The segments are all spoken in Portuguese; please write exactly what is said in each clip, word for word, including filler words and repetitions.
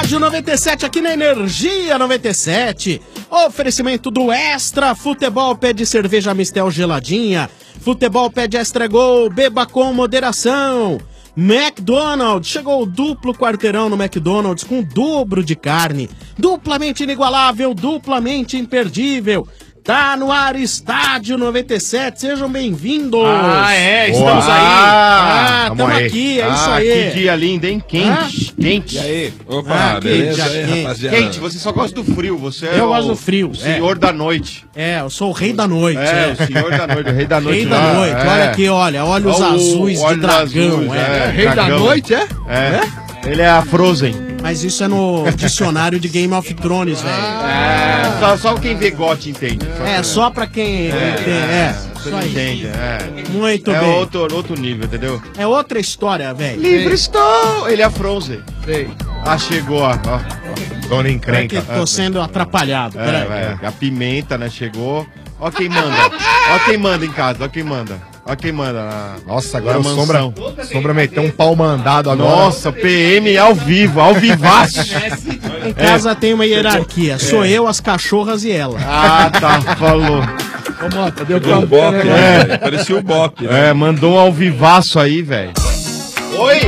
Estádio noventa e sete aqui na Energia noventa e sete. Oferecimento do Extra. Futebol pede cerveja Mistel geladinha. Futebol pede Extra Gol. Beba com moderação. McDonald's. Chegou o duplo quarteirão no McDonald's com dobro de carne. Duplamente inigualável, duplamente imperdível. Tá no ar, Estádio noventa e sete, sejam bem-vindos! Ah, é, estamos Boa. aí! Ah, estamos aqui, é ah, isso aí! Que dia lindo, hein? Quente, ah? quente! E aí? Opa, ah, beleza aí, quente. rapaziada? Quente, você só gosta do frio, você é Eu o, gosto do frio, o senhor é. da noite. É, eu sou o rei da noite. É, é. o senhor da noite, o rei da noite. Rei lá, da noite, é. olha aqui, olha, olhos Olha o- azuis de olhos dragão. azuis, é. é. Rei da Dragão. noite, é? É. Ele é a Frozen. Mas isso é no dicionário de Game of Thrones, velho. É, só, só quem vê gote entende. Só É, que- só pra quem... É, é, Você isso não aí. entende, é. Muito É bem. outro, outro nível, entendeu? É outra história, velho. Livre estou! Ele é a Frozen. Sei. Ah, chegou, ó. ó. Dona É encrenca. que tô sendo atrapalhado, É, peraí. vai. A pimenta, né, chegou. Ó quem manda. Ó quem manda em casa, ó quem manda. Ó quem manda na... Nossa, agora na o Sombra, mansão. Sombra meteu um pau mandado agora. Nossa, P M ao vivo, ao vivaço. Em casa tem uma hierarquia. Sou eu, as cachorras e ela. Ah, tá, falou. Ô, Mota, deu Deu um campo, bop, né? né? Parecia o bop, né? É, mandou um ao vivaço aí, velho. Oi!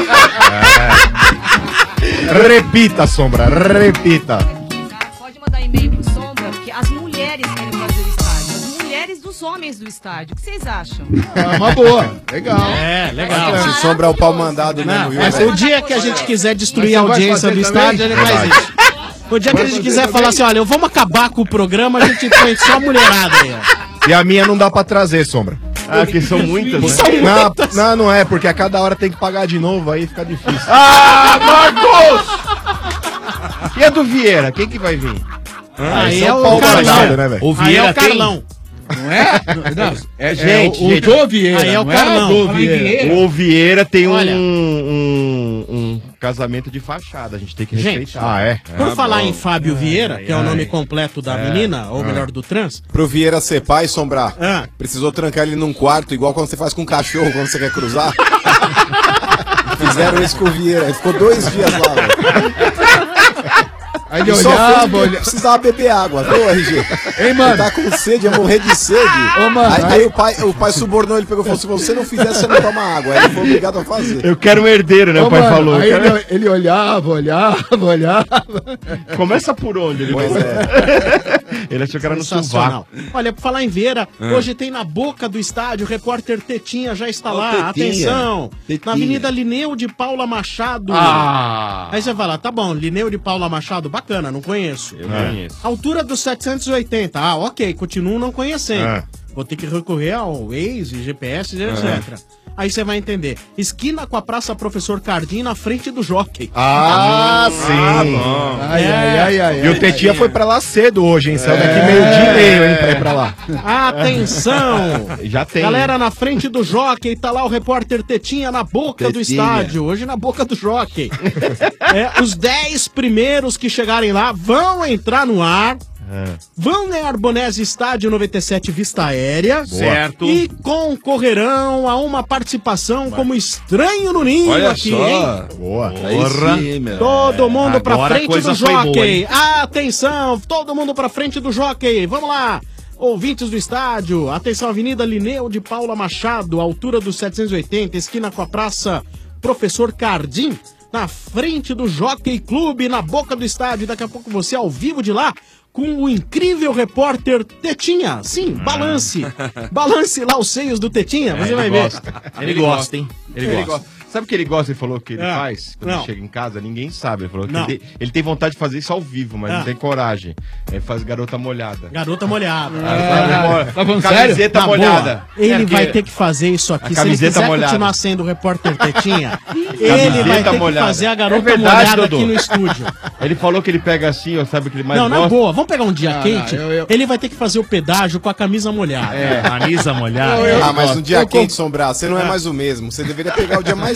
Repita, Sombra, repita. Pode mandar e-mail pro Sombra, porque as mulheres querem fazer o estádio. As mulheres dos homens do estádio. O que vocês acham? É uma boa, legal. É, legal. Se Sombra é o pau mandado, né? Não, Will? mas o dia que a gente quiser destruir a Mas você vai audiência fazer do também? estádio, a gente faz isso. O dia que a gente fazer quiser também? falar assim, olha, vamos acabar com o programa, a gente põe só a mulherada aí, ó. E a minha não dá pra trazer, Sombra. Ah, que são muitas, né? São Não, muitas. não, não é, porque a cada hora tem que pagar de novo, aí fica difícil. Ah, Marcos! E a do Vieira, quem que vai vir? Aí esse é é o o pau Carlão. mandado, né, velho? O Aí é Vieira o Carlão. Não é? Não, é, Gente, é o, gente. o do Vieira, Aí é o não Carlão. é o do Vieira. O Vieira tem um, Olha. um, um casamento de fachada, a gente tem que Gente. respeitar. Ah, é? Por Ah, falar bom. em Fábio Vieira, que é o ai. nome completo da menina, ou melhor, do trans. Pro Vieira ser pai, Sombrar, Ah. precisou trancar ele num quarto, igual quando você faz com um cachorro, quando você quer cruzar. Fizeram isso com o Vieira, ele ficou dois dias lá, velho. Aí ele E só fez olhava, porque olhava. precisava beber água, viu, R G? Hein, Ele mano? tá com sede, ia morrer de sede. Ô, mano, aí, aí- aí o, pai, o pai subornou ele, pegou e falou: se você não fizer, você não toma água. Aí ele foi obrigado a fazer. Eu quero um herdeiro, né? Ô, o pai mano, falou. aí Eu quero- ele, ele olhava, olhava, olhava. Começa por onde? Ele, Pois falou. é. Ele achou que era no Sensacional. sovaco. Olha, pra falar em Vieira, hoje tem na boca do estádio, o repórter Tetinha já está Ô, lá. Tetinha. Atenção! Tetinha. Na Avenida Linneu de Paula Machado. Ah! Aí você fala, tá bom, Linneu de Paula Machado, bacana, não conheço. Eu conheço. Altura dos setecentos e oitenta. Ah, ok, continuo não conhecendo. É. Vou ter que recorrer ao Waze, G P S, etcétera. Aí você vai entender. Esquina com a Praça Professor Cardim na frente do Jockey. Ah, sim. Ai, É. ai, ai, ai. E o Tetinha foi pra lá cedo hoje, hein? Saiu daqui meio-dia e meio, hein, pra ir pra lá. Atenção! Já tem. Galera, na frente do Jockey, tá lá o repórter Tetinha na boca do Tetinha. estádio. Hoje na boca do Jockey. É, os dez primeiros que chegarem lá vão entrar no ar. Vão ganhar bonés Estádio noventa e sete Vista Aérea. Certo. E concorrerão a uma participação como estranho no ninho Olha aqui, só. hein? Boa. Aí Porra. sim, meu. Todo mundo pra agora a frente coisa do foi boa, Jockey. hein? Atenção, todo mundo pra frente do Jockey. Vamos lá. Ouvintes do estádio, atenção, Avenida Linneu de Paula Machado, altura dos setecentos e oitenta, esquina com a Praça Professor Cardim, na frente do Jockey Clube, na boca do estádio. Daqui a pouco você ao vivo de lá com o incrível repórter Tetinha. Sim, balance. Balance lá os seios do Tetinha, você ele vai ver. gosta. Ele gosta, hein? Ele, gosta. Sabe o que ele gosta? Ele falou que ele Ah, faz quando não. ele chega em casa? Ninguém sabe. Ele falou que Não. ele, ele tem vontade de fazer isso ao vivo, mas Ah. não tem coragem. Ele faz garota molhada. Garota molhada. Ah, tá falando sério? Camiseta Na molhada. boa, ele É, porque vai ter que fazer isso aqui. a Se ele camiseta quiser molhada. continuar sendo o repórter Tetinha, ele vai ter que molhada. fazer a garota É verdade, molhada Dodô. aqui no estúdio. Ele falou que ele pega assim, ó, sabe o que ele mais Não, na gosta? boa, vamos pegar um dia Não, quente. não, eu- eu- Ele vai ter que fazer o pedágio com a camisa molhada. É, camisa molhada. Eu- eu- Ah, mas no dia eu- quente, Sombrar, você não é mais o mesmo. Você deveria pegar o dia mais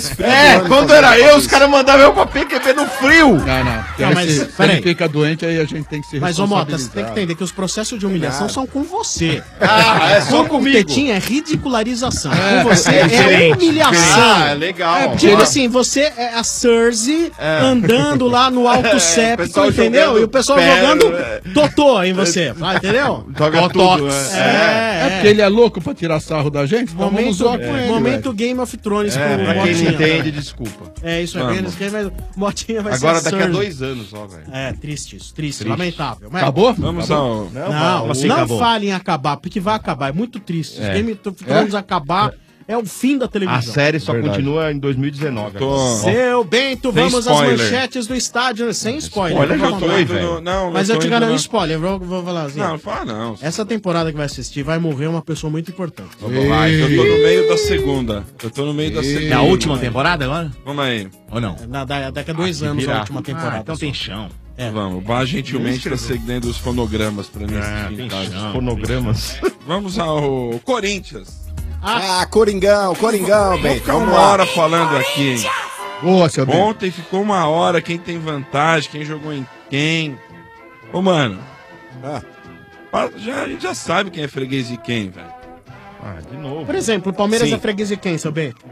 frio. É, do ano quando fazer era eu, isso. os caras mandavam eu pra P Q B no frio. Não, não. Porque Não, mas, se, se peraí. ele fica doente, aí a gente tem que se Mas, ô Mota, você responsabilizar. tem que entender que os processos de humilhação Nada. são com você. Ah, é só Com o comigo. Tetinha é ridicularização. É, com você é é, diferente, humilhação. Ah, é legal. Tipo assim, você é a Cersei andando lá no alto É, septo, pessoal entendeu? jogando E o pessoal pedra, jogando é. totô em você, ah, entendeu? Joga Botox. tudo, é. É porque ele é louco pra tirar sarro da gente? Então vamos Momento, zoar com ele, momento velho. Game of Thrones É, com o pra quem não Motinha. entende, desculpa. É, isso é bem, mas Motinha vai Agora ser daqui a Cersei. dois anos só, velho. É, triste isso, triste, lamentável. Mas- Acabou? Vamos Acabou? ao. Não, Não, não, assim acabou. falem em acabar, porque vai acabar. É muito triste. Se É. Game of Thrones acabar, é o fim da A televisão. série só Verdade. continua em dois mil e dezenove. Tô... agora. Seu Bento, Sem vamos às spoiler. manchetes do estádio, sem spoiler. Olha vamos que eu lá. tô Tô aí, indo velho. no- Não, Mas não eu tô te indo garanto no- spoiler, vou, vou falar assim. Não, não fala não. Essa temporada que vai assistir vai morrer uma pessoa muito importante. Vamos lá, eu tô no meio da segunda. Eu tô no meio da segunda. É a última temporada agora? Vamos aí. Ou não? Na, da- daqui a dois anos virar. a última temporada. Ah, então tem chão. É. Vamos. O Bar gentilmente tá seguindo os fonogramas pra mim assistir em casa. Fonogramas. Vamos ao Corinthians. Ah, Coringão, Coringão, Vamos Bento. ficar Vamos uma lá. hora falando aqui, hein? Boa, seu Bento. Ontem ficou uma hora quem tem vantagem, quem jogou em quem. Ô, mano, Ah, para- já, a gente já sabe quem é freguês de quem, velho. Ah, de novo. Por exemplo, o Palmeiras Sim. é freguês de quem, seu Bento?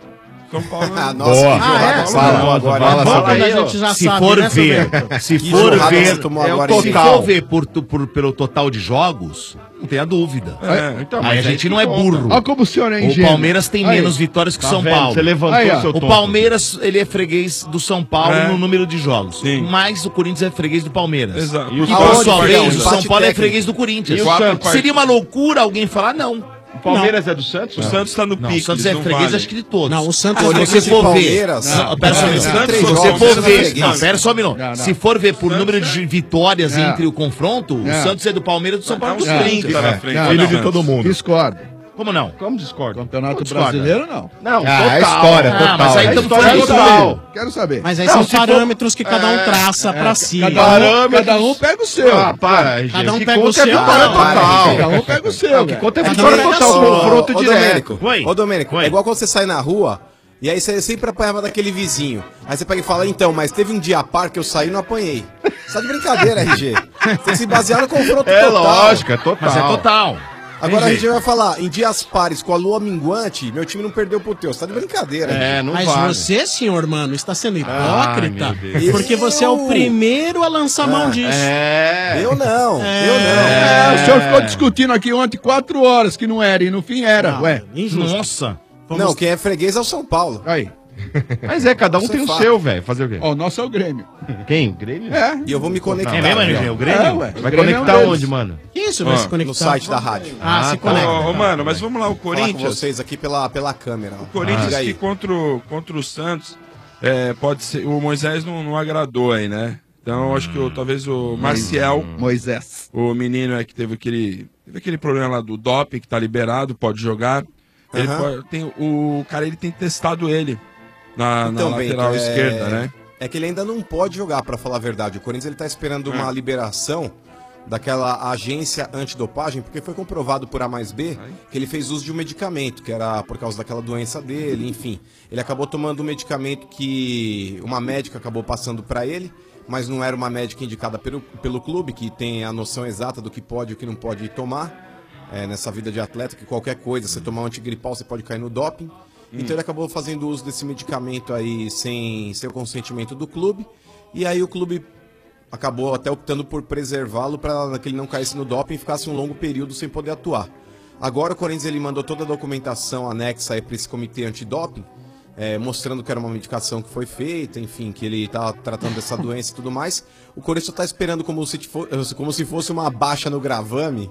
São Paulo. Ah, nossa, Boa. que Ah, jorrada é? você Fala, tomou agora. fala, hein? Bom, fala quando a aí, gente já Se sabe, for né, seu ver, Bento? se Que for jorrada ver, você tomou é o agora, hein? se total. for ver por, por- pelo total de jogos, não tenha dúvida. É, Então, Aí a mas gente que não é conta. burro. Olha como o senhor é O ingênuo. Palmeiras tem Aí. menos vitórias que o Tá São vendo? Paulo. Você levantou Aí, ó. seu O tonto. Palmeiras, ele é freguês do São Paulo É. no número de jogos. Sim. Mas o Corinthians é freguês do Palmeiras. Exato. E, por Aonde, sua perdão? vez, o São Empate Paulo é técnico. freguês do Corinthians. E o Quatro Santos? partidas. Seria uma loucura alguém falar não. O Palmeiras é do Santos? O Santos tá no Não, pique. o Santos é não freguês, vale. acho que de todos. Não, o Santos Ah, é se Corinthians você e for ver. Palmeiras. Não, pera só um Não, minuto. Santos, Se três você jogos, for Santos é ver. freguês. Não, pera só um minuto. Não, não. Se for ver por Santos número de vitórias Não. entre o confronto, o Não. Santos é do Palmeiras e do São É Paulo uns do Corinthians. trinta na É. frente. Não, do não. Santos. de todo mundo. Discordo. Como não? Como discorda? Campeonato Discorda. brasileiro, não. Não, Ah, é total. história, Ah, total. mas aí é estamos história falando Quero total. saber. Quero saber. Mas aí Não, são se for- parâmetros que cada um traça pra si. Cada um, Parâmetros. cada um pega o seu. Ah, para, gente. Cada um O que pega o conta é seu. vitória Ah, para, total. Cada um pega o seu. O que velho. conta é Cada um vitória pega total. a sua. Confronto Ô, direto. Domênico, Oi. ô, Domênico, Oi. é igual quando você sai na rua e aí você sempre apanhava daquele vizinho. Aí você pega e fala, então, mas teve um dia a par que eu saí e não apanhei. Você tá de brincadeira, R G. Você tem que se basear no confronto É total. lógico, é total. Mas é total. Agora a Tem R G vai falar, em dias pares com a lua minguante, meu time não perdeu pro teu. Você tá de brincadeira. É, não Mas vale. você, senhor, mano, está sendo Ai, hipócrita. meu Deus. Porque você é o primeiro a lançar a mão disso. É. Eu não, É. eu não. É, o senhor ficou discutindo aqui ontem quatro horas que não era e no fim era. Não, Ué, injusto. Nossa. Não, quem é freguês é o São Paulo. aí. Mas é, cada um Isso tem é o fato. seu, velho. Fazer o quê? Ó, o nosso é o Grêmio. Quem? Grêmio? É. E eu vou me conectar. É mesmo, aqui, ó. é o É, Grêmio? ué. Vai O Grêmio é um conectar deles. onde, mano? Que isso vai Ó, se conectar? No site da rádio. Ah, se Ah, tá. conecta. Ô, ô, mano, mas vamos lá, o Falar com Corinthians. vocês aqui pela, pela câmera. ó. O Corinthians Diga aí. que contra o, contra o Santos, é, pode ser. O Moisés não, não agradou aí, né? Então, acho que o- talvez o Marcial, Moisés. o menino é que teve aquele, teve aquele problema lá do doping, que tá liberado, pode jogar. Ele Aham. pode- tem, o cara ele tem testado ele na, Então, na Bento, lateral é- esquerda, né? É que ele ainda não pode jogar, pra falar a verdade. O Corinthians ele tá esperando uma liberação daquela agência antidopagem, porque foi comprovado por A mais B que ele fez uso de um medicamento, que era por causa daquela doença dele, enfim. Ele acabou tomando um medicamento que uma médica acabou passando pra ele, mas não era uma médica indicada pelo, pelo clube, que tem a noção exata do que pode e o que não pode tomar. É, nessa vida de atleta, que qualquer coisa, você tomar um antigripal, você pode cair no doping. Então ele acabou fazendo uso desse medicamento aí sem seu consentimento do clube. E aí o clube acabou até optando por preservá-lo para que ele não caísse no doping e ficasse um longo período sem poder atuar. Agora o Corinthians ele mandou toda a documentação anexa para esse comitê antidoping, é, mostrando que era uma medicação que foi feita, enfim, que ele está tratando dessa doença e tudo mais. O Corinthians está esperando como se, fo- como se fosse uma baixa no gravame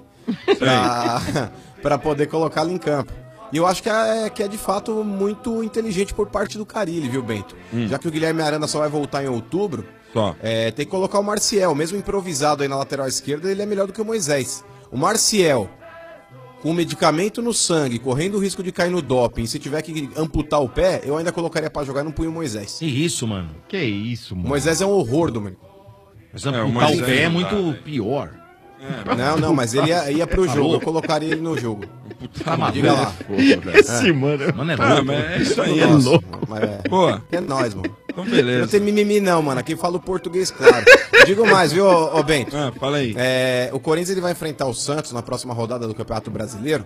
para poder colocá-lo em campo. E eu acho que é, que é de fato muito inteligente por parte do Carille, viu, Bento? Já que o Guilherme Arana só vai voltar em outubro, Só. é, tem que colocar o Marcial, mesmo improvisado aí na lateral esquerda, ele é melhor do que o Moisés. O Marcial, com medicamento no sangue, correndo o risco de cair no doping, se tiver que amputar o pé, eu ainda colocaria pra jogar e não punho o Moisés. Que isso, mano. Que isso, O mano. Moisés é um horror, Domênico. Mas É, o amputar o Moisés pé é não muito dá, pior. Não, não, mas ele ia, ia pro jogo, eu colocaria ele no jogo. puta Tá merda. diga lá. Esse, mano. Mano, é Ah, louco. mas é isso aí, É é nosso, louco. mas é. Pô, É nóis, mano. então Não beleza. tem mimimi não, mano. Aqui fala o português, claro. Digo mais, viu, ô, ô Bento? Ah, fala aí. É, o Corinthians ele vai enfrentar o Santos na próxima rodada do Campeonato Brasileiro.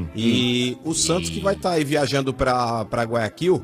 E o Santos que vai estar aí viajando pra, pra Guayaquil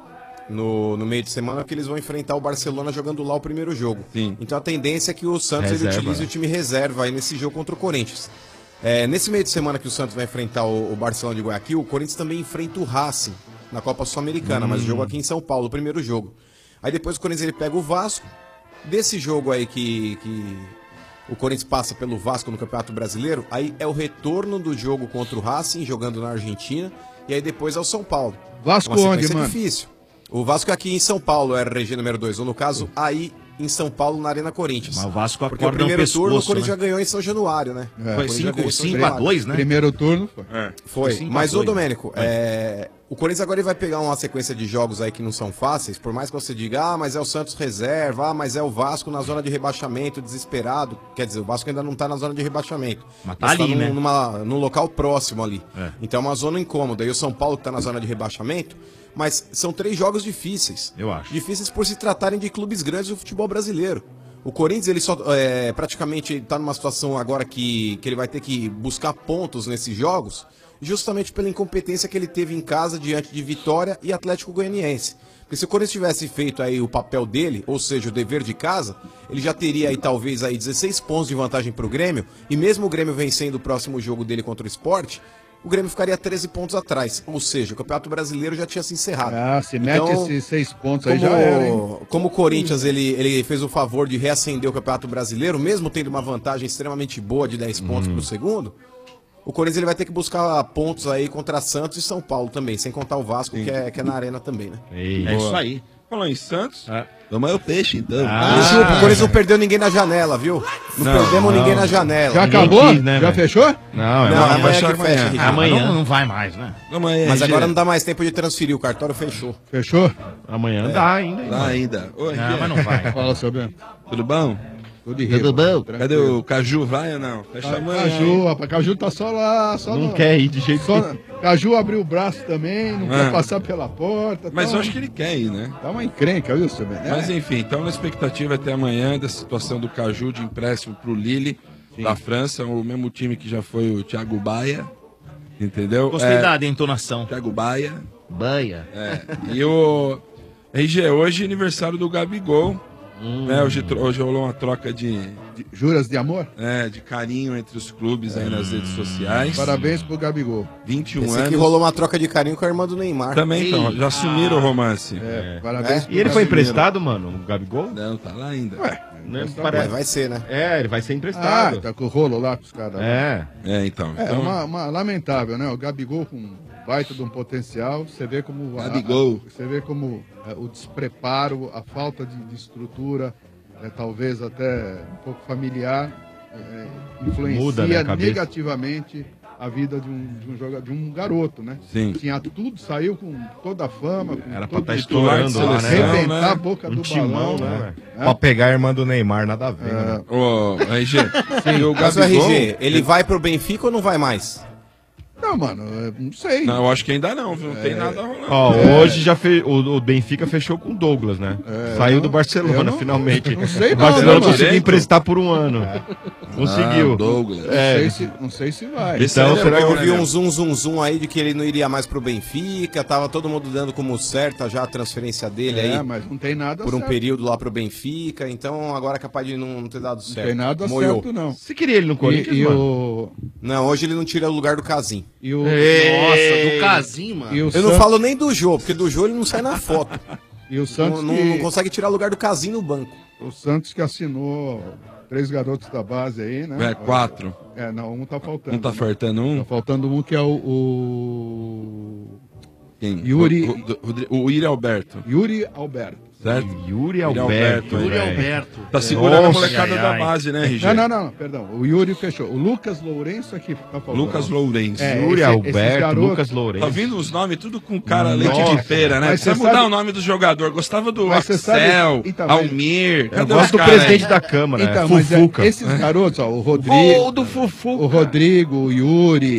no, no meio de semana, que eles vão enfrentar o Barcelona jogando lá o primeiro jogo. Sim. Então a tendência é que o Santos ele Reserva, utilize né? o time reserva aí nesse jogo contra o Corinthians. É, nesse meio de semana que o Santos vai enfrentar o, o Barcelona de Guayaquil, o Corinthians também enfrenta o Racing na Copa Sul-Americana, mas o jogo aqui em São Paulo, o primeiro jogo. Aí depois o Corinthians ele pega o Vasco. Desse jogo aí que, que o Corinthians passa pelo Vasco no Campeonato Brasileiro, aí é o retorno do jogo contra o Racing, jogando na Argentina, e aí depois é o São Paulo. Vasco Uma sequência onde, mano? difícil. O Vasco é aqui em São Paulo, é a R G número dois, ou no caso, aí em São Paulo, na Arena Corinthians. Mas o Vasco Porque o acorda no primeiro turno o pescoço, Corinthians né? já ganhou em São Januário, né? O Foi Corinthians já ganhou em São cinco a Januário. dois, né? Primeiro turno, foi. É. Foi. cinco a Mas, ô dois. Domênico, é, o Corinthians agora ele vai pegar uma sequência de jogos aí que não são fáceis, por mais que você diga, ah, mas é o Santos reserva, ah, mas é o Vasco na zona de rebaixamento, desesperado. Quer dizer, o Vasco ainda não tá na zona de rebaixamento. Mas tá ali, num, né? numa, num local próximo ali. É. Então é uma zona incômoda. E o São Paulo que tá na zona de rebaixamento, mas são três jogos difíceis. Eu acho. Difíceis por se tratarem de clubes grandes do futebol brasileiro. O Corinthians, ele só é, praticamente está numa situação agora que, que ele vai ter que buscar pontos nesses jogos, justamente pela incompetência que ele teve em casa diante de Vitória e Atlético Goianiense. Porque se o Corinthians tivesse feito aí o papel dele, ou seja, o dever de casa, ele já teria aí talvez aí dezesseis pontos de vantagem para o Grêmio, e mesmo o Grêmio vencendo o próximo jogo dele contra o Sport, o Grêmio ficaria treze pontos atrás. Ou seja, o Campeonato Brasileiro já tinha se encerrado. Ah, se mete Então, esses seis pontos aí Como, já era, hein? como o Corinthians ele, ele fez o favor de reacender o Campeonato Brasileiro, mesmo tendo uma vantagem extremamente boa de dez pontos Hum. pro segundo, o Corinthians ele vai ter que buscar pontos aí contra Santos e São Paulo também, sem contar o Vasco, que é, que é na Arena também, né? É isso aí. Falou em Santos. É. Vamos aí o peixe, então. Ah. E, Ju, o Corinthians não perdeu ninguém na janela, viu? Não, Não, perdemos não. ninguém na janela. Já Ninguém acabou? quis, né, já velho? fechou? Não, é Não, uma- amanhã fechar que amanhã. fecha, Ricardo. Amanhã não, não vai mais, né? Vamos aí, Mas R G. agora não dá mais tempo de transferir, o cartório fechou. Fechou? Amanhã dá ainda. hein, Dá mano. ainda. Ô, R G, Não, mas não vai. Fala, seu Bento. tudo bom? Tudo de Tudo bom? Cadê o Caju? Vai ou não? Fecha amanhã. Caju, hein? rapaz, Caju tá só lá, só Não no- quer ir de jeito só- nenhum. Caju abriu o braço também, não Ah. quer passar pela porta. Mas tá, eu acho que ele quer ir, né? Tá uma encrenca, viu, seu Bento? Mas enfim, então na expectativa até amanhã da situação do Caju de empréstimo pro Lille da França, o mesmo time que já foi o Thiago Baia, entendeu? Gostei É, da, da entonação. Thiago Baia. Baia. É. E o R G, hoje é aniversário do Gabigol. Né? Hoje, tro- hoje rolou uma troca de, De- Juras de amor? é, de carinho entre os clubes aí nas redes sociais. Parabéns pro Gabigol. vinte e um Esse anos. aqui rolou uma troca de carinho com a irmã do Neymar. Também então, já assumiram o romance. É, parabéns É? pro E ele foi Gabigol. emprestado, mano, o Gabigol? Não, tá lá ainda. Né, Mas parece- vai ser, né? É, ele vai ser Ah, emprestado. tá com o rolo lá com os caras. É. É, então. É, então uma, uma- lamentável, né? O Gabigol com um baita de um potencial. Você vê como. a- Gabigol. a- você vê como é, o despreparo, a falta de, de estrutura, é, talvez até um pouco familiar, é, influencia Muda, né, a cabeça. negativamente a vida de um, de um, joga, de um garoto, né? Sim. Tinha tudo, saiu com toda a fama. Com Era pra todo estar titular de estourando lá, né? seleção, arrebentar né? a boca Um do timão, balão, né, né? velho? É. Pra pegar a irmã do Neymar, nada a ver, né? Ô, R G, e o Mas o Gabigol... R G, ele vai pro Benfica ou não vai mais? Não, mano, é, não sei. Não, eu acho que ainda não, viu? Não tem nada rolando. Ó, hoje já fe... o, o Benfica fechou com o Douglas, né? Saiu eu do não- Barcelona, eu não- finalmente. não sei o não, Barcelona né, mano? conseguiu Direito? emprestar por um ano. Conseguiu. Ah, Douglas. Não, É. sei se, não sei se vai. Esse Então, aí é será bom, Eu né, vi meu? um zoom, zoom, zoom aí de que ele não iria mais pro Benfica, tava todo mundo dando como certa já a transferência dele É, aí mas não tem nada por um certo. período lá pro Benfica, então agora é capaz de não, não ter dado certo. Não tem nada Moiou. certo, não. Você queria ele no Corinthians, E, e mano? o, Não, hoje ele não tira o lugar do Casim. e o, Nossa, do casinho, mano. e o Eu não Santos- falo nem do Jô, porque do Jô ele não sai na foto. E o Santos, não, que, não, não consegue tirar o lugar do Casim no banco. o Santos que assinou três garotos da base aí, né? É, quatro. É, não, um tá faltando. Não tá né? faltando um? Tá faltando um que é o, o Quem? Yuri- O, o, Rodri- o Yuri Alberto, Yuri Alberto. certo? Yuri Alberto, Alberto. Yuri velho. Alberto. Tá segurando a Nossa, molecada ai, da ai. base, né, R G? Não, não, não, perdão. O Yuri fechou. O Lucas Lourenço aqui tá faltando. Lucas Lourenço. É, Yuri esse- Alberto, esses garotos- Lucas Lourenço. Tá vindo os nomes tudo com cara leite Nossa, de feira, né? mas Precisa você mudar sabe- o nome do jogador. Gostava do Mas você Axel, sabe- então, mas- Almir. Eu Cadê gosto os do caras presidente aí? da Câmara, Então, é, mas é, Fufuca. esses garotos, ó, o Rodrigo, Gol do Fufuca. o Rodrigo, o Yuri,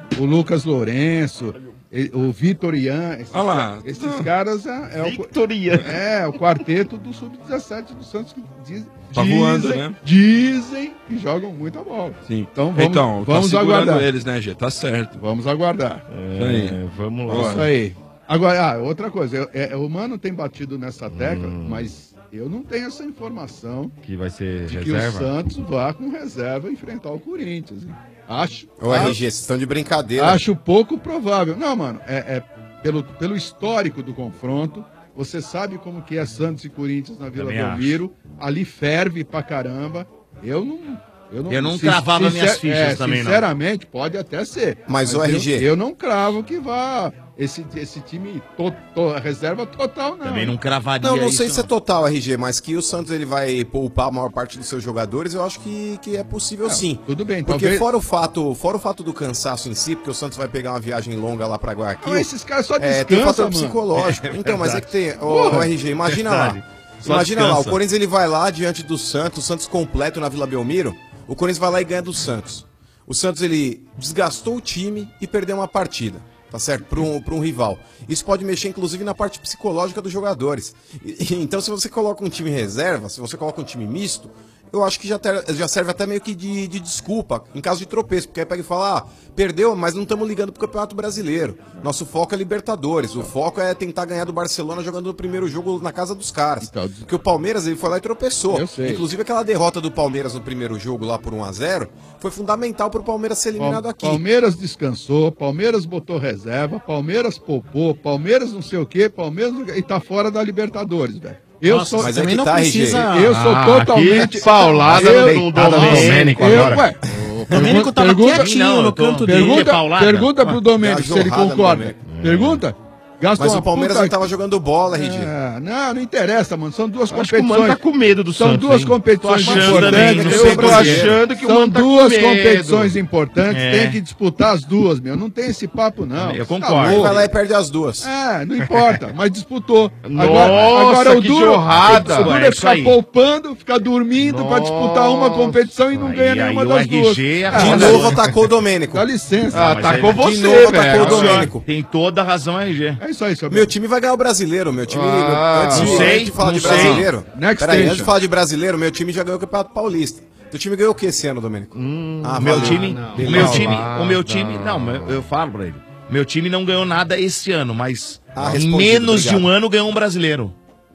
o Lucas Lourenço, e- o Vitor Ian. Esses, Olha lá. esses caras é, é, o, Vitor Ian. é o quarteto do sub dezessete do Santos que diz, Tá dizem, voando, né? dizem que jogam muita bola. Sim. Então vamos, então, vamos tá segurando aguardar. eles, né, Gê? Tá certo. Vamos aguardar. Isso aí. É, vamos Isso lá. aí. Agora, ah, outra coisa, eu- é, o Mano tem batido nessa tecla, Hum. mas eu não tenho essa informação Que vai ser de que reserva. o Santos vá com reserva enfrentar o Corinthians. hein? Acho, Ô, acho, R G, vocês estão de brincadeira. acho pouco provável. Não, mano, é, é pelo, pelo histórico do confronto, você sabe como que é Santos e Corinthians na Vila Também Belmiro, ali ferve pra caramba. Eu não... Eu não, Eu não cravava minhas fichas também, não. Sinceramente, pode até ser. Mas, o eu- R G- Eu, não cravo que vá esse, esse time to, to- reserva total, não. Também não cravaria Não, não isso, sei se é total, R G, mas que o Santos ele vai poupar a maior parte dos seus jogadores, eu acho que, que é possível sim. Tudo bem, Porque talvez... fora o fato, fora o fato do cansaço em si, porque o Santos vai pegar uma viagem longa lá pra Guayaquil. Não, esses caras só É, tem descansam, fator mano. psicológico. É então, mas é verdade. que tem. Ô, ô, R G, imagina lá. Verdade. Só Imagina lá, o descansa. Corinthians ele vai lá diante do Santos, o Santos completo na Vila Belmiro. O Corinthians vai lá e ganha do Santos. O Santos ele desgastou o time e perdeu uma partida, tá certo? Para um, pra um rival. Isso pode mexer inclusive na parte psicológica dos jogadores. E- e- então, se você coloca um time reserva, se você coloca um time misto, eu acho que já, ter- já serve até meio que de, de desculpa, em caso de tropeço, porque aí pega e fala, ah, perdeu, mas não estamos ligando pro Campeonato Brasileiro. Nosso foco é Libertadores, o foco é tentar ganhar do Barcelona jogando no primeiro jogo na casa dos caras. Então, Porque o Palmeiras ele foi lá e tropeçou. Eu sei. Inclusive aquela derrota do Palmeiras no primeiro jogo lá por um a zero foi fundamental pro Palmeiras ser eliminado Pal- aqui. Palmeiras descansou, Palmeiras botou reserva, Palmeiras poupou, Palmeiras não sei o quê, Palmeiras não- e tá fora da Libertadores, velho. Eu Nossa, sou, mas é também que não tá, precisa... R G. eu sou Ah, totalmente que paulada eu, no Deitada no Domênico eu, agora. ué, O Domênico tava pergunta- quietinho Não, eu no tô- canto dele. Pergunta, paulada. pergunta pro Domênico se ele jorrada no concorda. Domênico. Pergunta. Gasta Mas uma o Palmeiras puta- não tava jogando bola, R G. É, não, não interessa, mano. São duas Acho que o Mano competições. tá com medo do São Santos, duas hein? competições Tô achando importantes. também, não Eu sei tô por quê. achando que o São Mano tá com duas medo. competições importantes, É. tem que disputar as duas, meu. Não tem esse papo, não. Eu Tá concordo. Ele louco. vai lá e perde as duas. É, não importa, mas disputou. Nossa, o que duro, jorrada. o duro É é isso ficar aí. poupando, ficar dormindo pra disputar uma Nossa. competição e não Aí- ganha aí nenhuma o das R duas. G Ah, De Olha, novo atacou o Domênico. Dá licença. Ah, mas atacou é- você, de novo atacou velho. o Domênico. Tem toda a razão, R G. É isso aí, seu Meu time vai ganhar o brasileiro, meu time. Ah, antes, de, não sei, antes de falar não de sei. brasileiro. Next Peraí, station. antes de falar de brasileiro, meu time já ganhou o Campeonato Paulista. Teu time ganhou o que esse ano, Domênico? ah, O meu valeu. time, não. o meu Não, time, não, o meu não. time, não, eu, eu falo pra ele. Meu time não ganhou nada esse ano, mas Ah, em respondido, menos de obrigado. um ano ganhou um brasileiro.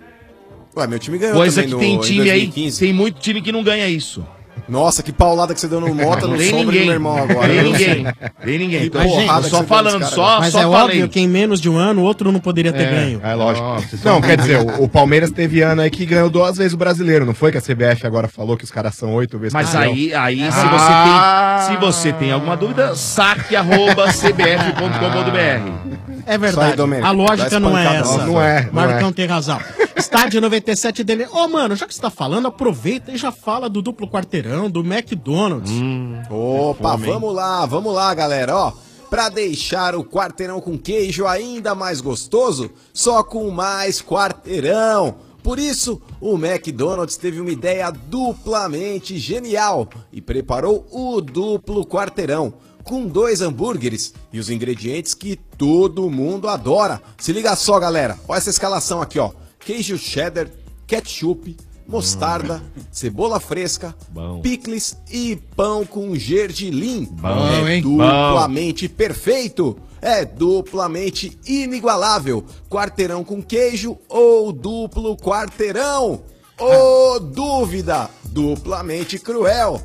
Ué, meu time ganhou Coisa também que no, tem em time aí, dois mil e quinze. tem muito time que não ganha isso. Nossa, que paulada que você deu no Mota, no Tem sombra do ninguém. meu irmão agora. Tem Eu não ninguém. sei. Tem ninguém. Que Tô, porrada tô que só você deu falando, nesse cara, só, Mas só é falei. óbvio que em menos de um ano o outro não poderia ter ganho. É lógico. Nossa, Não, quer dizer, o, o Palmeiras teve ano aí que ganhou duas vezes o brasileiro, não foi? Que a C B F agora falou que os caras são oito vezes Mas campeão. aí, aí se, Ah. você tem, se você tem alguma dúvida, saque arroba c b f ponto com ponto b r. É Sai, verdade. Domênico. A lógica Dá não é espancada, essa. não é, não Marcão é. tem razão. Estádio noventa e sete dele. Ô, mano, já que você tá falando, aproveita e já fala do duplo quarteirão, do McDonald's. Opa, vamos lá, vamos lá, galera, ó. Pra deixar o quarteirão com queijo ainda mais gostoso, só com mais quarteirão. Por isso, o McDonald's teve uma ideia duplamente genial e preparou o duplo quarteirão, com dois hambúrgueres e os ingredientes que todo mundo adora. Se liga só, galera, olha essa escalação aqui, ó. Queijo cheddar, ketchup, mostarda, cebola fresca, picles e pão com gergelim. Bom, é hein? duplamente perfeito. É duplamente inigualável. Quarteirão com queijo ou duplo quarteirão? Ô, dúvida! Duplamente cruel.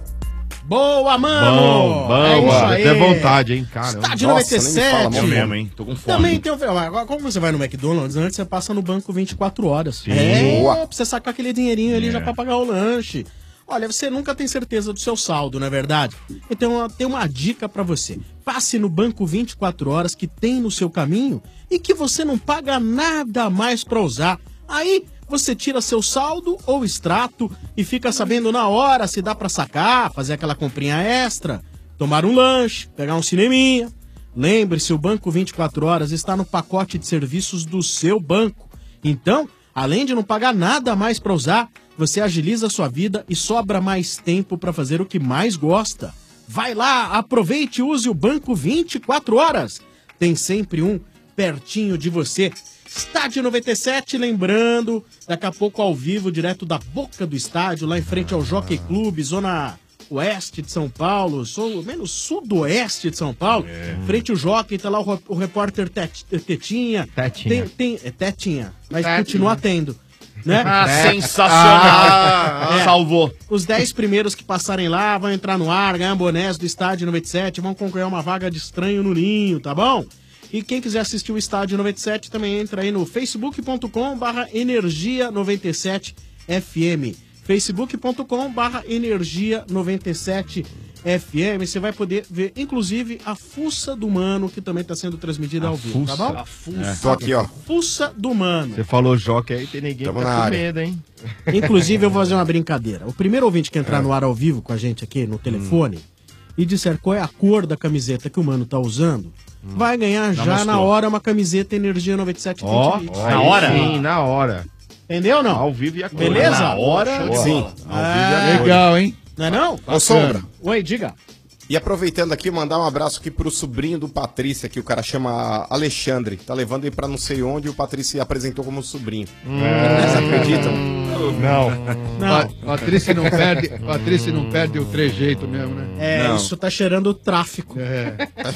Boa, mano! Bom, bom, é isso mano. aí. Até vontade, hein, cara. Estádio Nossa, nem me fala noventa e mal. sete. Eu mesmo, hein? Tô com fome. Também tem um. Agora, como você vai no McDonald's, antes você passa no banco vinte e quatro horas. Sim. É, Boa. pra você sacar aquele dinheirinho ali É. já pra pagar o lanche. Olha, você nunca tem certeza do seu saldo, não é verdade? Então tem uma dica pra você. Passe no banco vinte e quatro horas que tem no seu caminho e que você não paga nada mais pra usar. Aí você tira seu saldo ou extrato e fica sabendo na hora se dá pra sacar, fazer aquela comprinha extra, tomar um lanche, pegar um cineminha. Lembre-se, o Banco vinte e quatro horas está no pacote de serviços do seu banco. Então, além de não pagar nada mais para usar, você agiliza a sua vida e sobra mais tempo para fazer o que mais gosta. Vai lá, aproveite e use o banco vinte e quatro horas. Tem sempre um pertinho de você. Estádio noventa e sete, lembrando, daqui a pouco ao vivo, direto da boca do estádio, lá em frente ao Jockey Clube, zona oeste de São Paulo, sou menos sudoeste de São Paulo, é. frente ao Jockey, tá lá o, o repórter Tet, Tetinha. Tetinha. Tem, tem, é Tetinha, mas Tetinha. continua tendo. Né? Ah, sensacional! Ah, É. Salvou. Os dez primeiros que passarem lá vão entrar no ar, ganhar bonés do Estádio noventa e sete, vão concorrer a uma vaga de estranho no ninho, tá bom? E quem quiser assistir o Estádio noventa e sete também entra aí no facebook ponto com barra energia noventa e sete F M. facebook ponto com barra energia noventa e sete F M. Você vai poder ver, inclusive, a fuça do Mano, que também está sendo transmitida ao vivo, tá bom? A fuça. Tô aqui, ó. Fuça do Mano. Você falou jockey aí, tem ninguém Tamo que na tá com área. medo, hein? Inclusive, eu vou fazer uma brincadeira. O primeiro ouvinte que entrar no ar ao vivo com a gente aqui no telefone e disser qual é a cor da camiseta que o Mano tá usando, vai ganhar já mostrou. na hora uma camiseta Energia noventa e sete Ó, Twitch. ó, na hora? Sim, na hora. Entendeu ou não? Ao vivo e a cor. Beleza? Na hora, Show de sim. bola. Ao vivo e Ah, a cor. Legal, hein? Não é não? Ô, Sombra. Oi, diga. E aproveitando aqui, mandar um abraço aqui pro sobrinho do Patrícia, que o cara chama Alexandre. Tá levando ele pra não sei onde e o Patrícia se apresentou como sobrinho. Vocês acreditam? Não. Não. Pa- Patrícia não perde, Patrícia não perde o trejeito mesmo, né? É, Não. isso tá cheirando tráfico. É.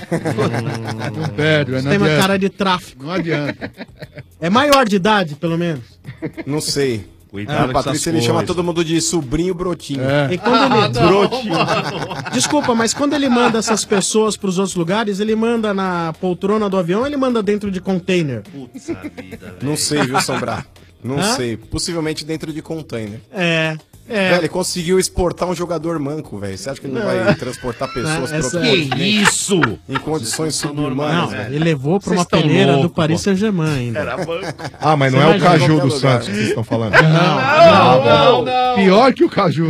Não perde, Você não tem uma adianta. cara de tráfico. Não adianta. É maior de idade, pelo menos. Não sei. Cuidado o com Patrícia essas ele chama coisas. todo mundo de sobrinho brotinho. E quando ele... Brotinho. Desculpa, mas quando ele manda essas pessoas pros outros lugares, ele manda na poltrona do avião ou ele manda dentro de container? Puta vida, Não sei, viu, Sombrar? Não Hã? sei. Possivelmente dentro de container. É, é. Velho, ele conseguiu exportar um jogador manco, velho. Você acha que ele não vai transportar pessoas Não, essa- outro Que continente? isso? Em condições Não, subhumanas, velho. ele levou pra Vocês uma tão peneira do louco, Paris Saint-Germain ainda. Era banco. Ah, mas não Você é o imagina Caju qualquer do lugar. Santos que vocês estão falando. Não, não, não. Pior que o Caju.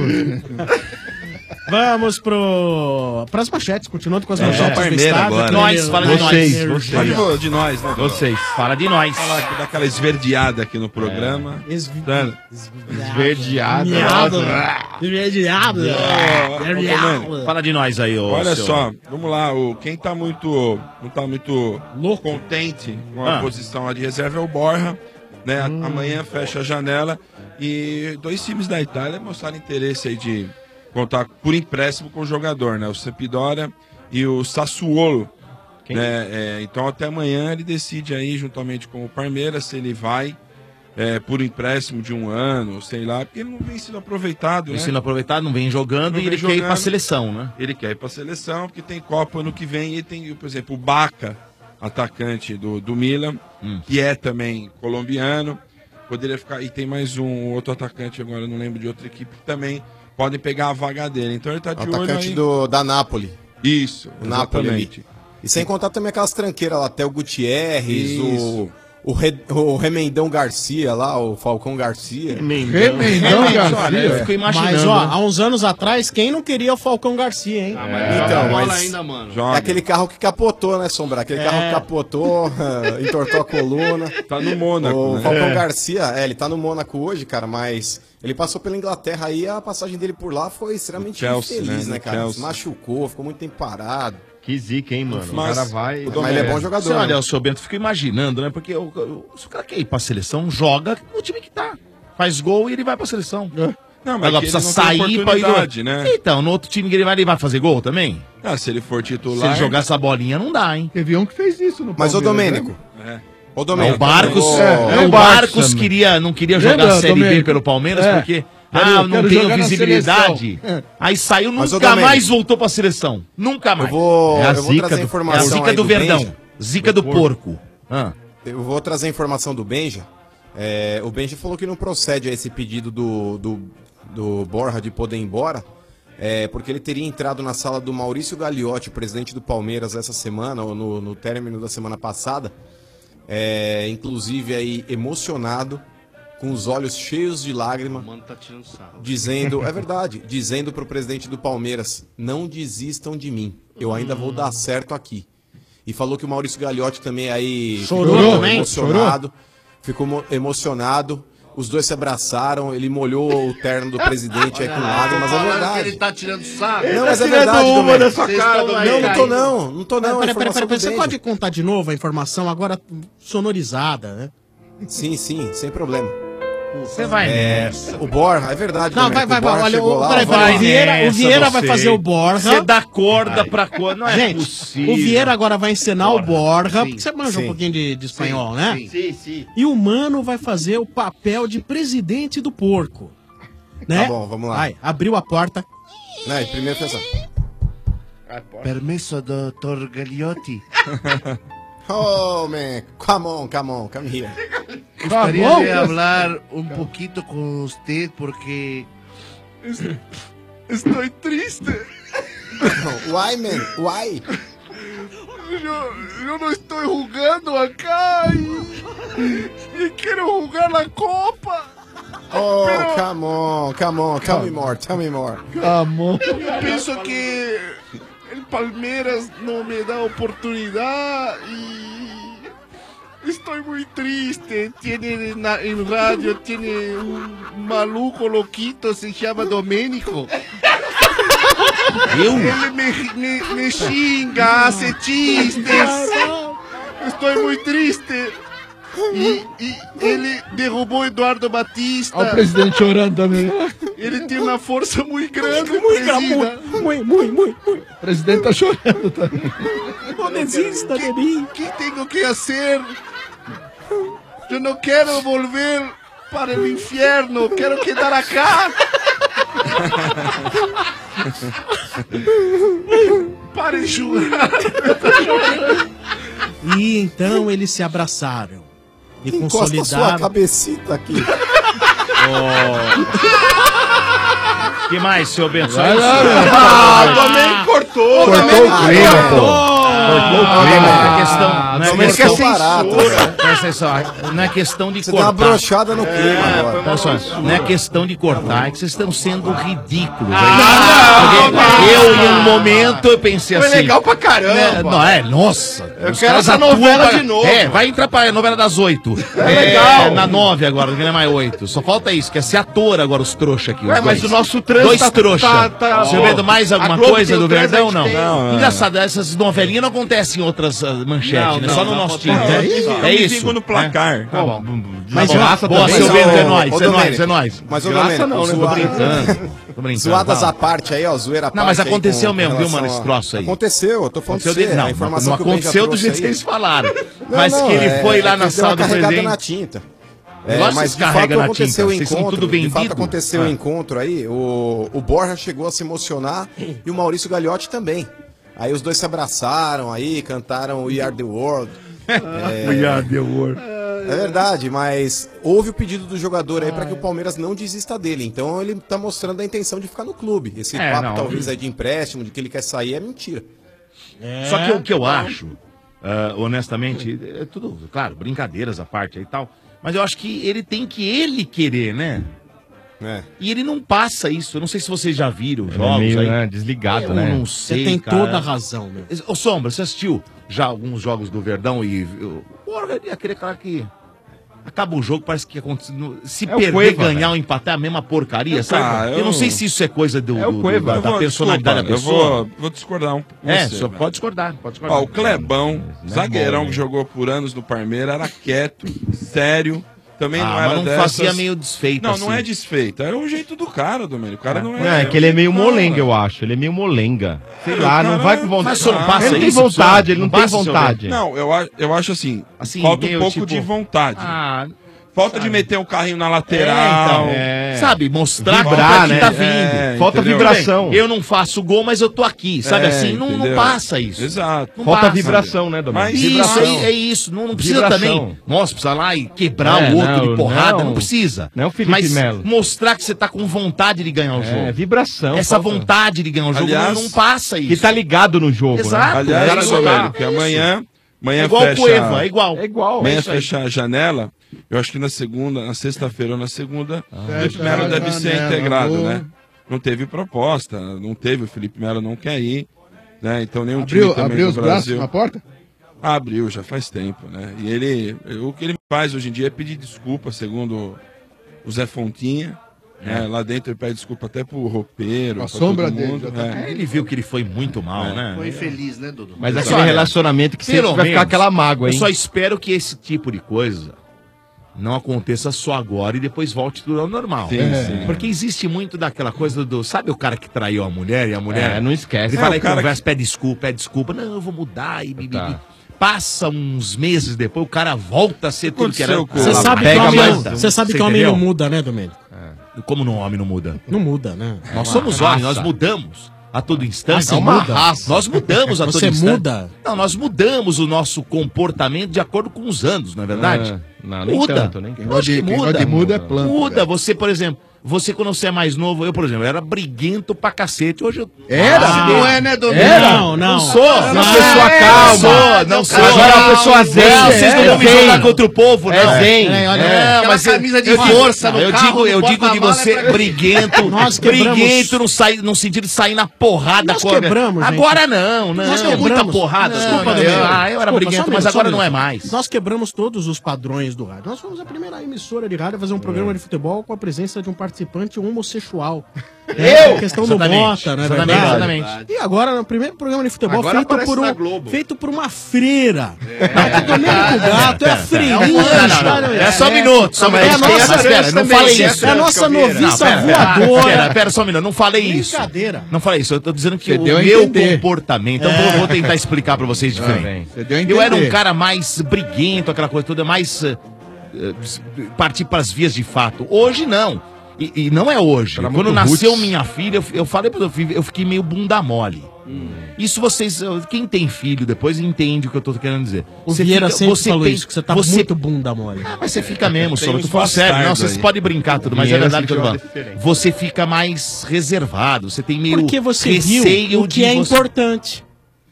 Vamos pro... pras manchetes, continuando com as É, manchetes do Parmeira estádio. agora. aqui Nós, no- fala de Vocês, nós. Fala de, de nós, né? Vocês, fala de nós. Falar aqui daquela esverdeada aqui no programa. Esvi- Tá? Esverdeado. Esverdeado. nossa. Esverdeado. Ó, Esverdeado. Fala de nós aí, ô. Olha seu- só, vamos lá, o, quem tá muito, não tá muito Louco. contente com a Ah. posição lá de reserva é o Borja, né? A- Amanhã fecha a janela e dois times da Itália mostraram interesse aí de contar por empréstimo com o jogador, né? O Sampdoria e o Sassuolo. Né? É, então até amanhã ele decide aí, juntamente com o Palmeiras, se ele vai é, por empréstimo de um ano, sei lá, porque ele não vem sendo aproveitado, Vem né? sendo aproveitado, não vem jogando Não e vem ele quer ir pra jogando. seleção, né? Ele quer ir pra seleção, porque tem Copa ano que vem e tem, por exemplo, o Baca, atacante do, do Milan, Hum. que é também colombiano. Poderia ficar. E tem mais um outro atacante, agora eu não lembro de outra equipe, que também podem pegar a vaga dele. Então ele tá de olho Atacante aí. do, da Napoli. Isso, O Napoli ali. exatamente. E sem contar também aquelas tranqueiras lá, até o Gutierrez, Isso. o, o, Re, o Remendão Garcia lá, o Falcão Garcia. Remendão Olha, eu Garcia. fico imaginando. Mas, ó, né? há uns anos atrás, quem não queria o Falcão Garcia, hein? Então, bola mas ainda, mano. Joga. é aquele carro que capotou, né, Sombra? Aquele É. carro que capotou, entortou a coluna. Tá no Mônaco, O né? Falcão Garcia, é, ele tá no Mônaco hoje, cara, mas ele passou pela Inglaterra aí, a passagem dele por lá foi extremamente Chelsea, infeliz, né, né, no cara? Chelsea. Se machucou, ficou muito tempo parado. Que zica, hein, mano? Mas- o cara vai. Mas ele é bom jogador. Você olha, né? o seu Bento, fica imaginando, né? Porque o, o- se o cara quer ir pra seleção, joga no time que tá. Faz gol e ele vai pra seleção. Não, mas Agora que ele precisa não tem sair pra ir oportunidade, do... né? Então, no outro time que ele vai, ele vai fazer gol também? Ah, se ele for Se titular. ele jogar essa bolinha, não dá, hein? Teve um que fez isso no Mas, ô Palmeiras, Domênico, né? É. ô Não, Domênico. o Barcos, ô, é, o o Barcos Barcos queria, não queria Lembra, jogar a Série B Domênico? pelo Palmeiras É. porque Quero- ah, não quero tenho jogar na visibilidade. seleção. Aí saiu, Mas, ô, nunca Domênico, mais voltou pra seleção. Nunca mais. Eu vou, É a eu vou zica trazer do- É a informação zica aí do Verdão. Benja. Zica do porco. Ah. Eu vou trazer a informação do Benja. É, o Benja falou que não procede a esse pedido do, do, do Borja de poder ir embora, é, porque ele teria entrado na sala do Maurício Gagliotti, presidente do Palmeiras, essa semana, ou no, no término da semana passada, é, inclusive aí emocionado, com os olhos cheios de lágrima, Mano, tá tirando sarro. dizendo, é verdade, dizendo pro presidente do Palmeiras, não desistam de mim, eu ainda vou dar certo aqui. E falou que o Maurício Gagliotti também aí Chorou ficou também? emocionado, ficou mo- emocionado, Os dois se abraçaram, ele molhou o terno do presidente aí com lágrimas, é verdade. Ele tá tirando sarro. Não, mas é Tá tirando verdade, uma Domênico. da sua Vocês cara, estão- Domênico. Não, não tô não, não tô não. Peraí, é peraí, informação peraí, do você Danger. pode contar de novo a informação agora sonorizada, né? Sim, sim, sem problema. Você vai É, nessa. o Borja, é verdade. Não, Domênico, vai, vai, o Borja vai. Olha, chegou o, lá, peraí, vai peraí, lá. o Vieira, o nessa, Vieira vai você. fazer o Borja. Você dá corda pra corda, não é Gente, possível. o Vieira agora vai encenar o Borja, Sim, porque você manja sim. um pouquinho de, de espanhol, Sim, né? sim. Sim, sim. E o Mano vai fazer o papel de presidente do porco. Né? Tá bom, vamos lá. Vai, abriu a porta. Não, e primeiro fez assim. Permiso, doutor Gagliotti. Oh, man, come on, come on, come here. Gostaria Come on. de hablar un poquito con usted porque estoy triste. Why, man? Why? Yo, yo no estoy jugando acá y, y quiero jugar la copa. Oh, Pero- come on, come on, tell me more, tell me more. Yo pienso que el Palmeiras no me da oportunidad y estoy muy triste. Tiene en, la- en radio, tiene un maluco loquito, se llama Domenico. Eu? Ele me, me, me xinga, hace chistes. Estou muito triste. E, e ele derrubou Eduardo Batista. Olha o presidente chorando também. Ele tem uma força muito grande, Muito, presida. muito, muito, muito. O presidente tá chorando também. Não desista de mim. ¿Qué tengo que hacer? Yo no quiero volver para el infierno, quiero quedar acá. Pare de chorar. E então eles se abraçaram. E Encosta a sua consolidaram. cabecita aqui. O que mais, seu Bento? Vai lá, Ah, meu. Domênico cortou. Cortou Domênico o clima, cortou. pô. Cortou o Ah, clima. Não é ah, questão, não é Domênico questão, é barato. Presta atenção, não é questão de Você deu uma cortar. brochada no clima agora. Olha só, não é questão de cortar, é que vocês estão sendo ridículos. Ah, Porque não, eu, não. em um momento, eu pensei Foi assim... legal pra caramba. né, Não, é, nossa. Eu os quero caras essa atuam novela pra- de novo. É, vai entrar pra novela das oito. É legal. Na nove agora, não é mais oito. Só falta isso, que é ser ator agora, os trouxa aqui. os Ué, mas dois. o nosso trânsito Dois tá- trouxa. tá- tá- Você ó, vendo mais a alguma Globo coisa tem do o trânsito, Verdão, a não? gente tem. Não, é. Engraçado, essas novelinhas não acontecem em outras ah, manchetes, Não, né? não, Só no não nosso acontece. time. né? É isso. É Eu me isso. vingo no placar. É? Tá bom. Mas Tá bom. graça Boa, também. seu Mas, Bento, ô, é nóis, ô, é nóis, Domênico, é nóis. Mas, ô, Graça Domênico, não, né? Tô zoa- brincando. Tô brincando. Zoadas fala. à parte aí, ó, zoeira à parte. Não, mas aí aconteceu com mesmo, viu, relação mano, esse a- troço aí. Aconteceu, eu tô falando Aconteceu de você, dele, não, a informação não que o Ben já aconteceu do trouxe jeito que aí. vocês falaram. Não, Mas não, que ele é- foi lá é na que deu uma sala do carregada presidente. na tinta. Eu É, gosto mas de de fato carrega na aconteceu o tinta, vocês são encontro. tudo De fato vendido. aconteceu o Ah. encontro aí. O, o Borja chegou a se emocionar e o Maurício Gagliotti também. Aí os dois se abraçaram aí, cantaram We Are the World. É, We Are the World. É verdade, mas houve o pedido do jogador aí para que o Palmeiras não desista dele. Então ele tá mostrando a intenção de ficar no clube. Esse É, papo não. talvez aí de empréstimo, de que ele quer sair, é mentira. Só que o que eu acho, ah, honestamente, é tudo, claro, brincadeiras à parte aí e tal, mas eu acho que ele tem que ele querer, né? É. E ele não passa isso. Eu não sei se vocês já viram Ele é jogos meio, aí. né, desligado, eu né? não sei, Você tem cara. toda a razão, meu. Ô, Sombra, você assistiu já alguns jogos do Verdão e... eu- Porra, é aquele cara que... Acaba o jogo, parece que acontece, no- se É o perder, Cueva, ganhar velho. ou empatar é a mesma porcaria, Ah, sabe? Eu... eu- não sei se isso é coisa do, É o do- Cueva. da, Eu da vou- personalidade desculpa, da pessoa. Eu vou, vou discordar um pouco. É, você, só velho. pode discordar, pode discordar. Ó, o Clebão, Não é zagueirão bom, que né? jogou por anos no Palmeiras, era quieto, sério. Também Ah, não mas era não dessas... fazia meio desfeito Não, assim. não é desfeito. Era o jeito do cara, Domênico. O cara não Não, é... é que ele é meio Não, molenga, eu acho. Ele é meio molenga. Sei lá, não cara- vai com vontade. Mas só não passa ele não tem isso, vontade, senhor? ele não, Não tem passa, senhor vontade. Não, eu, a- eu acho assim, Assim, falta um meio, pouco tipo- de vontade. Ah, Falta de meter o carrinho na é, lateral. então, É. sabe, mostrar Vibrar, que né? tá vindo. É, Falta entendeu? vibração. Eu não faço gol, mas eu tô aqui, sabe É, assim? Não, não entendeu? passa isso. Exato. Não Falta passa. vibração, né, Domingos? Mas Isso, Vibração. é, é isso. Não, não precisa Vibração. também. Nossa, precisa lá e quebrar É, o outro não, de porrada. Não, não. precisa. Não é o Felipe Mas Melo. mostrar que você tá com vontade de ganhar o É, jogo. vibração. Essa falta- vontade de ganhar o jogo Aliás, não, não passa isso. Que tá ligado no jogo, Exato. né? Aliás, cara, isso, jogar. velho, que amanhã, amanhã É igual fecha... o Cueva, é igual. É igual. Amanhã É isso aí. fecha a janela. Eu acho que na segunda, na sexta-feira ou na segunda, o Felipe Fecha Melo a deve ser janela, integrado, boa. né? Não teve proposta, não teve, o Felipe Melo não quer ir, né? Então nenhum Abriu, time também abriu do os braços Brasil... na porta? Abriu, já faz tempo, né? E ele, o que ele faz hoje em dia é pedir desculpa, segundo o Zé Fontinha. É, lá dentro ele pede desculpa até pro roupeiro. A pra sombra todo dele mundo, já tá- é. Ele viu que ele foi muito mal, É. né? Foi infeliz, né, Dudu? Mas Mas aquele olha, relacionamento que sempre pelo vai ficar menos, aquela mágoa, hein? Eu só espero que esse tipo de coisa não aconteça só agora e depois volte tudo ao normal. Sim, É. sim. Porque existe muito daquela coisa do... Sabe o cara que traiu a mulher e a mulher... É, não esquece. Ele É, fala o e cara conversa, pede desculpa, pede desculpa. Não, eu vou mudar e... bibi, Tá. bibi. Passa uns meses depois, o cara volta a ser tudo que era... Você sabe que Pega homem, mais- você sabe Você que homem não entendeu? muda, né, Domênico? Como não homem não muda? Não muda, né? Nós É somos uma homens, raça. nós mudamos a todo instante. Ah, você muda? Nós mudamos a todo Você instante. muda? Não, nós mudamos o nosso comportamento de acordo com os anos, não é verdade? É, não, nem muda. tanto, nem Quem Lógico gosta de- que quem muda. gosta de muda é planta, Muda. velho. Você, por exemplo, você quando você é mais novo, eu, por exemplo, era briguento pra cacete. Hoje eu... Era? Ah, Não é, né, Dudu? Era? Não, não. Não sou. Uma Não pessoa é, calma. Não sou, não sou. Agora é uma pessoa zen. Não, vocês não É vão me zen. jogar contra o povo, não. É zen. É, olha, É, aquela mas eu- camisa de eu digo- força no eu carro, digo, no eu digo de porta-mala você é pra- briguento, Nós quebramos- briguento no, sair, no sentido de sair na porrada Nós com a- quebramos, gente. Agora não, não. Nós muita quebramos. porrada. Desculpa, Não, eu, Domênico. ah, eu era Desculpa, briguento, só um mas minuto, agora só um não é minuto. mais. Nós quebramos todos os padrões do rádio. Nós fomos a primeira emissora de rádio a fazer um programa de futebol com a presença de um participante homossexual. É, a questão do Exatamente, Mota, né? exatamente, verdade? exatamente. E agora, no primeiro programa de futebol Agora feito aparece por, na um, Globo. feito por uma freira. É. O Domênico Gato é a freirinha. Não, não, não. É só um minuto, só um É minuto. a nossa- Mas pera, não falei é isso. a nossa noviça Não, pera, voadora. Pera, pera só um minuto, não falei isso. Brincadeira. Não falei isso, eu tô dizendo que Você o deu a meu entender. comportamento, eu vou, vou tentar explicar pra vocês diferente. Você deu a Eu era um entender. cara mais briguento, aquela coisa toda, mais eh, eh, partir pras vias de fato. Hoje não. E, e não é hoje. Era Quando muito nasceu roots. minha filha, eu, eu falei pro meu filho, eu fiquei meio bunda mole. Isso vocês, quem tem filho depois entende o que eu tô querendo dizer. O Vieira fica- sempre falou tem- isso, que você tá você- muito bunda mole. Ah, mas você fica mesmo, Tem só. Eu uns tô falando sério. Não, bastardos vocês aí. podem brincar tudo, mas é Vieira verdade que eu tô sentiu falando. uma diferença. Você fica mais reservado, você tem meio Porque você receio viu o que de é você- importante.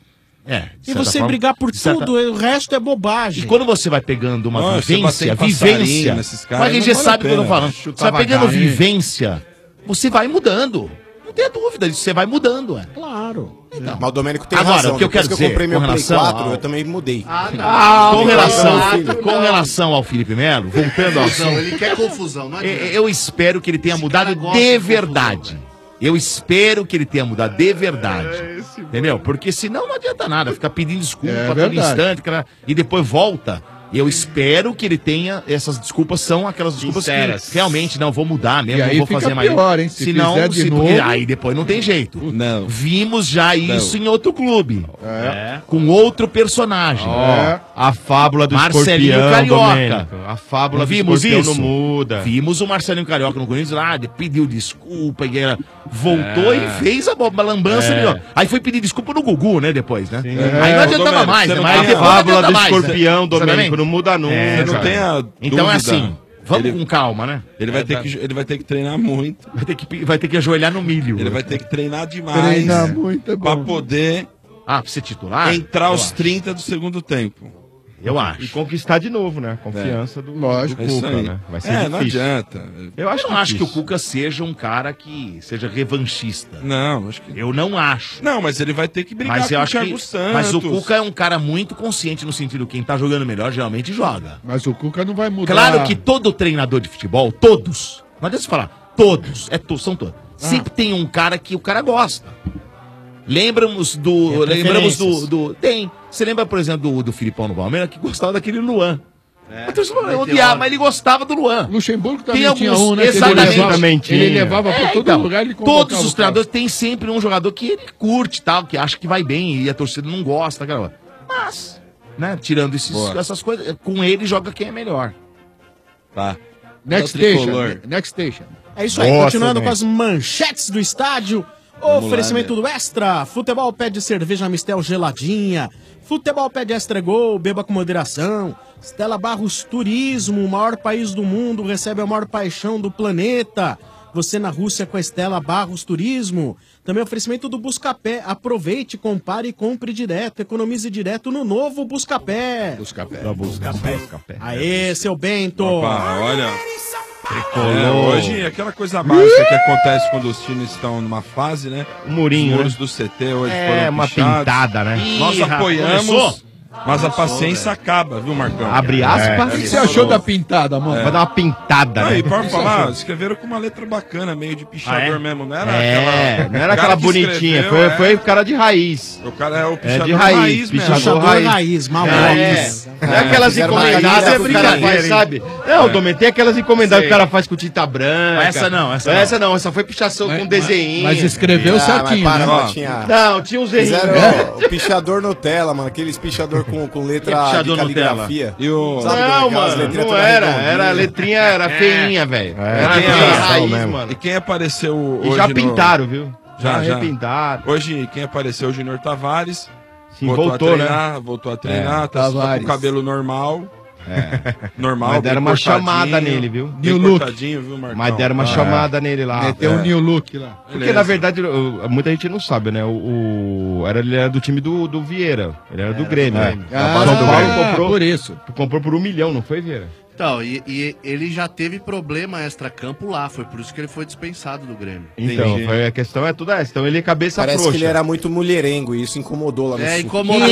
É, de E certa você forma, brigar por de certa- tudo, o resto é bobagem. E quando você vai pegando uma Nossa, você vivência, bater em passarinho vivência, nesses caras, mas a gente não já vale a sabe o que eu tô pena. falando. Você Chutar vai pegando vagar. vivência, você vai mudando. Não tenha dúvida disso, você vai mudando, é. Claro. Então, Mas o Domênico tem Agora, razão. o que eu Depois quero que eu dizer, comprei meu com Play relação quatro, ao- eu também mudei. com, relação, filho. com relação ao Felipe Melo, voltando ao Confusão, ele quer confusão, não Eu, adianta. eu espero que ele tenha mudado cara gosta de de verdade. Eu espero que ele tenha mudado de verdade. Entendeu? Porque senão não adianta nada. Ficar pedindo desculpa É a todo verdade. instante cara, e depois volta. Eu espero que ele tenha. Essas desculpas são aquelas desculpas Sinceras. que realmente não vou mudar mesmo, E aí não vou fica fazer mais. pior, hein? Se Senão, fizer de se- novo- porque aí depois não tem jeito. Não. Vimos já isso em outro clube. É. Com outro personagem. Ó, a fábula do Marcelinho escorpião, Carioca. Domênico. A fábula Não do vimos escorpião isso? não muda. Vimos o Marcelinho Carioca no Corinthians lá, de- pediu desculpa, e era- voltou É. e fez a, bo- a lambança. É. ali, ó. Aí foi pedir desculpa no Gugu, né, depois, né? Sim. Aí É. não Ô, adiantava Domênico, mais, você né? não Mas tem aí a depois não Fábula adianta do mais, escorpião, né? Domênico, Exatamente. não muda nunca. É, Você não exato. tem a Então é dúvida. assim, vamos Ele- com calma, né? Ele vai, É, ter tá. que, ele vai ter que treinar muito. Vai ter que, vai ter que ajoelhar no milho. Ele vai ter que treinar demais. Treinar muito é Pra bom. poder Ah, pra ser titular? entrar Eu aos acho. trinta do segundo tempo. Eu E acho. conquistar de novo, né? A confiança do, Lógico. do É isso Cuca, aí. né? Vai ser é, não difícil. adianta. Eu acho, não acho que o Cuca seja um cara que seja revanchista. Não, acho que. Eu não acho. Não, mas ele vai ter que brigar Mas com eu o acho Thiago que. Santos. Mas o Cuca é um cara muito consciente no sentido quem tá jogando melhor geralmente joga. Mas o Cuca não vai mudar. Claro que todo treinador de futebol, todos, não adianta você falar, todos, é to, são todos. Sempre tem um cara que o cara gosta. Lembramos do. Tem Lembramos do, preferências. do. Tem. Você lembra, por exemplo, do, do Filipão no Palmeiras que gostava daquele Luan. É, A torcida não meteoro. odiava, mas ele gostava do Luan. Luxemburgo também Tem tinha alguns- um, né? que ele exatamente. levava- Também Ele tinha. levava pra todo Então, lugar, ele convocava todos os o cara. treinadores têm sempre um jogador que ele curte tal, que acha que vai bem e a torcida não gosta, cara. Mas, né, tirando esses, Boa. essas coisas, com ele joga quem é melhor. Tá. Next É o Station. tricolor. Next Station. É isso aí, Nossa, continuando velho. com as manchetes do estádio. Vamos Oferecimento lá, do Extra. Futebol pede cerveja Mistel geladinha. Futebol pede Extra Gol, beba com moderação. Stella Barros Turismo, o maior país do mundo, recebe a maior paixão do planeta. Você na Rússia com a Stella Barros Turismo. Também oferecimento do Buscapé. Aproveite, compare e compre direto. Economize direto no novo Buscapé. Buscapé. Aê, seu Bento. Opa, olha. É, hoje, aquela coisa básica que acontece quando os times estão numa fase, né? O murinho, Os muros né? do C T hoje É, foram uma pichados. pintada, né? Ih, Nós rapaz, apoiamos. começou? Mas a paciência acaba, viu, Marcão? Abre aspas. É, O que você achou da pintada, mano? Vai dar uma pintada, Aí, né? pode O que você falar, achou? escreveram com uma letra bacana, meio de pichador Ah, é? mesmo, não era É, aquela... não era o cara aquela que bonitinha, escreveu, foi, é. foi o cara de raiz. O cara é o É pichador de raiz, raiz mesmo. pichador Pichador raiz. raiz, mal É, não é aquelas Fizeram uma encomendadas carinha que o cara brincadeira, faz, hein? sabe? Não, Domênico, tem aquelas encomendadas Sei. que o cara faz com tinta branca. Essa não, essa Essa não, essa foi pichação com desenho. Mas escreveu Ah, mas certinho, para, né? mas tinha... Não, tinha uns errinhos. Fizeram o pichador Nutella, mano. Aqueles pichador com, com letra Que pichador de Nutella? caligrafia. E o... Sabe, Não, aquelas mano, letrinhas não toda era. redondinha. Era a letrinha, era feinha, velho. Era quem aquela é- raiz, mesmo. mano. E quem apareceu E hoje já no- pintaram, viu? Já, já. repintaram. Hoje, quem apareceu é o Júnior Tavares. Sim, voltou, voltou, a treinar, né? voltou a treinar, É, tá, tá com Tavares. o cabelo normal. Normal, Mas deram bem uma cortadinho, chamada nele, viu? Bem New look. cortadinho, viu, Marcão? Mas deram uma Ah, chamada nele lá. Meteu É. um new look lá. Porque, Beleza. na verdade, o- muita gente não sabe, né? O, o- era, ele era do time do, do Vieira. Ele era do Grêmio, é. né? Ah, São Paulo comprou, por isso. comprou por um milhão, não foi, Vieira? Então, e, e ele já teve problema extra-campo lá, foi por isso que ele foi dispensado do Grêmio. Então, Entendi. foi, a questão é tudo essa. Então ele é cabeça Parece frouxa. que ele era muito mulherengo e isso incomodou lá no É, sul. incomodou.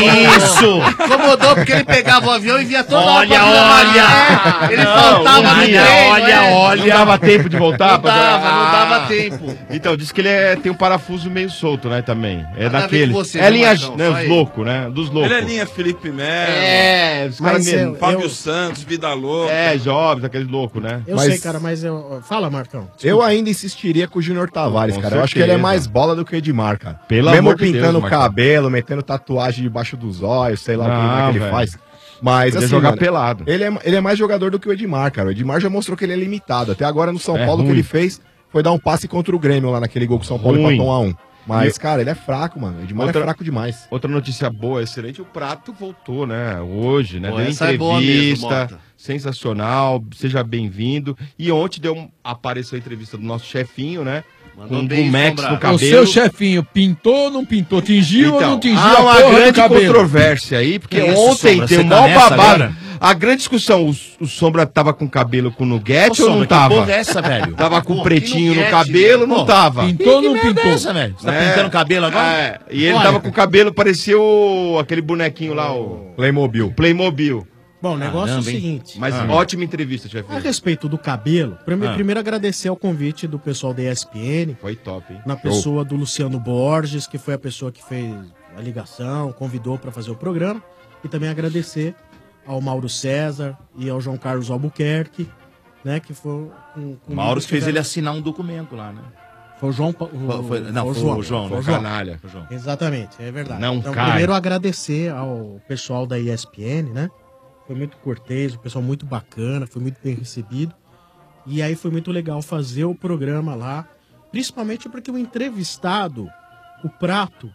Isso! Incomodou porque ele pegava o avião e via toda Olha, hora pra Vila olha! Maria. Ele Não, faltava no olha, treino, olha, é. olha. Não dava tempo de voltar? Não pra- dava, não Ah. dava tempo. Então, diz que ele é- tem um parafuso meio solto, né, também. É Nada a ver daquele. com você, é viu, linha, Marcão? né, Só os ele. loucos, né? Dos loucos. Ele é linha Felipe Melo, É, os caras Mas mesmo. eu- Fábio Santos, Vida Louca. É, jovens, aqueles loucos, né? Eu Mas- sei, cara, mas eu. Fala, Marcão. Eu ainda insistiria com o Júnior Tavares, Com cara. Eu acho que ele é certeza. mais bola do que o Edmar, cara. Pelo Mesmo amor de pintando Deus, o Marcão. cabelo, metendo tatuagem debaixo dos olhos, sei lá o que, Não, mais que ele velho. faz. Mas Podia assim, jogar mano, pelado. Ele é, ele é mais jogador do que o Edmar, cara. O Edmar já mostrou que ele é limitado. Até agora no São É Paulo o que ruim. ele fez foi dar um passe contra o Grêmio lá naquele gol que o São Paulo Ruim. empatou um a um. Mas, E- cara, ele é fraco, mano. O Edmar Outra- é fraco demais. Outra notícia boa, excelente, o Prato voltou, né? Hoje, né? Pô, deu essa é boa mesmo, entrevista, Mota. sensacional, seja bem-vindo. E ontem deu um- apareceu a entrevista do nosso chefinho, né? Mandou Com o bem, Gumex Sombra. no O cabelo. seu chefinho pintou ou não pintou? Tingiu ou não tingiu há a uma porra do grande cabelo? controvérsia aí, porque Que isso, ontem Sombra? tem Você um tá maior nessa babado. agora? A grande discussão, o, o Sombra tava com cabelo com Ô, nuguete ou não Sombra, que tava? porra é essa, velho? Tava com Pô, pretinho que no nuguete, cabelo, velho? não Pô, tava? Pintou ou Que não merda é pintou? essa, velho? Você tá É. pintando o cabelo agora? É, e ele Olha. tava com o cabelo, parecia o, aquele bonequinho lá, o Playmobil. Playmobil. Bom, o negócio é o Caramba, hein? seguinte. Mas Ah. ótima entrevista, A chefinho. respeito do cabelo, prime- Ah. primeiro agradecer ao convite do pessoal da E S P N, Foi top, hein? na pessoa do Luciano Borges, que foi a pessoa que fez a ligação, convidou para fazer o programa, e também agradecer ao Mauro César e ao João Carlos Albuquerque, né, que foi um, O Mauro fez ele assinar um documento lá, né? Foi o João, Pa- o, Foi- foi- não, foi foi o João, foi né? o João. Canalha. Ô, João. Exatamente, é verdade. Não então, cai. primeiro agradecer ao pessoal da E S P N, né? Foi muito cortês, o pessoal muito bacana, foi muito bem recebido. E aí foi muito legal fazer o programa lá, principalmente porque o entrevistado, o Prato,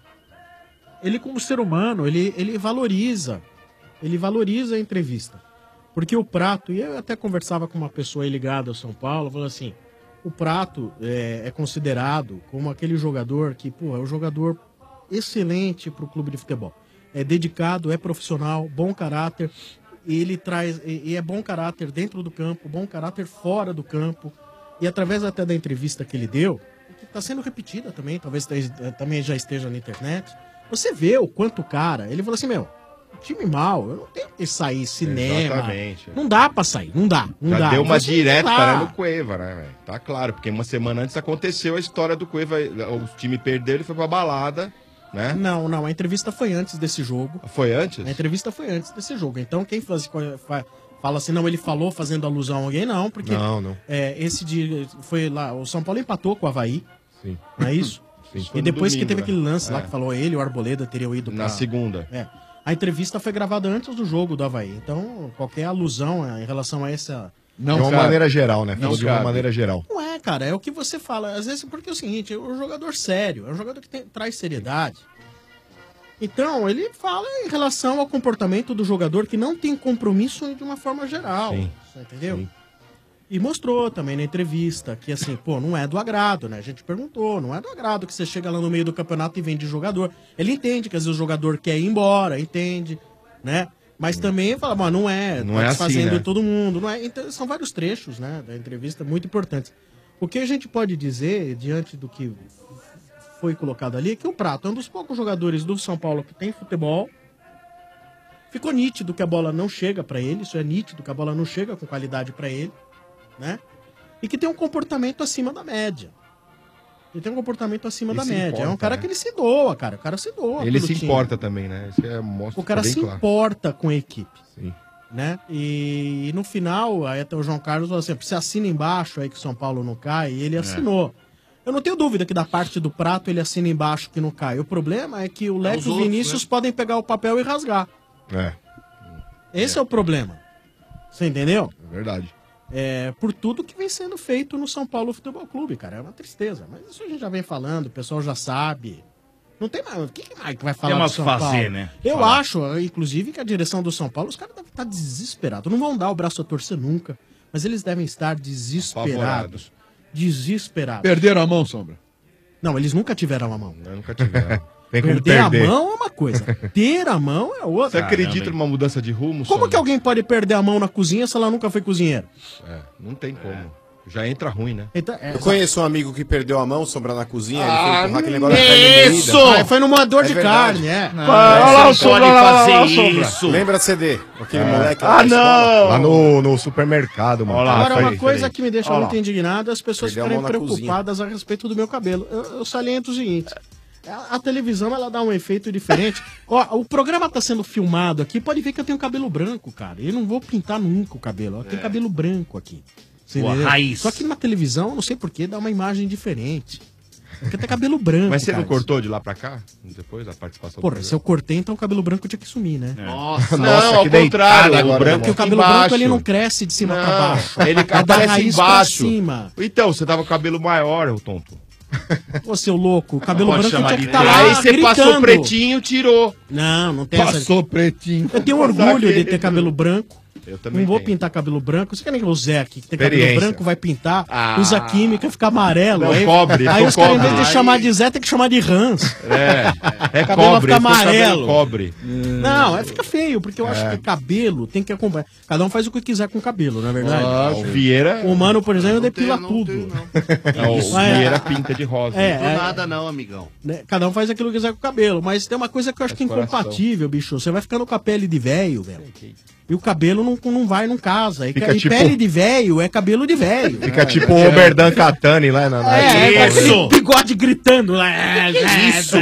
ele como ser humano, ele, ele valoriza, ele valoriza a entrevista. Porque o Prato, e eu até conversava com uma pessoa aí ligada ao São Paulo, falou assim, o Prato é, é considerado como aquele jogador que, pô, é um jogador excelente para o clube de futebol. É dedicado, é profissional, bom caráter, ele traz, e e é bom caráter dentro do campo, bom caráter fora do campo. E através até da entrevista que ele deu, que está sendo repetida também, talvez te- também já esteja na internet, você vê o quanto o cara, ele falou assim, meu, time mal, eu não tenho que sair cinema. Exatamente. Não dá pra sair, não dá, não Já dá. deu uma Você- direta não dá. né, no Cueva, né, velho? Tá claro, porque uma semana antes aconteceu a história do Cueva. O time perdeu, ele foi pra balada, né? Não, não, a entrevista foi antes desse jogo. Foi antes? A entrevista foi antes desse jogo. Então quem faz, fa- fala assim, não, ele falou fazendo alusão a alguém, não, porque Não, não. é, esse dia foi lá, o São Paulo empatou com o Avaí, Sim. não é isso? Sim. E Foi no depois que domingo, teve né? aquele lance lá É. que falou ele e o Arboleda teriam ido Na pra... segunda. É. A entrevista foi gravada antes do jogo do Avaí. Então, qualquer alusão é, em relação a essa... de uma maneira geral, né? Falou de uma cabe. maneira geral. Não é, cara, é o que você fala. Às vezes, porque é o seguinte, é um jogador sério, é um jogador que tem- traz seriedade. Então, ele fala em relação ao comportamento do jogador que não tem compromisso de uma forma geral. Sim. Você entendeu? E mostrou também na entrevista que, assim, pô, não é do agrado, né? A gente perguntou, não é do agrado que você chega lá no meio do campeonato e vende jogador. Ele entende que às vezes o jogador quer ir embora, entende, né? Mas também fala, mano, não é, Não tá é assim, desfazendo né? todo mundo, não é? Então, são vários trechos, né, da entrevista muito importantes. O que a gente pode dizer, diante do que foi colocado ali, é que o Prato é um dos poucos jogadores do São Paulo que tem futebol, Ficou nítido que a bola não chega pra ele, isso é nítido que a bola não chega com qualidade pra ele, né? E que tem um comportamento acima da média. Ele tem um comportamento acima Ele da se média. importa, é um cara né? que ele se doa, cara. O cara se doa. Ele pelo se time. importa também, né? Isso é, mostra O cara bem se claro. importa com a equipe. Sim. Né? E, e no final, aí até o João Carlos falou assim: você assina embaixo aí que o São Paulo não cai, e ele assinou. Eu não tenho dúvida que da parte do Prato ele assina embaixo que não cai. O problema é que o Leco os e o outros, Vinícius né? podem pegar o papel e rasgar. É, Esse é, o problema. Você entendeu? é verdade. É, por tudo que vem sendo feito no São Paulo Futebol Clube, cara. É uma tristeza. Mas isso a gente já vem falando, o pessoal já sabe. Não tem mais. O que mais que vai falar Tem mais do São o que fazer, Paulo? né? Eu Falar. acho, inclusive, que a direção do São Paulo, os caras devem estar desesperados. Não vão dar o braço a torcer nunca, mas eles devem estar desesperados. Desesperados. Perderam a mão, Sombra. Não, eles nunca tiveram a mão. Eu nunca tiveram. Tem como Perder perder. a mão é uma coisa. Ter a mão é Você outra. acredita numa mudança de rumo? Como Sombra? que alguém pode perder a mão na cozinha se ela nunca foi cozinheira? É, não tem como. Já entra ruim, né? Então, é, Eu conheço um amigo que perdeu a mão, sombrar na cozinha, ele Ah, foi empurrar aquele negócio da carne isso! moída. Ah, foi no moedor É de verdade. carne, é. Não, Ah, olha lá o Você não Sombra, pode lá, lá, lá, fazer lá, Sombra. isso. Lembra C D? Aquele É. moleque Ah, da escola? Lá no, no supermercado, mano. Agora, uma coisa que me deixa Olha muito lá. indignado é as pessoas Perdeu a ficarem mão na preocupadas a respeito do meu cabelo. Eu, eu saliento o seguinte: a, a televisão ela dá um efeito diferente. Ó, o programa tá sendo filmado aqui, pode ver que eu tenho cabelo branco, cara. Eu não vou pintar nunca o cabelo. Eu tenho cabelo branco aqui. Você Boa, entendeu? raiz. Só que na televisão, não sei porquê, dá uma imagem diferente. Porque tem cabelo branco. Mas você cara. não cortou de lá pra cá? Depois da participação Porra, do se eu cortei, então o cabelo branco tinha que sumir, né? Nossa, Não, ao que deitado contrário. agora, o branco Porque o fica cabelo embaixo. branco ele não cresce de cima pra Não, baixo. ele É da aparece raiz pra embaixo. cima. Então, você tava com o cabelo maior, ô tonto. Ô, seu louco, o cabelo Pode branco chamar tinha de que estar lá Aí você gritando. passou pretinho, tirou. Não, não tem essa... Passou pretinho. Eu tenho Passar orgulho de aquele- ter cabelo branco. Eu também Não vou tenho. pintar cabelo branco. Você quer nem que o Zé aqui, que tem cabelo Experiência. branco, vai pintar, Ah. usa química e fica amarelo. Não, aí cobre, aí ficou os caras, em vez cobre. de chamar de Zé, tem que chamar de Hans. É, é cabelo vai cobre, ficar esse foi o cabelo amarelo. cobre. Não, é, fica feio, porque eu acho que cabelo tem que acompanhar. Cada um faz o que quiser com o cabelo, não é verdade? O Vieira, O mano, por exemplo, depila não tudo. tenho, não. é, o Isso. É. Vieira pinta de rosa. É, Do é, nada não, amigão. né? Cada um faz aquilo que quiser com o cabelo. Mas tem uma coisa que eu acho que é Faz coração. incompatível, bicho. Você vai ficando com a pele de velho, velho. E o cabelo não, não vai, não casa. E, Fica e tipo- pele de velho é cabelo de velho. Fica tipo o Oberdan Catani lá na... na... É, é, Isso! aquele bigode gritando lá. É, isso!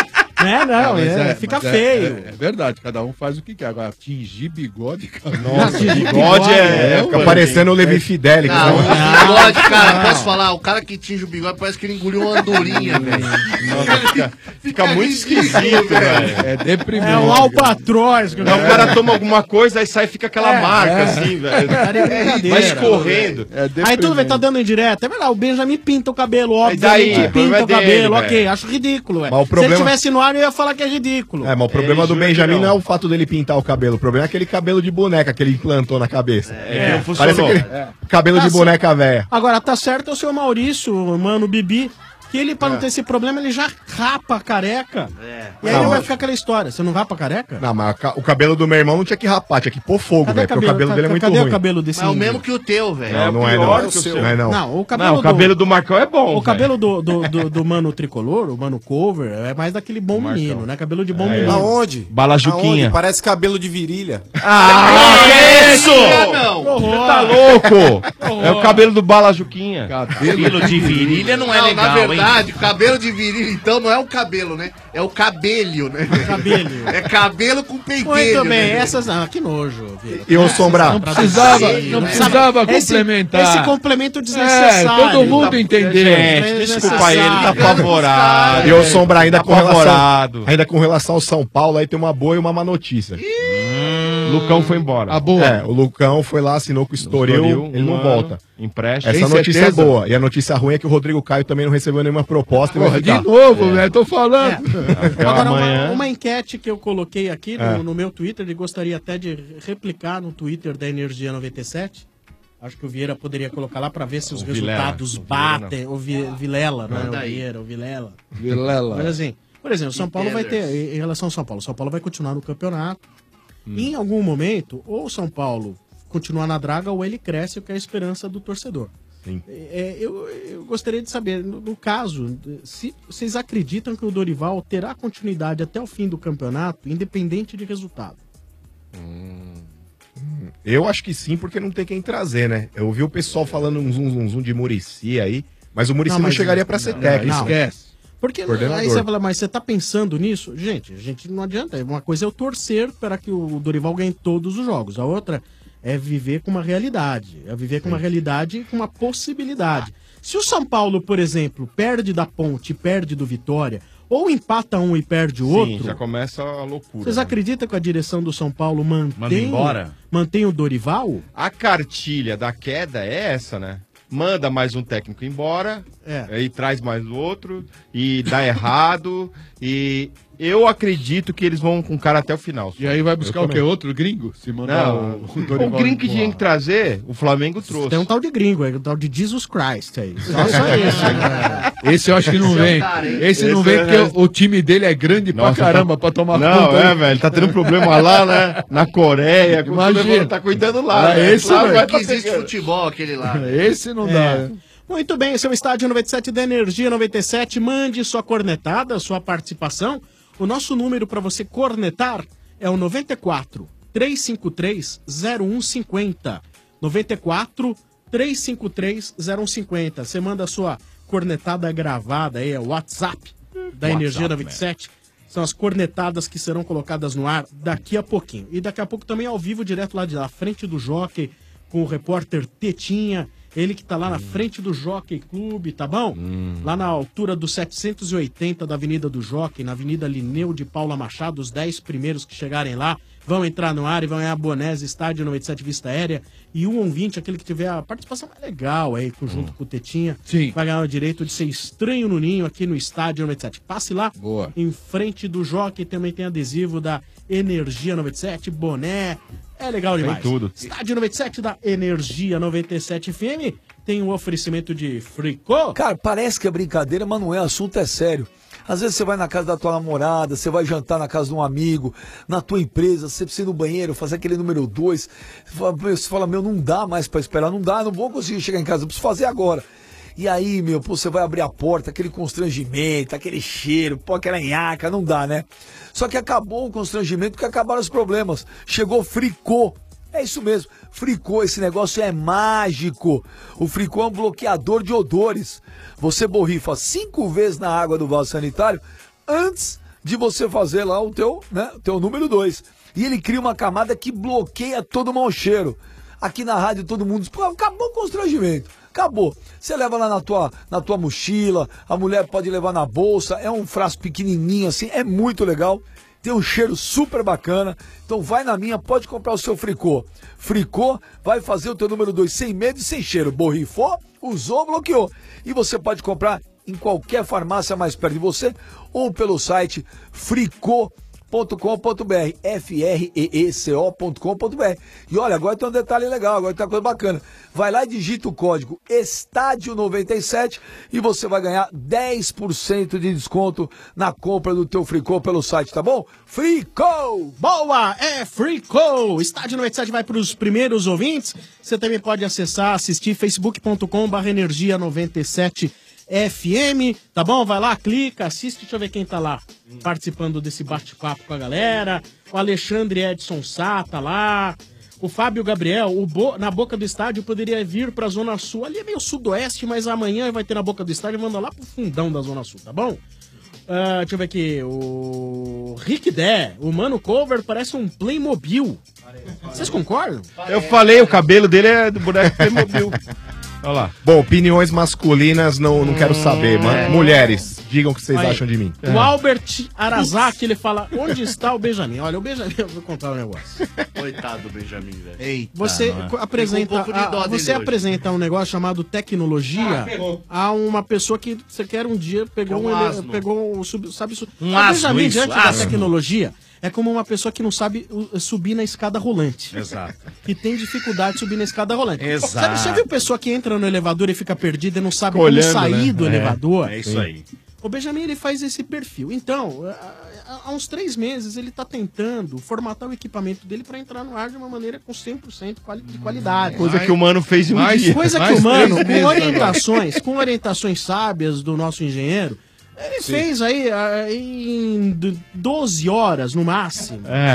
É, não, Mas é, fica mas é- feio. É, é verdade, cada um faz o que quer. Agora, tingir bigode, cara. Nossa, bigode é- É, fica parecendo o Levi Fidelli. que Não, o tá- bigode, cara, posso falar? O cara que tinge o bigode parece que ele engoliu uma andorinha, velho. Fica, fica muito esquisito, velho. É deprimente. É um albatroz. que Não, o cara toma alguma coisa, aí sai e fica aquela É, marca é. assim, velho. Cara, é brincadeira. Vai escorrendo. É Aí deprimente. tudo bem, tá dando em direto. É verdade, o Benjamin pinta o cabelo, obviamente daí? O pinta problema o é dele, cabelo, velho. ok, acho ridículo, ué. Mas o Se problema- ele tivesse no ar, eu ia falar que é ridículo. É, mas o problema Ele do jura Benjamin que não. não. é o fato dele pintar o cabelo. O problema é aquele cabelo de boneca que ele implantou na cabeça. É, que não Parece funcionou. aquele cabelo Tá de boneca velha. Agora, tá certo é o seu Maurício, mano, Bibi, que ele, pra não ter esse problema, ele já rapa a careca. E aí Não, não vai mas- ficar aquela história. Você não rapa a careca? Não, mas ca- o cabelo do meu irmão não tinha que rapar, tinha que pôr fogo, Cadê velho. Porque o cabelo ca- dele é muito cadê ruim. o cabelo desse Mas é o índio? mesmo que o teu, velho. Não, não é não. pior Não que o seu. é não. Não, o cabelo, Não, o cabelo do Marcão é bom. O cabelo do, do, do, do mano tricolor, o mano cover, é mais daquele bom menino, né? Cabelo de bom menino. Aonde? Bala Juquinha. Aonde? Parece cabelo de virilha. Ah, que isso? Não, Você tá louco? É o cabelo do Bala Juquinha. Cabelo de virilha não é Não, legal, na verdade, hein? o cabelo de virilha, então, não é o cabelo, né? É o cabelho, né? Cabelo. É cabelo com pentelho. Muito bem, né? essas. Ah, que nojo. Vira. E o Sombra? Não precisava, Sim, não né? precisava Esse- complementar. Esse complemento É, desnecessário. todo mundo entendeu. Gente, desculpa ele, tá Desnecessário. apavorado. E o Sombra ainda Tá com relação, apavorado. ainda com relação ao São Paulo, aí tem uma boa e uma má notícia. Lucão foi embora. A boa. É, o Lucão foi lá, assinou com o Estoril, Estoril, ele um não ano, volta. Empréstimo. Essa Tem notícia certeza? é boa. E a notícia ruim é que o Rodrigo Caio também não recebeu nenhuma proposta e vai Porra, de ficar. novo, velho, tô falando. Até Agora, amanhã. uma, uma enquete que eu coloquei aqui no, É. no meu Twitter, e gostaria até de replicar no Twitter da Energia noventa e sete. Acho que o Vieira poderia colocar lá pra ver se os O Vilela. resultados O Vieira batem. O Vi- Vilela, não é Manda o aí. Vieira, o Vilela. Vilela. Mas assim, por exemplo, o São Paulo vai ter, Entenders. em em relação ao São Paulo, o São Paulo vai continuar no campeonato. Em algum momento, ou o São Paulo continuar na draga, ou ele cresce, o que é a esperança do torcedor. Sim. É, eu, eu gostaria de saber, no, no caso, se vocês acreditam que o Dorival terá continuidade até o fim do campeonato, independente de resultado. Eu acho que sim, porque não tem quem trazer, né? Eu ouvi o pessoal falando um zum, zum, zum de Muricy aí, mas o Muricy não, não chegaria pra ser não, técnico. não. Esquece. Porque Coordenador. aí você fala, mas você tá pensando nisso? Gente, a gente não adianta. Uma coisa é eu torcer para que o Dorival ganhe todos os jogos. A outra é viver com uma realidade. É viver com uma realidade e com uma possibilidade. Se o São Paulo, por exemplo, perde da Ponte e perde do Vitória, ou empata um e perde o Sim, outro... já começa a loucura. Vocês né? acreditam que a direção do São Paulo Manda mantém, embora? mantém o Dorival? A cartilha da queda é essa, né? Manda mais um técnico embora, É. aí traz mais outro, e dá errado, e eu acredito que eles vão com o cara até o final. E aí vai buscar Eu o quê? também. Outro gringo? Se mandar Não, o, o, Dorival gringo que embora. tinha que trazer, o Flamengo trouxe. Tem um tal de gringo aí, um tal de Jesus Christ aí. Só, só esse. né? Esse eu acho que não vem. Esse não vem porque o, o time dele é grande Nossa, pra caramba tá- pra tomar Não, conta. é, aí. velho, tá tendo problema lá, né? Na Coreia, Imagina. tá cuidando lá. Ah, né? esse Lá não vai é. tá Que existe pegando. futebol aquele lá. Esse não É. dá, né? Muito bem, esse é o Estádio noventa e sete da Energia noventa e sete. Mande sua cornetada, sua participação. O nosso número para você cornetar é o noventa e quatro, trezentos e cinquenta e três, zero um cinquenta. noventa e quatro, trezentos e cinquenta e três, zero um cinquenta. Você manda a sua cornetada gravada aí, é o WhatsApp da WhatsApp, Energia noventa e sete. São as cornetadas que serão colocadas no ar daqui a pouquinho. E daqui a pouco também ao vivo, direto lá de lá, frente do Jockey, com o repórter Tetinha. Ele que tá lá na frente do Jockey Clube, tá bom? Lá na altura do setecentos e oitenta da Avenida do Jockey, na Avenida Lineu de Paula Machado, os dez primeiros que chegarem lá vão entrar no ar e vão ganhar bonés, Estádio noventa e sete Vista Aérea. E o ouvinte, aquele que tiver a participação mais legal aí, junto com o Tetinha, Sim. vai ganhar o direito de ser estranho no ninho aqui no Estádio noventa e sete. Passe lá, Boa. em frente do Jockey, também tem adesivo da Energia noventa e sete, boné. É legal Tem demais. tudo. Estádio noventa e sete da Energia noventa e sete F M tem um oferecimento de Fricô. Cara, parece que é brincadeira, mas não é, o assunto é sério. Às vezes você vai na casa da tua namorada, você vai jantar na casa de um amigo, na tua empresa, você precisa ir no banheiro, fazer aquele número dois. Você fala, você fala, meu, não dá mais pra esperar, não dá, não vou conseguir chegar em casa, eu preciso fazer agora. E aí, meu, pô, você vai abrir a porta, aquele constrangimento, aquele cheiro, pô, aquela nhaca, não dá, né? Só que acabou o constrangimento porque acabaram os problemas. Chegou Fricô. É isso mesmo, Fricô, esse negócio é mágico. O Fricô é um bloqueador de odores. Você borrifa cinco vezes na água do vaso sanitário antes de você fazer lá o teu, né, o teu número dois. E ele cria uma camada que bloqueia todo o mau cheiro. Aqui na rádio todo mundo diz, pô, acabou o constrangimento. Acabou. Você leva lá na tua, na tua mochila, a mulher pode levar na bolsa, é um frasco pequenininho assim, é muito legal. Tem um cheiro super bacana. Então vai na minha, pode comprar o seu Fricô. Fricô vai fazer o teu número dois sem medo e sem cheiro. Borrifou, usou, bloqueou. E você pode comprar em qualquer farmácia mais perto de você ou pelo site fricô ponto com ponto br, F R E E C O ponto com ponto br. E olha, agora tem um detalhe legal, agora tem uma coisa bacana. Vai lá e digita o código Estádio noventa e sete e você vai ganhar dez por cento de desconto na compra do teu Fricô pelo site, tá bom? Fricô! Boa! É Fricô! Estádio noventa e sete vai para os primeiros ouvintes. Você também pode acessar, assistir facebook ponto com barra energia noventa e sete F M, tá bom? Vai lá, clica, assiste, deixa eu ver quem tá lá participando desse bate-papo com a galera. O Alexandre Edson Sá tá lá. O Fábio Gabriel, o Bo... na Boca do Estádio poderia vir pra Zona Sul. Ali é meio sudoeste, mas amanhã vai ter na Boca do Estádio, manda lá pro fundão da Zona Sul, tá bom? Uh, deixa eu ver aqui, o Rick Dé, o Mano Cover parece um Playmobil. Vocês concordam? Eu falei, o cabelo dele é do boneco Playmobil. Olha lá. Bom, opiniões masculinas não, não quero saber, Hum, mas é. mulheres, digam o que vocês Aí, acham de mim. O Albert Arazaki, ele fala, onde está o Benjamin? Olha, o Benjamin, eu vou contar um negócio. Coitado do Benjamin, velho. Eita, você co- apresenta, Fico um pouco de dó a- dele você hoje. apresenta um negócio chamado tecnologia a uma pessoa que você quer um dia pegou É um um, ele- asno. pegou um sub, sabe su- Um o asno Benjamin isso, diante da asno. tecnologia é como uma pessoa que não sabe uh, subir na escada rolante. Exato. Que tem dificuldade de subir na escada rolante. Exato. Sabe, você viu pessoa que entra no elevador e fica perdida e não sabe Fica olhando, como sair né? do É, elevador? é isso aí. O Benjamin, ele faz esse perfil. Então, há- há uns três meses, ele tá tentando formatar o equipamento dele para entrar no ar de uma maneira com cem por cento quali- de qualidade. Coisa que o Mano fez em um Mais- dia. Coisa que Mais o Mano, três com meses orientações, com orientações sábias do nosso engenheiro, ele Sim. fez aí ah, em d- doze horas no máximo. É.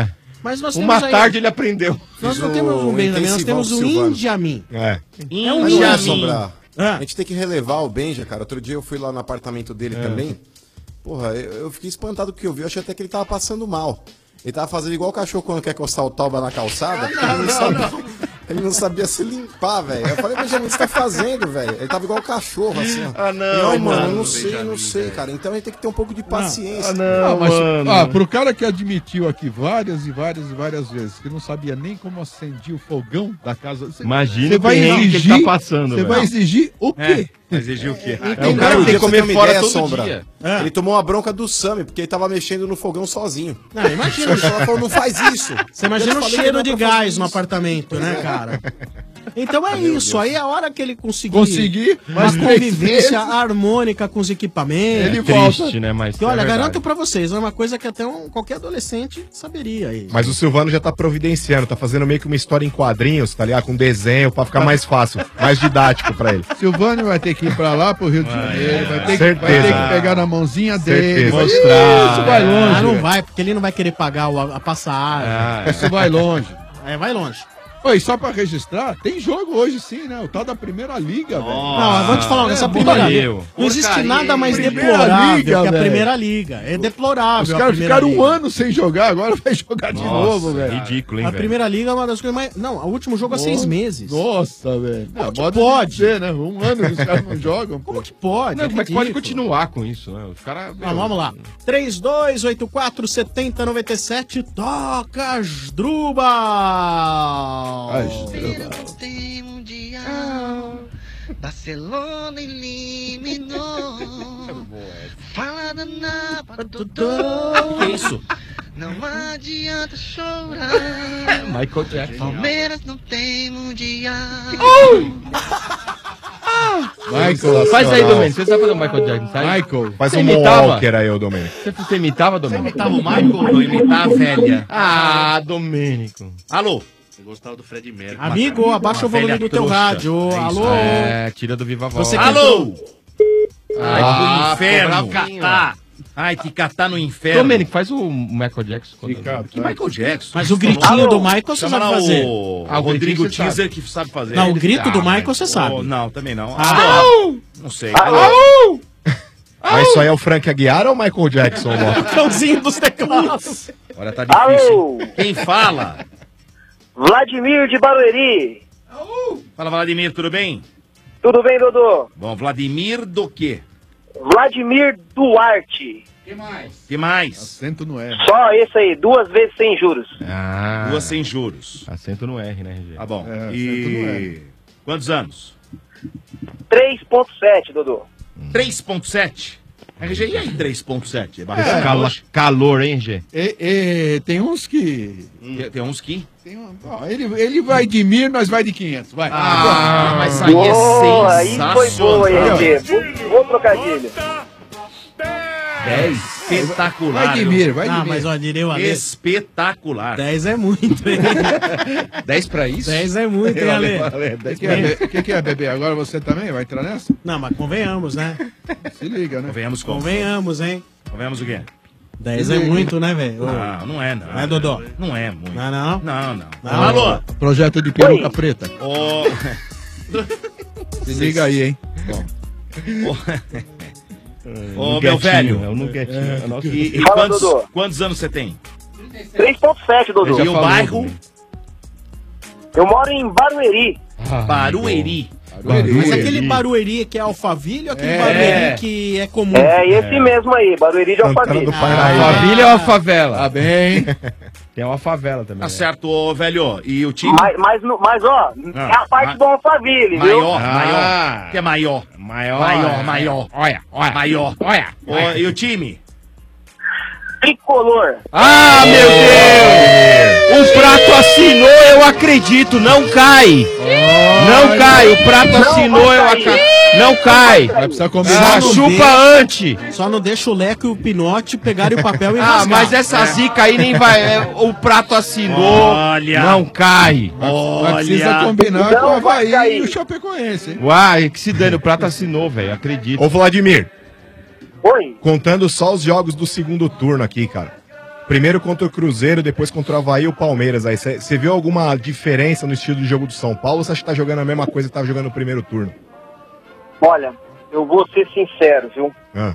Mas nós Uma temos aí- tarde ele aprendeu. Nós não temos um Benjamin, nós temos um Indiamin. É. É um Mas, Indiamin. olha, Sombra, Ah. a gente tem que relevar o Benja, cara. Outro dia eu fui lá no apartamento dele É. também. Porra, eu, eu fiquei espantado com o que eu vi. Eu achei até que ele tava passando mal. Ele tava fazendo igual o cachorro quando quer coçar o toba na calçada. porque ele, não sabia, ele não sabia se limpar, velho. Eu falei, Benjamin, o que você tá fazendo, velho? Ele tava igual o cachorro, assim, ó. Ah, não, Não, mano, mano, não sei, Benjamin, não sei, cara. Então a gente tem que ter um pouco de paciência. Ah, não, mas, ah, pro cara que admitiu aqui várias e várias e várias vezes que não sabia nem como acendia o fogão da casa. Cê, Imagina cê o perrengue que ele tá passando, Você velho. vai exigir o quê? É, exigir o quê? É, o cara tem que comer fora todo sombra. dia. Ele tomou uma bronca do Sami, porque ele tava mexendo no fogão sozinho. Não, imagina. Ela falou, não faz isso. Você imagina Eu o te falei que cheiro não de é pra fazer gás no isso. apartamento, né, cara? Então é Meu isso. Deus. Aí a hora que ele conseguir, Conseguir, uma mas convivência vezes- harmônica com os equipamentos. Ele volta. Triste, né? Mas Que, olha, é verdade. garanto pra vocês, é uma coisa que até um, qualquer adolescente saberia aí. Mas o Silvano já tá providenciando, tá fazendo meio que uma história em quadrinhos, tá ligado? Com desenho, pra ficar mais fácil, mais didático pra ele. Silvânio vai ter que ir pra lá, pro Rio de Janeiro, vai, ter que, vai Certeza. ter que pegar na mãozinha dele. Certeza. Vai- Mostrar. Isso vai longe. Ah, não velho. vai, porque ele não vai querer pagar o- a, a passagem. Ah, isso vai longe. É, vai longe. Oi, só pra registrar, tem jogo hoje sim, né? O tal da Primeira Liga, velho. Não, eu vou te falar, essa primeira liga. Não existe nada mais deplorável que a velho. primeira liga. É deplorável. Os a caras primeira ficaram liga. um ano sem jogar, agora vai jogar de novo, velho. Ridículo, hein, A velho? primeira liga é uma das coisas mais. Não, o último jogo há seis Nossa, meses. Nossa, velho. Não, que modo pode? de dizer, né? Um ano que os caras não jogam. Como que pode? Não, É como é que pode ridículo. continuar com isso, né? Os caras... Não, vamos lá. três dois oito quatro sete zero nove sete. Toca Asdrubal. Asdrubal. Tem mundial, Barcelona eliminou. Fala da Napa, Dodô. Que isso? Não adianta chorar. Michael Jackson. Palmeiras não tem mundial. Michael, Faz aí, Domênico. Você sabe fazer o Michael Jackson, sabe? Michael. Faz Você um imitava? Walker aí, ô Domênico. Você, você imitava, Domênico? Imitava o Michael ou imitar a velha? Ah, Domênico. Alô? Você gostava do Fred Mercury. Amigo, abaixa o volume velha do teu trouxa. rádio. É isso, Alô? É, tira do Viva Voz. Você que Alô? Ai, Ah, pro inferno. ficou bravinho. Catar. Ai, te catar no inferno. Domênico, faz o Michael Jackson. quando- Que Michael Jackson. Mas o gritinho do Michael você Chama sabe lá fazer. O Ah, o Rodrigo gritinho você Teaser que sabe fazer. Não, o grito do Ah, Michael mas- você sabe. Oh, não, também não. Ah, Alô? Não sei. Alô? Mas isso aí é o Frank Aguiar ou o Michael Jackson, ó? Cãozinho dos teclados. Agora tá difícil. Alô? hein? Quem fala? Vladimir de Barueri. Fala, Vladimir, tudo bem? Tudo bem, Dodô? Bom, Vladimir do quê? Vladimir Duarte. Que mais? Acento no R. Só esse aí, duas vezes sem juros. Ah. Duas sem juros. Acento no R, né, R G? Tá bom. É, acento no E R. quantos anos? três ponto sete, Dodô. três ponto sete. R G, e aí três ponto sete? É barriga É, Cala- hoje? calor, hein, R G? E, e, tem uns que... Tem, tem uns que... Tem um- ó, ele, ele vai de mil, nós vai de quinhentos. Vai. Ah, mas aí é Boa, aí foi boa, sensacional. R G. Bom, bom trocadilho. dez. Espetacular. Vai de viu? mir, vai de Ah, mir. mas ó, diria o Ale. Espetacular. dez é muito, hein? dez pra isso? dez é muito, hein, Ale? O que, que, é, be- que, que é, bebê? Agora você também vai entrar nessa? Não, mas convenhamos, né? Se liga, né? Convenhamos com. Convenhamos, hein? Convenhamos o quê? dez é muito, né, velho? Ô, Não, não é, não. Não é, Dodô? Não é muito. Não, não? Não, não. Não. Alô? Projeto de peruca preta. Ô. Se liga aí, hein? Ô, meu velho. É o Nuguetinho. É o nosso- E, e Fala, quantos, Dodô. quantos anos você tem? três ponto sete, Dodô. E o bairro? Eu moro em Barueri. Barueri. Mas aquele Barueri que é Alphaville ou aquele É. Barueri que é comum? É esse mesmo aí, Barueri de Alphaville. A família é uma favela. Tá bem. Tem uma favela também. Tá né? certo, ô, velho. E o time? Mas, mas, no- mas ó, Ah, é a parte ma- do Alphaville, viu? Maior, Ah. maior. Que é maior? Maior. Maior, maior. Olha, olha. Maior. Olha. Ô, e o time? Tricolor. Ah, meu Deus! O prato assinou, eu acredito, não cai. Não cai, o prato Não assinou, vai eu cair. acredito. Não cai. Vai precisar Ah, combinar. não chupa deixa. antes. Só não deixa o Leco e o Pinote pegarem o papel e Ah, rasgar. mas essa zica aí nem vai. é, o prato assinou. Olha. Não cai. Mas precisa Olha. combinar Não com o vai Havaí cair. e o Chapecoense, hein? Uai, que se dane, o prato assinou, velho. Acredito. Ô, Vladimir, Oi. contando só os jogos do segundo turno aqui, cara. Primeiro contra o Cruzeiro, depois contra o Avaí e o Palmeiras. Aí você viu alguma diferença no estilo de jogo do São Paulo ou você acha que tá jogando a mesma coisa que tava jogando no primeiro turno? Olha, eu vou ser sincero, viu? Ah,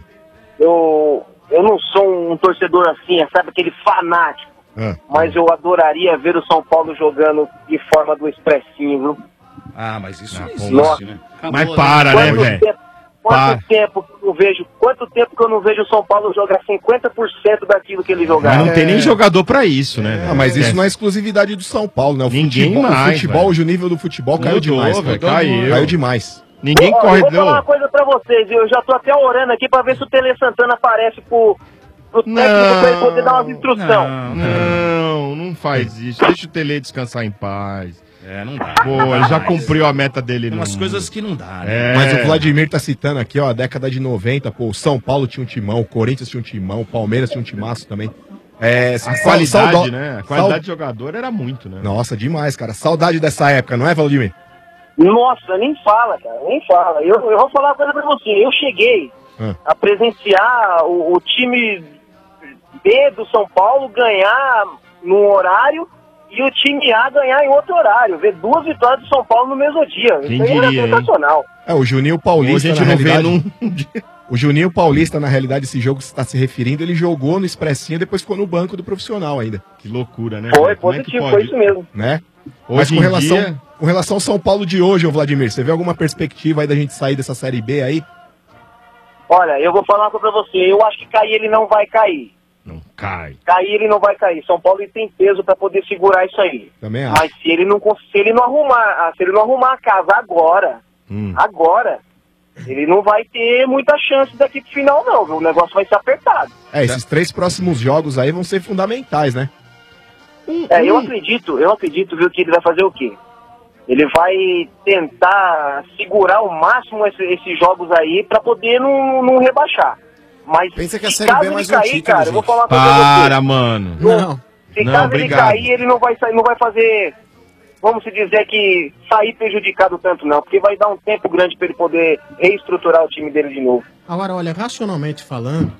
Eu, eu não sou um torcedor assim, sabe, aquele fanático. ah. Mas eu adoraria ver o São Paulo jogando de forma do expressinho, viu? Ah, mas isso não existe, existe, né? né? Mas para, né, Quanto velho? tempo- Para. Quanto tempo que eu não vejo, quanto tempo que eu não vejo o São Paulo jogar cinquenta por cento daquilo que ele jogava? Mas não tem nem jogador pra isso, né? Ah, mas isso É. não é exclusividade do São Paulo, né? O Ninguém futebol, mais, o futebol, velho. hoje o nível do futebol caiu Mudou, demais. velho, cara. caiu. Caiu demais. Ninguém Ó, corre, eu vou falar não. uma coisa pra vocês, viu? Eu já tô até orando aqui pra ver se o Tele Santana aparece pro, pro técnico pra ele poder dar umas instruções. Não, não faz isso. Deixa o Tele descansar em paz. É, não dá. Pô, ele já cumpriu a meta dele. Tem umas no- coisas que não dá, É. né? Mas o Vladimir tá citando aqui, ó, a década de noventa, pô, o São Paulo tinha um timão, o Corinthians tinha um timão, o Palmeiras tinha um timaço também. É, A sal- qualidade, saudo- né? A sal- qualidade de jogador era muito, né? Nossa, demais, cara. Saudade dessa época, não é, Vladimir? Nossa, nem fala, cara, nem fala. Eu, eu vou falar uma coisa pra você. Eu cheguei Ah. a presenciar o, o time B do São Paulo ganhar num horário e o time A ganhar em outro horário. Ver duas vitórias do São Paulo no mesmo dia. Quem Isso aí diria, era hein? sensacional. É, o Juninho Paulista, Hoje a gente na não vê realidade... O Juninho Paulista, na realidade, esse jogo que você está se referindo, ele jogou no Expressinho e depois ficou no banco do profissional ainda. Que loucura, né? Foi velho? Como é que positivo, pode? foi isso mesmo. Né? Hoje Mas com em relação, dia- com relação ao São Paulo de hoje, ô Vladimir, você vê alguma perspectiva aí da gente sair dessa Série B aí? Olha, eu vou falar uma coisa pra você. Eu acho que cair ele não vai cair. Cai. Cair ele não vai cair. São Paulo ele tem peso pra poder segurar isso aí. Também acho. Mas se ele não cons- se ele não arrumar, ah, se ele não arrumar a casa agora, Hum. agora, ele não vai ter muita chance daqui pro final não, viu? O negócio vai ser apertado. É, esses três próximos jogos aí vão ser fundamentais, né? É, eu acredito, eu acredito, viu, que ele vai fazer o quê? Ele vai tentar segurar ao máximo esse- esses jogos aí pra poder não, não rebaixar. Mas Pensa que a se Série B caso é ele mais um cair, título, cara, eu vou gente. falar uma coisa pra você. Para, mano. Não. Se Não, caso obrigado. ele cair, ele não vai sair, não vai fazer, vamos se dizer que sair prejudicado tanto não, porque vai dar um tempo grande para ele poder reestruturar o time dele de novo. Agora, olha, racionalmente falando,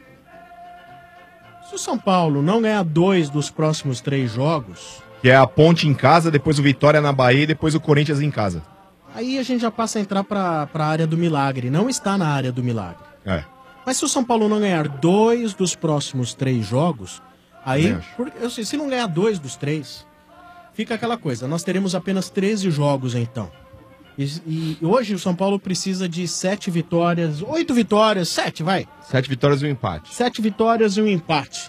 se o São Paulo não ganhar dois dos próximos três jogos, Que é a Ponte em casa, depois o Vitória na Bahia e depois o Corinthians em casa. aí a gente já passa a entrar pra, pra área do milagre. Não está na área do milagre. É. Mas se o São Paulo não ganhar dois dos próximos três jogos, aí, Também acho. por- eu sei, se não ganhar dois dos três, fica aquela coisa. Nós teremos apenas treze jogos então. E, e hoje o São Paulo precisa de sete vitórias, oito vitórias, sete, vai. Sete vitórias e um empate. Sete vitórias e um empate.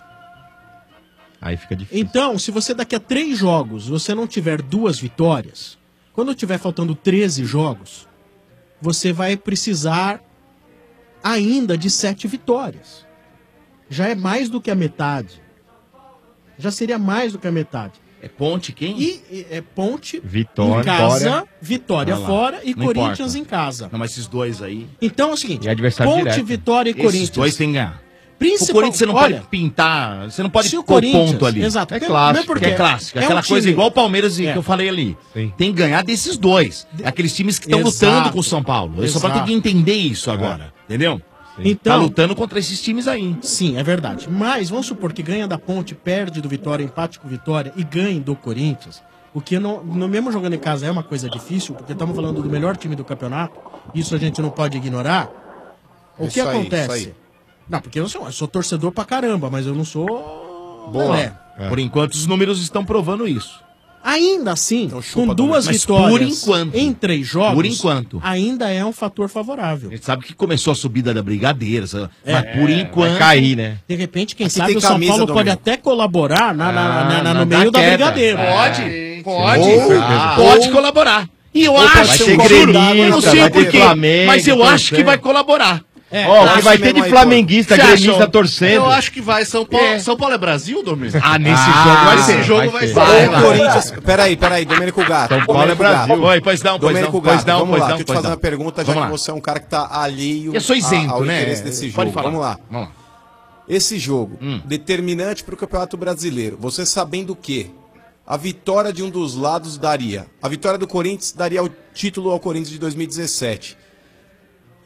Aí fica difícil. Então, se você daqui a três jogos você não tiver duas vitórias, quando tiver faltando treze jogos, você vai precisar ainda de sete vitórias. Já é mais do que a metade. Já seria mais do que a metade. É Ponte quem? E, e- é Ponte Vitória. em casa, Vitória. Vitória Olha lá. fora e Não Corinthians importa. em casa. Não, mas esses dois aí. Então é o seguinte, E adversário Ponte, direto. Vitória e Esses Corinthians. dois tem que ganhar. Principal- O Corinthians você não olha, pode pintar, você não pode se o pôr Corinthians- ponto ali. exato, é porque- clássico. mesmo porque é clássico. é um Aquela time- coisa igual o Palmeiras e É. que eu falei ali. Sim. Tem que ganhar desses dois. Aqueles times que estão Exato. lutando com o São Paulo. O São Paulo tem que entender isso agora. Entendeu? Então- Tá lutando contra esses times aí. Sim, é verdade. Mas vamos supor que ganha da Ponte, perde do Vitória, empate com o Vitória e ganhe do Corinthians. O que no, no mesmo jogando em casa é uma coisa difícil, porque estamos falando do melhor time do campeonato. Isso a gente não pode ignorar. O que Isso aí, acontece? isso aí. Não, porque eu sou, eu sou torcedor pra caramba, mas eu não sou. Boa. Lelé. Por enquanto, os números estão provando isso. Ainda assim, com duas Mas vitórias por enquanto. em três jogos, Por enquanto. ainda é um fator favorável. A gente sabe que começou a subida da Brigadeira, sabe? É, mas por vai enquanto. cair, né? De repente, quem Aqui sabe tem o São camisa, Paulo pode Domênico. até colaborar na, na- na- na- na- no na meio da queda. Brigadeiro. Pode, pode. Com certeza. Ah, pode colaborar. E eu Ou acho, pode ser um juro, gremista, eu não sei vai ter porquê, Flamengo mas eu acho que torcendo. vai colaborar. É, Ó, o que acho vai ter mesmo de aí, flamenguista, Você gremista acha? torcendo. Eu acho que vai. São Paulo, É. São Paulo é Brasil, Domingos? Ah, nesse Ah, jogo vai Esse ser. jogo vai vai ser. ser. Vai, Vai, Corinthians. Peraí, peraí, Domênico Gato. São Paulo é Domênico Gato. Brasil. Oi, pois não, pois Domênico não, Gato, pois não, vamos pois lá. não, Deixa eu te pois fazer não. uma pergunta, já Vamos que lá. você é um cara que tá alheio Eu sou isento, a- ao né? interesse desse Pode jogo. falar. Vamos lá. Vamos lá. Esse jogo, Hum. determinante para o Campeonato Brasileiro, você sabendo que a vitória de um dos lados daria, a vitória do Corinthians daria o título ao Corinthians de dois mil e dezessete.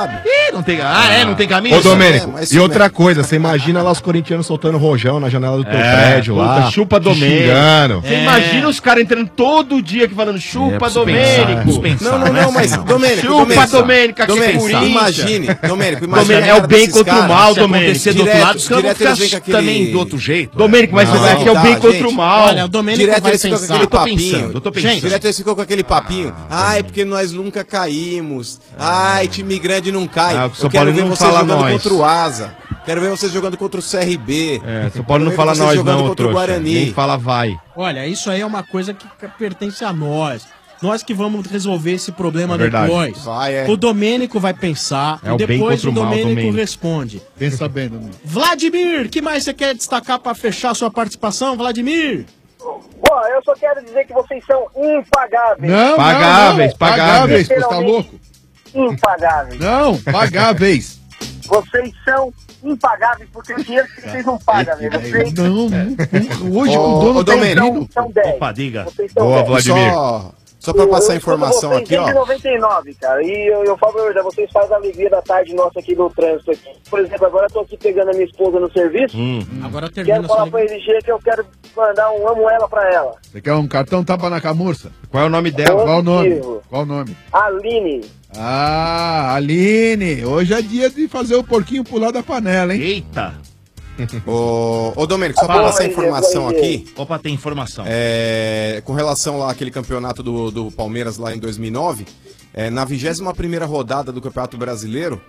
sabe. Ih, não tem. Ah, é? Não tem camisa? Ô, Domênico, É, mas e isso outra coisa, você imagina imagina lá os corintianos soltando rojão na janela do teu É, prédio puta, lá. chupa te Domênico. xingando. Você É. imagina os caras entrando todo dia aqui falando chupa Domênico. Não, não, não, mas Domênico, Chupa Domênico, Domênico, aqui é Domênico, Corinthians. imagine, Domênico, imagine. Domênico, a é o cara bem desses contra o caras. mal, Se Domênico. acontecer do outro lado, os caras vão ficar também do outro jeito. Domênico, mas não, aqui é o bem tá, contra gente. o mal. Olha, o Domênico Direto vai eles ficam com pensar. aquele Eu tô papinho. pensando, eu tô pensando. Gente, direto eles ficam com aquele papinho. Ai, porque nós nunca caímos. Ai, time grande não cai. Ah, o Eu São quero Paulo ver não vocês fala jogando nós. contra o Asa. Quero ver vocês jogando contra o C R B. É, São Paulo não Quero ver fala vocês nós jogando não, contra o trouxa. Guarani. Nem fala vai. Olha, isso aí é uma coisa que pertence a nós. Nós que vamos resolver esse problema É verdade. depois. Vai, é. O Domênico vai pensar É e o bem depois contra o o mal, Domênico Domênico. responde. Pensa bem, Domênico. Vladimir, que mais você quer destacar para fechar sua participação, Vladimir? Bom, eu só quero dizer que vocês são impagáveis. Não, Pagáveis, não, não. pagáveis. Pô, você tá louco? Impagáveis. Não, pagáveis. Vocês são impagáveis porque o dinheiro que vocês não pagam, velho. Vocês Não, não. Hoje Ô, o dono ô, tá Domênico. ouvindo. são dez. Opa, diga. Vocês são Boa, dez. Vladimir. Só, só pra Eu- passar eu a informação escuto aqui, vocês desde ó. noventa e nove, cara. E eu, eu falo pra verdade, vocês fazem a alegria da tarde nossa aqui no trânsito aqui. Por exemplo, agora eu tô aqui pegando a minha esposa no serviço. Hum. Agora termina Quero falar sua pra L G que eu quero mandar um amo ela pra ela. Você quer um cartão tapa na camurça? Qual é o nome dela? Qual o nome? Positivo. Qual o nome? Aline. Ah, Aline. Hoje é dia de fazer o porquinho pular da panela, hein? Eita. Ô, ô Domênico, só pra Fala, passar a L G, informação L G. aqui. Opa, tem informação. É, com relação lá àquele campeonato do, do Palmeiras lá em dois mil e nove, é, na vigésima primeira rodada do Campeonato Brasileiro,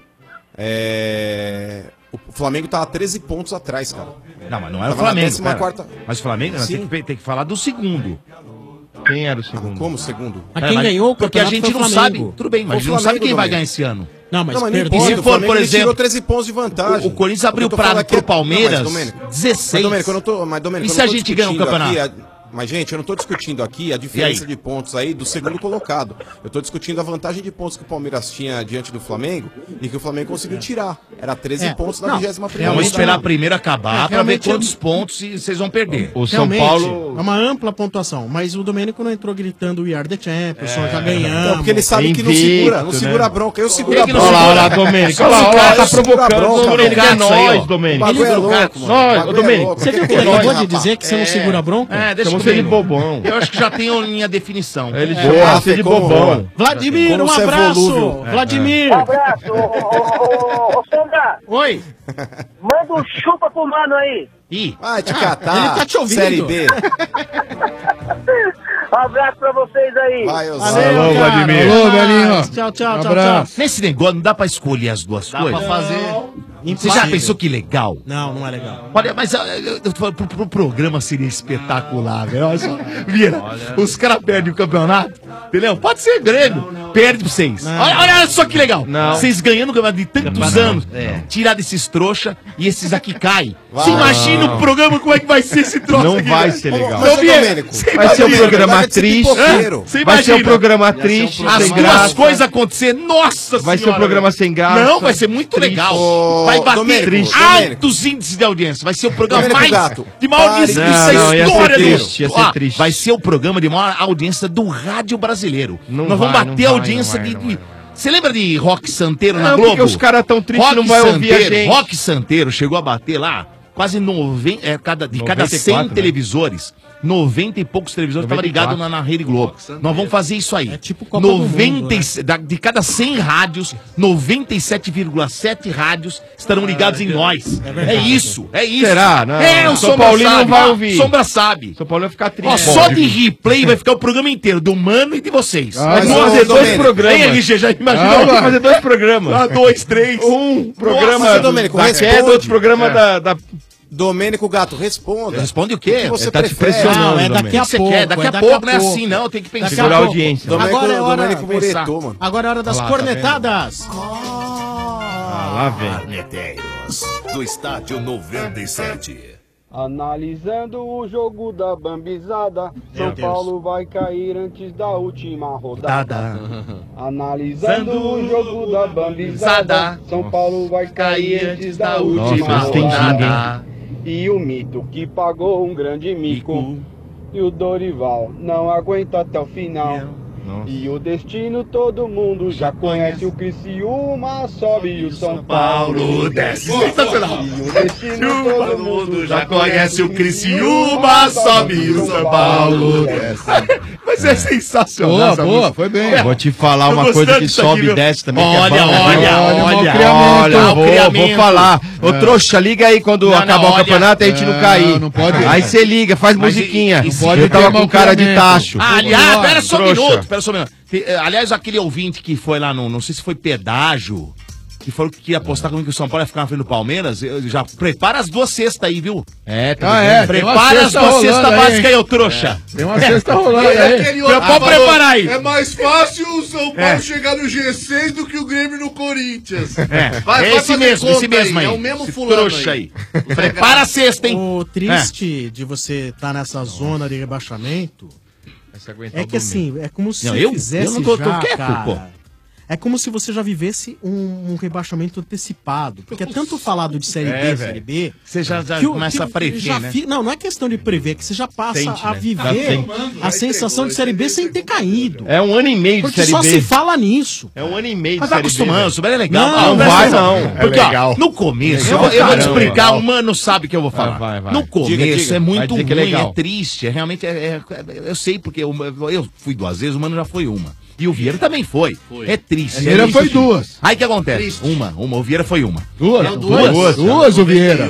é, o Flamengo tá a treze pontos atrás, cara. Não, mas não era o Tava na Flamengo. décima pera. quarta. Mas o Flamengo nós Sim. tem que, tem que falar do segundo. Quem era o segundo? Como segundo? Mas quem ganhou o Porque a campeonato gente foi o não Flamengo. sabe. Tudo bem, mas a O gente não sabe Flamengo, quem vai Domênico. ganhar esse ano. Não, mas Não, mas não perdeu. importa, Se o for, Flamengo, por ele exemplo, tirou treze pontos de vantagem. O, o Corinthians abriu Eu tô pra, falando aqui- pro Palmeiras Não, mas, Domênico, dezesseis. Mas, Domênico, eu não tô, mas, Domênico, E eu se não a tô gente ganha um discutindo campeonato? aqui a- Mas, gente, eu não tô discutindo aqui a diferença de pontos aí do segundo colocado. Eu tô discutindo a vantagem de pontos que o Palmeiras tinha diante do Flamengo e que o Flamengo conseguiu tirar. Era treze É, pontos na não, vigésima primeira. Vamos esperar a rodada. primeira acabar É, pra ver realmente quantos é- pontos e vocês vão perder. O São Realmente, Paulo. é uma ampla pontuação, mas o Domênico não entrou gritando We are the champions, só já ganhamos. Não, porque ele sabe que não Invicto, segura, não né? segura a bronca. Eu seguro Quem a que não bronca. Olha lá, olha lá, Domênico. Olha lá, olha lá, tá provocando. bronca, Domênico, é Gato aí, ó. nós, O Domênico. bagulho é Ele louco, gato. mano. Nós, O bagulho ô, Domênico. é louco. Você viu que É ele nóis, acabou de rapaz. dizer que você não segura a bronca? É, deixa Chama você de comigo. bobão. Eu acho que já tenho minha definição. Ele É, chama ah, você de como- bobão. Vladimir, Como um você é abraço! volúvel. Vladimir! Um abraço, ô, ô, ô, ô, Sandra. Oi! Manda um chupa pro mano aí. Ih, Vai te catar. ele tá te ouvindo. Série B. Um abraço pra vocês aí. Vai, eu Valeu, Alô, cara. Vladimir. Até Alô, mais. velhinho. Tchau, tchau, tchau, tchau. Abraço. nesse negócio não dá pra escolher as duas coisas? fazer. Você já pensou que legal? Não, não é legal. Olha, mas ah, eu, eu tô falando, pro, pro programa seria espetacular, velho. Olha só. Vira, os caras perdem o campeonato, entendeu? Pode ser Grêmio, perde pra vocês. Olha, olha só que legal. Não. Vocês ganhando o campeonato de tantos anos, É. tirar desses trouxa e esses aqui caem. Vai. Você imagina o programa, como é que vai ser esse troço Não aqui, vai velho? ser legal. Mas, ô, Vieira, Domênico, você Vai ser um imagina? programa Larga de ser triste. pipoqueiro. Você Vai ser um imagina? programa triste, As sem duas graça. coisas acontecer, nossa Vai ser um senhora, programa velho. sem graça. Não, vai ser muito Triste. legal. Ô, Vai bater Domênico, altos índices de audiência. Vai ser o programa Domênico mais Gato, de maior pare. audiência Não, da não, ia ser história do- triste, ia ser Ó, triste. Vai ser o programa de maior audiência do rádio brasileiro. Não Nós vamos vai, bater não a vai, audiência não vai, de. não de- vai. Você lembra de Rock Santeiro na Não, Globo? porque os caras tão tristes, Rock não vai ouvir a Santeiro, gente. Rock Santeiro chegou a bater lá quase noventa, é, cada, de cada noventa e cem quatro, né? televisores, noventa e poucos televisores estavam noventa e quatro. ligados na, na Rede Globo. Nós vamos fazer isso aí. É tipo Copa do noventa, Mundo, e- da- de cada cem rádios, noventa e sete vírgula sete rádios estarão ligados em nós. É, isso, é isso. Será? Não. É, o São Sombra Paulino sabe. não vai Ó, ouvir. Sombra sabe. São Paulo vai ficar triste. Ó, só de replay vai ficar o programa inteiro, do Mano e de vocês. Ah, Mas mas, vamos ô, fazer dois Domênico, programas. Hein, R G, já imaginou? Não, Ah, vamos vai. fazer dois programas. Ah, dois, três. Um programa Nossa, Domênico, da responde. queda, outro programa da, da... Domênico Gato, responda. Responde o quê? O que você Ele tá te prefere? pressionando, Não, é daqui Domênico. a O que você pouco. quer? Daqui é a pouco, não é assim, não. Tem que Daqui a pensar. Segurar a pouco. audiência. Domênico, Agora é hora. Domênico pensar. muretou, mano. Agora é hora das Olha lá, cornetadas. Ah, lá vem. Corneteiros do Estádio noventa e sete. Analisando o jogo da bambizada, São Deus. Paulo vai cair antes da última rodada. Dada. Analisando o jogo da bambizada, Zada. São Paulo vai cair antes da última Nossa, tem rodada. E o mito que pagou um grande mico, e o Dorival não aguenta até o final. E o destino todo mundo já conhece. O Criciúma sobe e o São Paulo desce. Sensacional. E o destino todo mundo já conhece. O Criciúma sobe e o São Paulo desce. Mas é sensacional. Boa, essa boa, música. foi bem. É. Vou te falar Tô uma gostando coisa que disso aqui, sobe e viu? desce também. Olha, que é bom, olha, né? olha, olha, malcriamento. olha, vou, Malcriamento. vou falar. Ô É. trouxa, liga aí quando Não, acabar não, o olha. campeonato e a gente não É, cair. não pode. Aí você liga, faz Mas musiquinha. e- e se- Eu tava com cara de tacho. Ah, aliás, pera só um Trouxa. minuto, pera só um minuto. Tem, eh, Aliás, aquele ouvinte que foi lá no, não sei se foi pedágio, que falou que ia apostar comigo que o São Paulo ia ficar na frente do Palmeiras, eu já prepara as duas cestas aí, viu? É, tá Ah, é, tem uma Prepara as cesta duas rolando cestas aí, básicas aí, hein? ô trouxa. É, tem uma cesta rolando É, aí. aquele outro pode falou, preparar aí. É mais fácil o São Paulo É. chegar no G seis do que o Grêmio no Corinthians. É, Vai- é vai esse fazer mesmo, conta esse mesmo aí. É o mesmo Esse fulano trouxa aí. Prepara a cesta, hein? O triste de você estar nessa zona de rebaixamento é que assim, é como se Não, você eu? fizesse Eu não tô- tô já, quieto, cara, pô. É como se você já vivesse um, um rebaixamento antecipado. Porque é tanto falado de Série É, B, velho. Série B... Você já- já que o- começa que a prever, já né? fi- Não, não é questão de prever, é que você já passa Sente, a né? viver Já sente. a sensação de Série B sem ter caído. É um ano e meio de Porque Série só B. se fala nisso. É um ano e meio de Mas vai Série B. acostumando, velho. isso é legal. Não, Ah, não presta vai atenção. não. Porque, É ó, legal. no começo, Legal, eu, vou- eu vou te caramba. explicar, Legal. o mano sabe o que eu vou falar. Vai, vai. No começo Diga, diga. é Vai muito dizer ruim, que é legal. é triste, é realmente, é, é- eu sei porque eu, eu fui duas vezes, o mano já foi uma. E o Vieira também foi. É triste. O Vieira é foi triste. duas. Aí o que acontece? Triste. Uma, uma, o Vieira foi uma. Duas? Não, Duas? Duas, o Vieira.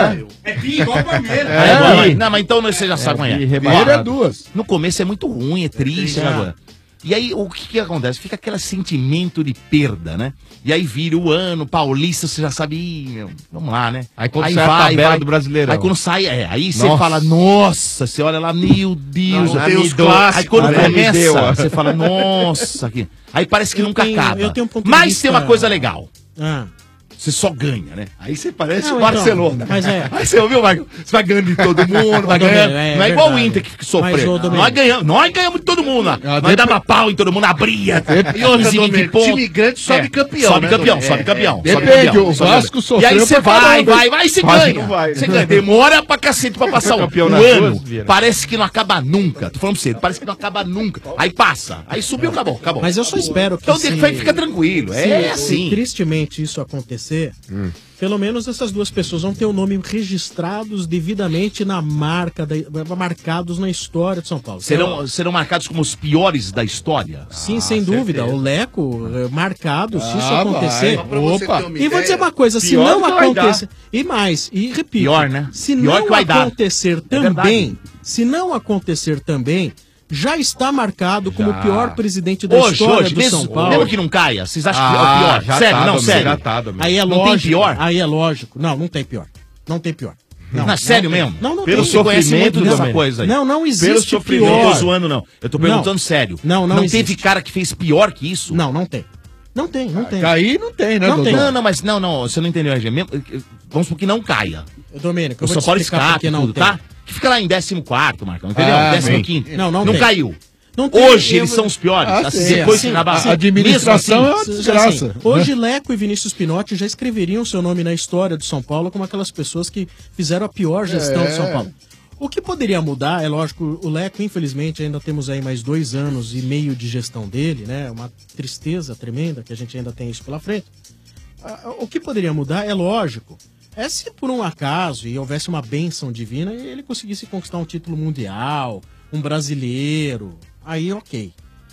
É. É bi, igual o Palmeiras. É, É. agora, não, mas então você já sabe É, amanhã. bi, rebaixado. Vieira é duas. No começo é muito ruim, é triste, triste, né, é. agora? E aí, o que, que acontece? Fica aquele sentimento de perda, né? E aí vira o ano, paulista, você já sabe, ih, meu, vamos lá, né? Aí quando sai a tabela do Brasileirão. Aí quando sai, é, aí você Nossa. fala, nossa, você olha lá, meu Deus, Não, tem me os deu- clássicos. Aí quando Ah, me deu, ó. começa, você fala, nossa, aqui. Aí parece que Eu nunca tenho- acaba. eu tenho um ponto de Mas vista- tem uma coisa legal. Ah. Você só ganha, né? Aí você parece Não, o então, Barcelona. mas é. Aí você ouviu, Marco? Você vai ganhando de todo mundo, vai Ô, Domênio, ganhando. é não é igual o verdade. Inter que fica Mas, sofrendo. ô, Domênio. Nós ganhamos, nós ganhamos de todo mundo lá. Nós depois- dava pau em todo mundo, abria. E outra, quinze, vinte Domênio, pontos. time grande sobe campeão, Sobe né, campeão, Domênio? sobe É, campeão. é. sobe Depende, campeão, o sobe Vasco campeão. sofreu E aí você pra vai, caramba. vai, vai, você Quase ganha. não vai. Você ganha. Demora pra cacete pra passar um, Campeão um nas ano. duas, Vieira. Parece que não acaba nunca. Tô falando pra você, parece que não acaba nunca. Aí passa. Aí subiu, acabou, acabou. Mas eu só espero que Então se- fica tranquilo. se- É se assim. tristemente isso acontecer, pelo menos essas duas pessoas vão ter o nome registrados devidamente na marca, da, marcados na história de São Paulo. Serão, serão marcados como os piores da história? Sim, sem dúvida. O Leco eh, marcado, se isso Ah, acontecer. vai. Só pra você Opa! ter uma E vou ideia, dizer uma coisa, se pior não que vai dar. acontecer. E mais, e repito, Pior, né? se Pior não que vai dar. acontecer É verdade. também, se não acontecer também, já está marcado como o Já. pior presidente da Hoje, história hoje, do mesmo, São Paulo. mesmo que não caia, vocês acham que é o Ah, pior? já Sério, tá, não, Domingos, sério. já tá, Domingos. Aí é não lógico. tem pior? Aí é lógico. Não, não tem pior. Não tem pior. Não, é sério tem. mesmo? Não, não Pelo tem. sofrimento dessa Domênico. coisa aí. Não, não existe Pelo sofrimento. pior. Não tô zoando, não. Eu tô perguntando Não. sério. Não, não Não existe. teve cara que fez pior que isso? Não, não tem. Não tem, não tem. Cair não tem, né, Não Dodô? tem. Não, não, mas não, não, você não entendeu, R G. Mesmo- Vamos supor que não caia. Domênico, eu O vou São te Paulo explicar escapa por que e não tudo, tem. tá? Que fica lá em décimo quarto, Marcão, entendeu? Ah, décimo bem. quinto. Não, não não tem. caiu. Não tem. Hoje Eu- eles são os piores. Ah, assim, sim, depois sim. que acabar. A administração Mesmo é uma assim, desgraça. Assim, hoje Leco e Vinícius Pinotti já escreveriam seu nome na história do São Paulo como aquelas pessoas que fizeram a pior gestão É. de São Paulo. O que poderia mudar, é lógico, o Leco, infelizmente, ainda temos aí mais dois anos e meio de gestão dele, né? Uma tristeza tremenda que a gente ainda tem isso pela frente. Ah, O que poderia mudar, é lógico, é se por um acaso e houvesse uma bênção divina e ele conseguisse conquistar um título mundial, um brasileiro, aí ok.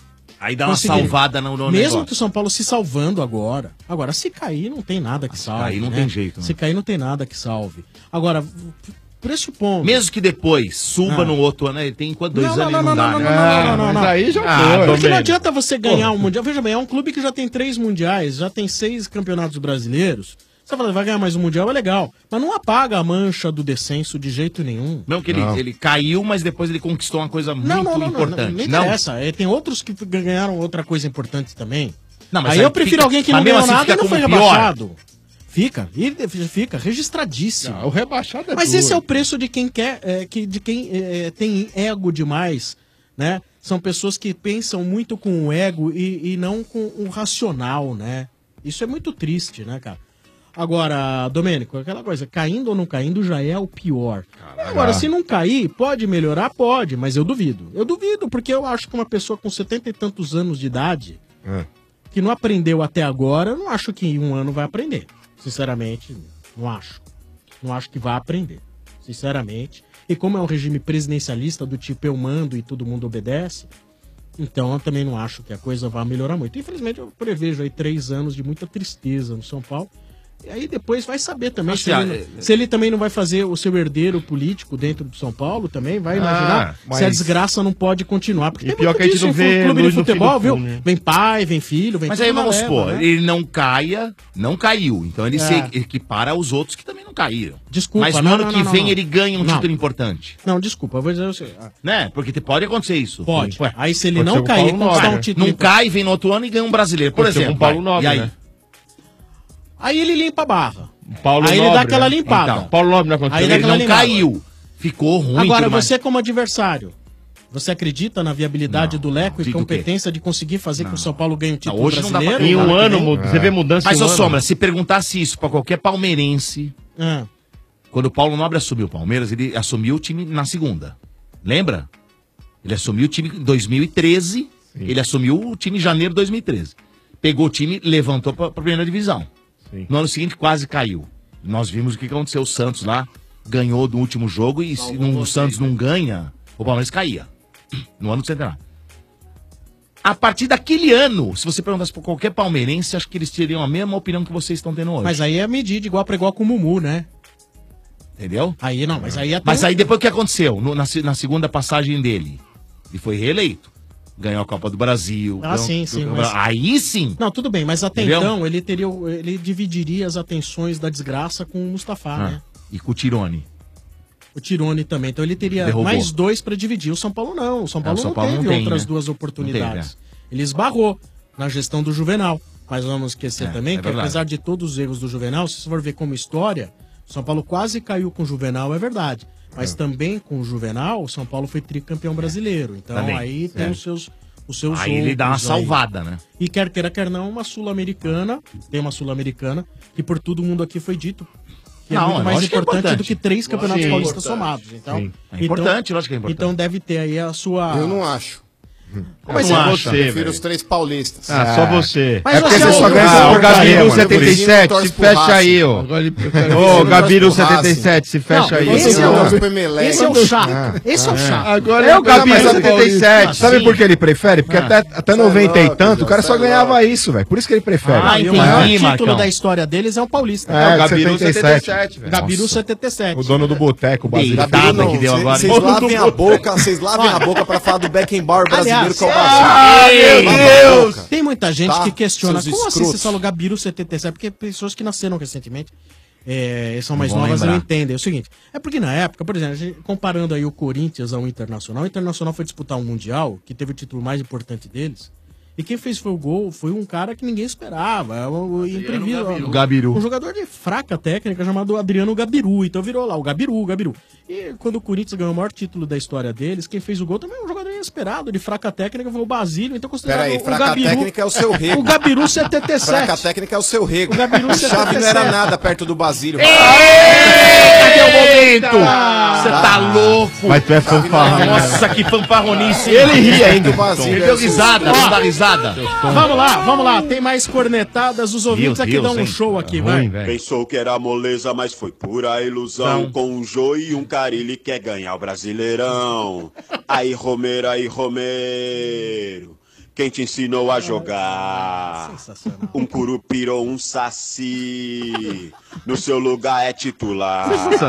Aí dá uma Conseguiria. salvada no, no Mesmo negócio. que o São Paulo se salvando agora. Agora, se cair, não tem nada que salve. cair, não né? tem jeito, né? Se cair, não tem nada que salve. Agora, por esse ponto. Mesmo que depois suba Ah. no outro ano, ele tem quanto dois Não, não, anos não, não, não, dá, não, né? não, não, não, não, mas não. aí já Ah, foi. Porque não Domênico. adianta você ganhar um mundial. Veja bem, é um clube que já tem três mundiais, já tem seis campeonatos brasileiros. Você fala, vai ganhar mais um mundial, é legal. Mas não apaga a mancha do descenso de jeito nenhum. Não, que ele, ele caiu, mas depois ele conquistou uma coisa muito Não, não, não, importante. não, nem Não? interessa. É, tem outros que ganharam outra coisa importante também. Não, mas aí, aí eu prefiro fica- alguém que mas não mesmo ganhou assim nada e fica não foi como pior. rebaixado. Fica, e fica registradíssimo. O rebaixado é Mas duro. esse é o preço de quem quer, é, que, de quem é, tem ego demais, né? São pessoas que pensam muito com o ego e, e não com o racional, né? Isso é muito triste, né, cara? Agora, Domênico, aquela coisa, caindo ou não caindo já é o pior. Agora, se não cair, pode melhorar? Pode, mas eu duvido. Eu duvido, porque eu acho que uma pessoa com setenta e tantos anos de idade, É. que não aprendeu até agora, eu não acho que em um ano vai aprender. Sinceramente, não acho. Não acho que vai aprender. Sinceramente. E como é um regime presidencialista do tipo eu mando e todo mundo obedece, então eu também não acho que a coisa vai melhorar muito. Infelizmente eu prevejo aí três anos de muita tristeza no São Paulo. E aí depois vai saber também Assim, se, ele, ah, se ele também não vai fazer o seu herdeiro político dentro do São Paulo também, vai imaginar Ah, se a mas- desgraça não pode continuar. Porque E tem pior muito que a gente disso não em vê clube de luz no fim do futebol, viu? túnel. Vem pai, vem filho, vem Mas tudo aí na vamos leva, supor, né? ele não caia, não caiu. Então ele É. se equipara aos outros que também não caíram. Desculpa, Mas no não, ano não, que não, não, vem não. ele ganha um Não. título importante. Não, desculpa, eu vou dizer o seguinte. Né? Porque te- pode acontecer isso. Pode. Ué, Aí se ele pode não ser com o cair, Paulo conquistar Nobre, um né? título Não importante. cai, vem no outro ano e ganha um brasileiro. Por Pode ser exemplo. com o Paulo vai. Nobre, E aí? né? Aí ele limpa a barra. Paulo aí ele Nobre, dá aquela né? limpada. Então, Paulo Nobre não aconteceu. Aí dá Ele aquela não limpada. caiu. Ficou ruim. Agora, tudo mais. você como adversário, você acredita na viabilidade do Leco e Diga o quê? competência de conseguir fazer com que o São Paulo ganhe o título Não, hoje não dá pra brasileiro? contar. no ano, que vem? muda- você vê mudança Mas, em um ô ano. Sombra, se perguntasse isso pra qualquer palmeirense, Ah. quando o Paulo Nobre assumiu o Palmeiras, ele assumiu o time na segunda. Lembra? Ele assumiu o time em dois mil e treze, ele assumiu o time em janeiro de dois mil e treze. Pegou o time, levantou pra, pra primeira divisão. Sim. No ano seguinte quase caiu. Nós vimos o que aconteceu. O Santos lá ganhou no último jogo e se não- o Santos não ganha, o Palmeiras caía. No ano do centenário. A partir daquele ano, se você perguntasse pra qualquer palmeirense, acho que eles teriam a mesma opinião que vocês estão tendo hoje. Mas aí é medida igual pra igual com o Mumu, né? Entendeu? Aí não, mas aí até Mas um- aí depois o que aconteceu? No- na, se- na segunda passagem dele, ele foi reeleito. Ganhou a Copa do Brasil. Ah, ganhou- sim, sim. ganhou- mas- Aí sim. Não, tudo bem, mas até Entendeu? então ele teria, o- ele dividiria as atenções da desgraça com o Mustafa, Ah, né? E com o Tirone. O Tirone também. Então ele teria Derrubou. mais dois pra dividir. O São Paulo não. O São É, Paulo, o São não Paulo teve não tem, outras né? duas Não oportunidades. teve, Ele esbarrou na gestão do Juvenal. Mas vamos esquecer É, também é que verdade. apesar de todos os erros do Juvenal, se você for ver como história, o São Paulo quase caiu com o Juvenal, é verdade. Mas também com o Juvenal, o São Paulo foi tricampeão brasileiro. Então Também, aí tem é. os seus os seus Aí ele dá uma outros aí. salvada, né? E quer queira, quer não, uma sul-americana, tem uma sul-americana, que por todo mundo aqui foi dito que Não, é muito é mais lógico que é importante, importante. do que três campeonatos Sim, paulistas importante. somados. Então, Sim. É então- importante, lógico que é importante. Então deve ter aí a sua... Eu não acho. Mas eu é acho. você, Prefiro velho. os três paulistas. Ah, só você. Mas é porque você você é só um- ganha Ah, essa o porcaria, Gabiru mano. setenta e sete, torce se pro fecha Racing. aí, ó. Agora ele Ô, Gabiru setenta e sete, se fecha aí. esse é Não, o, Super Meleque. esse é o chato. Ah. Esse é o chato. Agora É o ele pega Gabiru mais setenta e sete. Sabe por que ele prefere? Porque até, até noventa e tanto, o cara só ganhava isso, velho. Por isso que ele prefere. Ah, e o entendi, maior título Marcão. da história deles é o Paulista. É, o Gabiru setenta e sete. setenta e sete, velho. Gabiru Nossa. setenta e sete. O dono do boteco, o Basílio. Deitada Gabiru, que deu cê- agora. Vocês lavem a boca, vocês lavem a boca pra falar do Beckenbauer brasileiro Aliás, que é o ah, Brasil. meu Lava a Deus! boca. Tem muita gente Tá, que questiona seus como assim escrotos. você fala Gabiru setenta e sete, porque pessoas que nasceram recentemente é, são mais Não vão novas não lembrar. entendem. É o seguinte, é porque na época, por exemplo, a gente- comparando aí o Corinthians ao Internacional, o Internacional foi disputar um Mundial, que teve o título mais importante deles, e quem fez foi o gol foi um cara que ninguém esperava, é o, o imprevisto, O Gabiru. um jogador de fraca técnica chamado Adriano Gabiru, então virou lá o Gabiru, o Gabiru. E quando o Corinthians ganhou o maior título da história deles, quem fez o gol também é um jogador inesperado, de fraca técnica, foi o Basílio, então considerado Peraí, o fraca Gabiru. técnica é o seu rego. O Gabiru setenta e sete. Fraca técnica é o seu rego. O Gabiru O Chave não era setenta e sete. nada perto do Basílio. Cadê o momento? Você tá louco? Mas tu é fanfarrão. Nossa, que fanfarronice. Ele ri ainda do Basílio. Ele deu risada, não dá risada. Vamos lá, vamos lá. Tem mais cornetadas. Os ouvintes Meu aqui Deus, dão um hein? show aqui, Ruim, vai. velho. Pensou que era moleza, mas foi pura ilusão. Não. Com um Jô e um Carilli quer ganhar o Brasileirão. Aí Romero, aí Romero. Quem te ensinou a jogar? Sensacional. Um curupira ou um saci. No seu lugar é titular.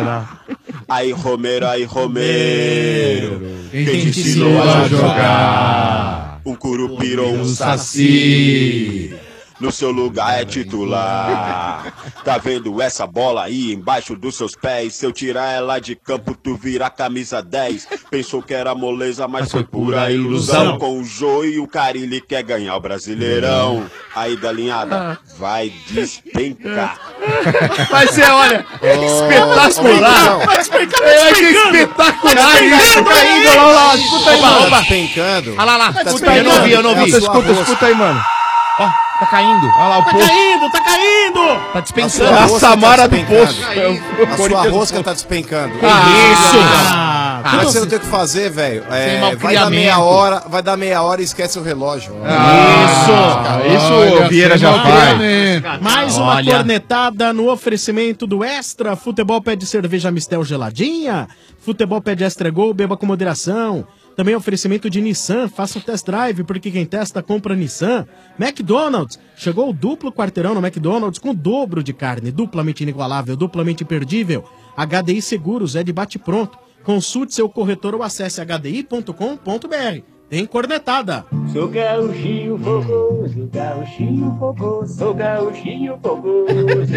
Aí Romero, aí Romero. Quem te ensinou a jogar? Um curupira ou um saci. No seu lugar é titular. Tá vendo essa bola aí embaixo dos seus pés? Se eu tirar ela de campo, tu vira camisa dez. Pensou que era moleza, mas foi pura ilusão. Com o Jô e o Carilli quer ganhar o Brasileirão. Aí, galinhada, vai despencar. Mas você olha, espetacular. Ô, Mas é que espetacular isso, caindo lá, lá, escuta aí, Opa, mano. opa. Despencando. Olha lá, lá, Tá escuta aí, eu não despencando. vi, eu não É a vi. sua Escuta, roxa. escuta aí, mano. Ó. Tá caindo. Olha lá o Tá poço. caindo, tá caindo! Tá dispensando. A Samara do despencando. poço. A sua rosca tá despencando. Ah, isso! Ah, Ah, você não tem o que fazer, velho. É, vai dar malcriamento. meia hora, vai dar meia hora e esquece o relógio. Ah, isso! Isso o Vieira já faz. Mais uma Olha. cornetada no oferecimento do Extra. Futebol pede cerveja Mistel geladinha. Futebol pede Extra Gol, beba com moderação. Também oferecimento de Nissan, faça um test drive, porque quem testa compra Nissan. McDonald's, chegou o duplo quarteirão no McDonald's com o dobro de carne, duplamente inigualável, duplamente imperdível. H D I Seguros é de bate-pronto. Consulte seu corretor ou acesse h d i ponto com ponto b r. Tem cornetada. Sou gauchinho fogoso, gauchinho fogoso, sou gauchinho fogoso.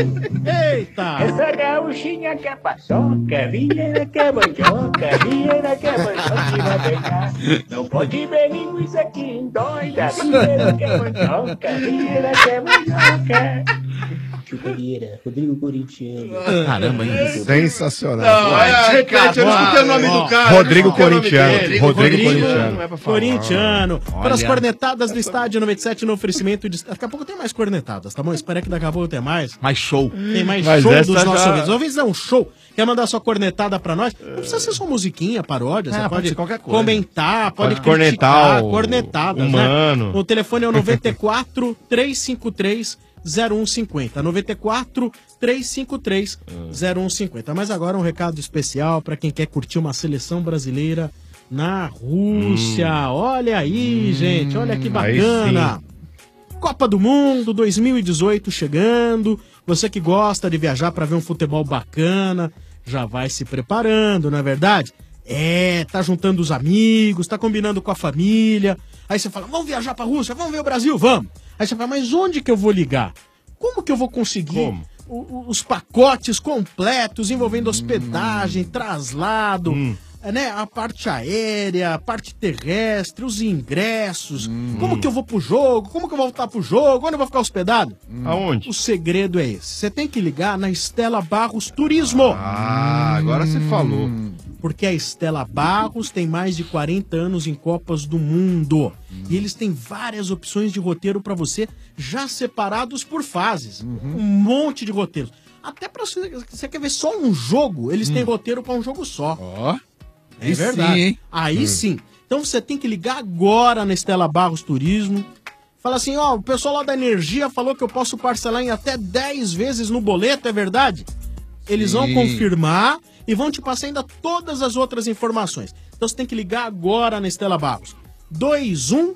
Eita! Essa gauchinha que é paçoca, vieira que é banjoca, vieira que é banjoca, vai pegar. Não pode ver linguiça aqui em doida, vieira que é banjoca, vieira que é banjoca. Chupa Vieira, Rodrigo Corintiano. Caramba, hein? Sensacional. Não, é, repete, eu não escutei o nome do cara. Rodrigo eu não escutei o nome Corintiano. dele. Rodrigo Rodrigo Corintiano. Não é pra falar. Corintiano. Olha. Para as cornetadas do estádio noventa e sete no oferecimento de... Daqui a pouco tem mais cornetadas, tá bom? Espero que daqui a pouco tem mais. Mais show. Tem mais Mas show essa dos nossos já- ouvintes. Ouvintes não, show. Quer mandar sua cornetada pra nós? Não precisa ser só musiquinha, paródia. Você É, pode, pode ser qualquer coisa. comentar, pode, Pode cornetar criticar, o cornetadas, humano. né? O telefone é o noventa e quatro, três cinco três, zero um cinco zero. noventa e quatro, três cinco três, zero um cinco zero. Mas agora um recado especial pra quem quer curtir uma seleção brasileira na Rússia. Olha aí, gente. Olha que aí bacana. Copa do Mundo dois mil e dezoito chegando. Você que gosta de viajar para ver um futebol bacana, já vai se preparando, não é verdade? É, tá juntando os amigos, tá combinando com a família. Aí você fala, vamos viajar pra Rússia, vamos ver o Brasil, vamos. Aí você fala, mas onde que eu vou ligar? Como que eu vou conseguir Como? o- o- os pacotes completos envolvendo hospedagem, traslado, é, né, a parte aérea, a parte terrestre, os ingressos, como que eu vou pro jogo, como que eu vou voltar pro jogo, onde eu vou ficar hospedado? Aonde? O segredo é esse. Você tem que ligar na Estela Barros Turismo. Ah, agora você falou. Porque a Estela Barros tem mais de quarenta anos em Copas do Mundo. E eles têm várias opções de roteiro para você, já separados por fases. Um monte de roteiros. Até para você, você quer ver só um jogo, eles têm roteiro para um jogo só. Ó. É Aí verdade. sim, hein? Aí sim. Então você tem que ligar agora na Estela Barros Turismo. Fala assim, ó, o pessoal lá da Energia falou que eu posso parcelar em até dez vezes no boleto, é verdade? Eles vão Sim. confirmar e vão te passar ainda todas as outras informações. Então você tem que ligar agora na Estela Barros. dois um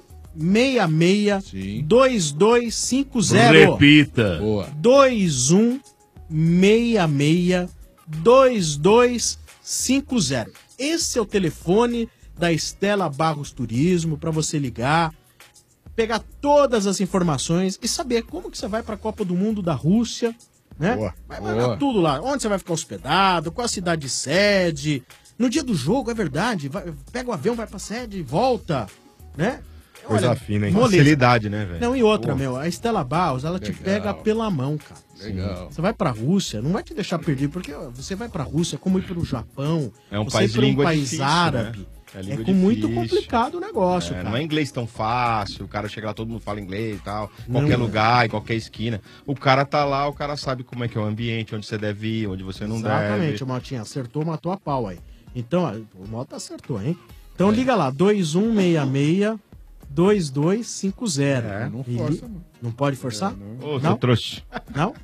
seis seis, dois dois cinco zero. Repita. Boa. dois um seis seis, dois dois cinco zero. Esse é o telefone da Estela Barros Turismo para você ligar, pegar todas as informações e saber como que você vai para a Copa do Mundo da Rússia, né? Boa, Vai boa. mandar tudo lá. Onde você vai ficar hospedado, qual a cidade sede. No dia do jogo, é verdade, vai- pega o avião, vai pra sede e volta, né? Coisa fina, hein? moleza. Facilidade, né, velho? Não, e outra, Pô. meu, a Estela Barros, ela te Legal. pega pela mão, cara. Legal. Você vai pra Rússia, não vai te deixar perdido, porque ó, você vai pra Rússia, é como ir pro Japão, É um você país ir de pra um língua país difícil, árabe. né? É É, língua com muito difícil. complicado o negócio, É, cara. não é inglês tão fácil, o cara chega lá, todo mundo fala inglês e tal, Não qualquer é. lugar, em qualquer esquina. O cara tá lá, o cara sabe como é que é o ambiente, onde você deve ir, onde você não Exatamente, deve. o Maltinha acertou, matou a pau aí. Então, ó, o Malta acertou, hein? Então liga lá, dois um seis seis, dois dois cinco zero. É, não E força, li- não. Não pode forçar? Ô, Não? seu trouxa. Não?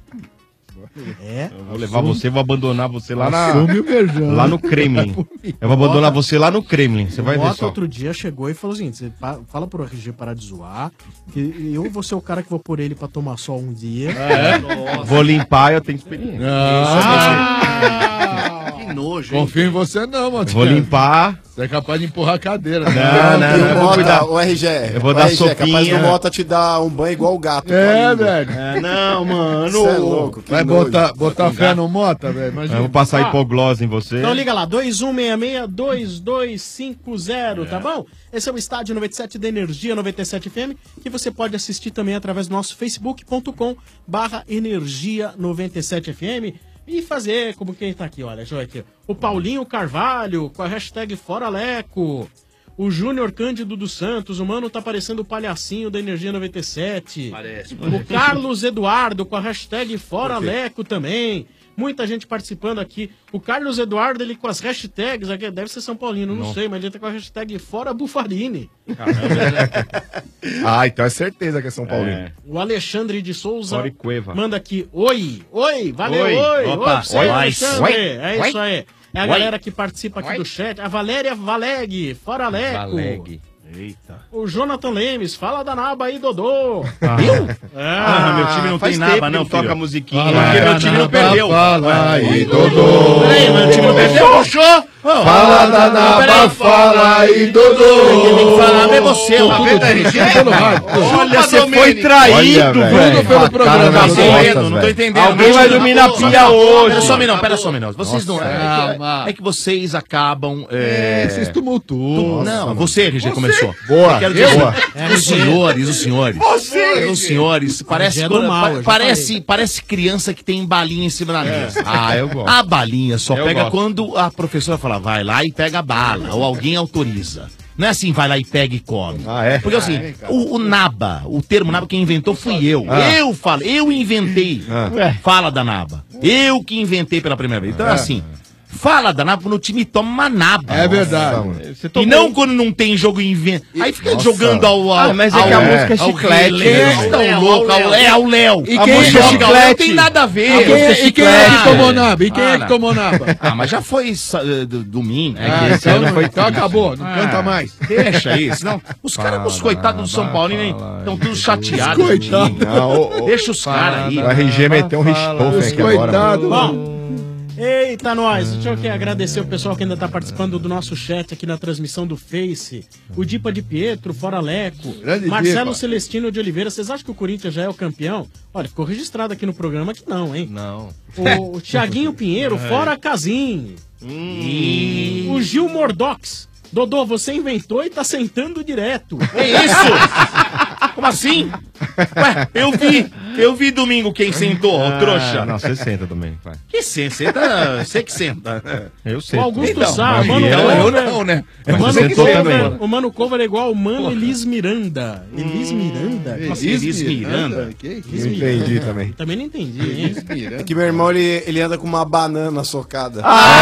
É. Eu vou levar você, vou abandonar você lá na. Assume o beijão. Lá no Kremlin. Eu vou abandonar você lá no Kremlin, você vai o ver Mota só. outro dia chegou e falou assim: você pa- fala pro R G parar de zoar, que eu vou ser o cara que vou pôr ele pra tomar sol um dia. É? Vou limpar, eu tenho experiência. Ah, Que nojo, hein? confio em você não, mano. Vou limpar. Você é capaz de empurrar a cadeira. Não, né? não, não, eu vou Mota, cuidar. o R G. Eu vou o dar R G, capaz sopinha. do Mota te dar um banho igual o gato. É, com a língua. velho. É, não, mano. Cê é louco. que Vai nojo. botar, botar fé no Mota, velho. Eu Imagina. vou passar Ah. hipoglose em você. Então liga lá, dois um seis seis, dois dois cinco zero, tá bom? Esse é o Estádio noventa e sete da Energia noventa e sete F M, que você pode assistir também através do nosso facebook ponto com barra energia noventa e sete F M e fazer como quem tá aqui, olha, deixa eu ver aqui. O Paulinho Carvalho com a hashtag Fora Leco. O Júnior Cândido dos Santos, o mano tá parecendo o palhacinho da Energia noventa e sete. Parece, O Carlos Eduardo com a hashtag Fora Leco também. Muita gente participando aqui. O Carlos Eduardo, ele com as hashtags, aqui, deve ser São Paulino, não, Não. sei, mas ele tá com a hashtag Fora Bufarini. Ah, então é certeza que é São Paulino. É. O Alexandre de Souza Fora e Cueva. manda aqui, oi, oi, valeu, Oi. oi, oi, Opa, pra você, oi. Alexandre, Oi. é Oi. isso aí. É a Oi. galera que participa aqui do chat, a Valéria Valeg, Fora Leco. Valeg. Eita. O Jonathan Lemes, fala da naba aí, Dodô. Viu? Ah, Ah, meu time não faz tem tempo naba, que não, não toca filho. musiquinha. Porque meu time não perdeu. Fala aí, Dodô. Peraí, meu time não perdeu. Puxou. Fala da naba, fala aí, Dodô. Quem tem que falar é você, Tô ó. tudo Vendo, triste, R G? pelo rádio. Olha, você Domênico. foi traído, Olha, velho. velho. Tudo pelo Facada programa. nas Tá costas, entendendo, não tô velho. entendendo. Alguém vai dormir na pia hoje. Pera só um minuto, pera só um minuto. Vocês não. Nossa, É, calma. que, é que vocês acabam. É, É, vocês tumultuam. Não, você, R G, começou. Boa, Eu quero dizer, boa. Os senhores, os senhores. Você, Os senhores, parece, R G é do quando- mal, pa- eu já parece, parece criança que tem balinha em cima da mesa. Ah, eu gosto. A balinha só Eu pega gosto. quando a professora fala, vai lá e pega a bala, ou alguém autoriza. Não é assim, vai lá e pega e come. Ah, é? Porque assim, o, o naba, o termo naba, quem inventou fui eu. Ah. Eu falo, eu inventei. Ah. Fala da naba. Eu que inventei pela primeira vez. Então é assim, fala da naba quando o time toma uma naba. É verdade. Você E não quando não tem jogo inventa. Aí fica Nossa. jogando ao. ao Ah, mas é que a ao- música é ao chiclete, Quem né, é irmão? que tá o louco? Ao Léo, ao Léo. E A quem música é ao Léo chiclete? não tem nada a ver. E quem, é- e quem é que Ah, tomou naba? E quem é para. que tomou naba? Ah, mas já foi sa- eh, do- domingo. Ah, É que esse então, ano foi então triste. acabou, não Ah, canta mais. Deixa isso. Não, os caras, os coitados do São Paulo, estão todos chateados. Os coitados. comigo. Não, o, o, Deixa os caras aí. o R G meteu um Richthofen Os aqui agora. coitados. Bom, eita, nós. Deixa eu aqui agradecer o pessoal que ainda tá participando do nosso chat aqui na transmissão do Face. O Dipa de Pietro, Fora Leco. Grande Marcelo Dipa. Celestino de Oliveira. Vocês acham que o Corinthians já é o campeão? Olha, ficou registrado aqui no programa que não, hein? Não. O, o Thiaguinho Pinheiro, Fora Casim. O Gil Mordox. Dodô, você inventou e tá sentando direto. É isso? Como assim? Ué, eu vi. Eu vi domingo quem sentou, ô trouxa. Ah, não, você senta também, vai. Que senta? Senta, você que senta. Eu sei. O Augusto Então, Sá, mas Mano eu- eu Cover. não, né? O Mas Mano, você sentou Cover, também. o Mano Cover é igual o Mano Elis Miranda. Elis Miranda? Como assim? Elis Miranda? Que isso? Elis Não entendi também. Também não entendi, hein? É que meu irmão, ele, ele anda com uma banana socada.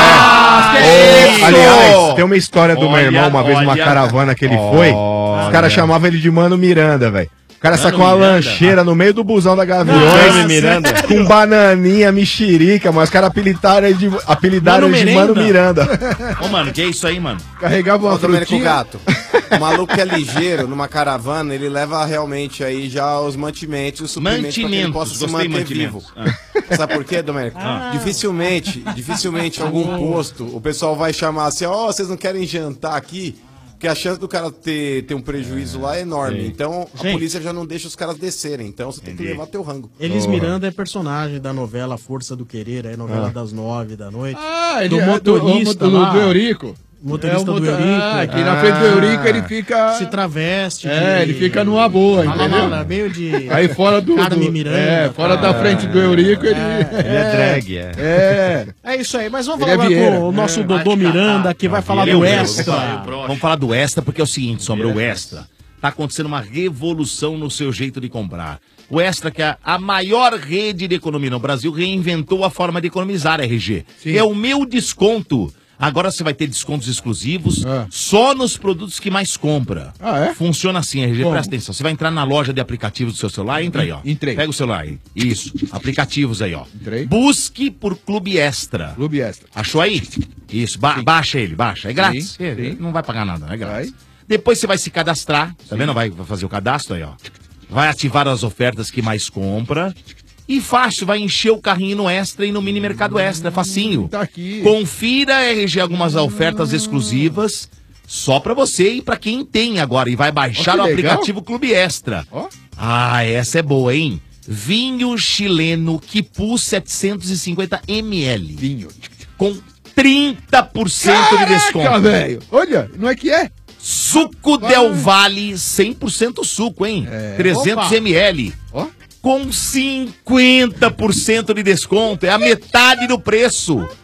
Ah, que é isso? Aliás, tem uma história do meu Olha, irmão, uma vez numa olha. caravana que ele foi. Os caras chamavam ele de Mano Miranda, velho. O cara Mano sacou uma Miranda. lancheira no meio do busão da Gaviões. Nossa, Miranda. Com bananinha, mexerica, mas os caras apelidaram ele de, apelidaram Mano ele de Mano Merenda. Miranda. Ô, mano, que é isso aí, mano? Carregava Ô, uma Domênico frutinha. Gato, o maluco que é ligeiro numa caravana, ele leva realmente aí já os mantimentos, os suprimentos pra que ele Mantimentos, possa se gostei manter vivo. mantimentos. Sabe por quê, Domênico? Ah. Dificilmente, dificilmente em algum posto o pessoal vai chamar assim, ó, vocês não querem jantar aqui? Porque a chance do cara ter, ter um prejuízo lá é enorme. Então a Gente. polícia já não deixa os caras descerem. Então você tem que levar teu rango. Elis Miranda é personagem da novela Força do Querer, é novela das nove da noite. Ah, ele do é motorista do, do, lá. do Eurico. Motorista É o do motor- Eurico. Ah, aqui na frente do Eurico ele fica... Se traveste. É, de- ele fica numa boa, Lá, lá, entendeu? lá, meio de Aí fora do... Carmen do- Miranda. É, fora tá? da frente do Eurico ele... Ele é drag, é. É. É isso aí, mas vamos Ele falar é agora Vieira. com o nosso É. Dodô Miranda, que vai falar Ele do é o Extra. Vamos falar do Extra, porque é o seguinte, Sombra, o Extra. Tá acontecendo uma revolução no seu jeito de comprar. O Extra, que é a maior rede de economia no Brasil, reinventou a forma de economizar, R G. Sim. É o meu desconto. Agora você vai ter descontos exclusivos Ah. só nos produtos que mais compra. Ah, é? Funciona assim, R G, Como? presta atenção. Você vai entrar na loja de aplicativos do seu celular, entra aí, ó. Entrei. Pega o celular aí. Isso. Aplicativos aí, ó. Entrei. Busque por Clube Extra. Clube Extra. Achou aí? Isso, ba- baixa ele, baixa. É grátis. Sim, É, sim. Não vai pagar nada, é grátis. Vai. Depois você vai se cadastrar, tá vendo? Vai vai fazer o cadastro aí, ó. Vai ativar as ofertas que mais compra. E fácil, vai encher o carrinho no Extra e no Mini Mercado Extra, é facinho. Tá aqui. Confira, R G, algumas ofertas exclusivas só pra você e pra quem tem agora. E vai baixar Ó, o que legal. aplicativo Clube Extra. Ó. Ah, essa é boa, hein? Vinho chileno Kipu setecentos e cinquenta mililitros. Vinho. Com trinta por cento de Caraca, desconto. velho. Olha, não é que é? Suco Del Valle, cem por cento suco, hein? trezentos Opa. mililitros. Ó. Com cinquenta por cento de desconto. É a metade do preço.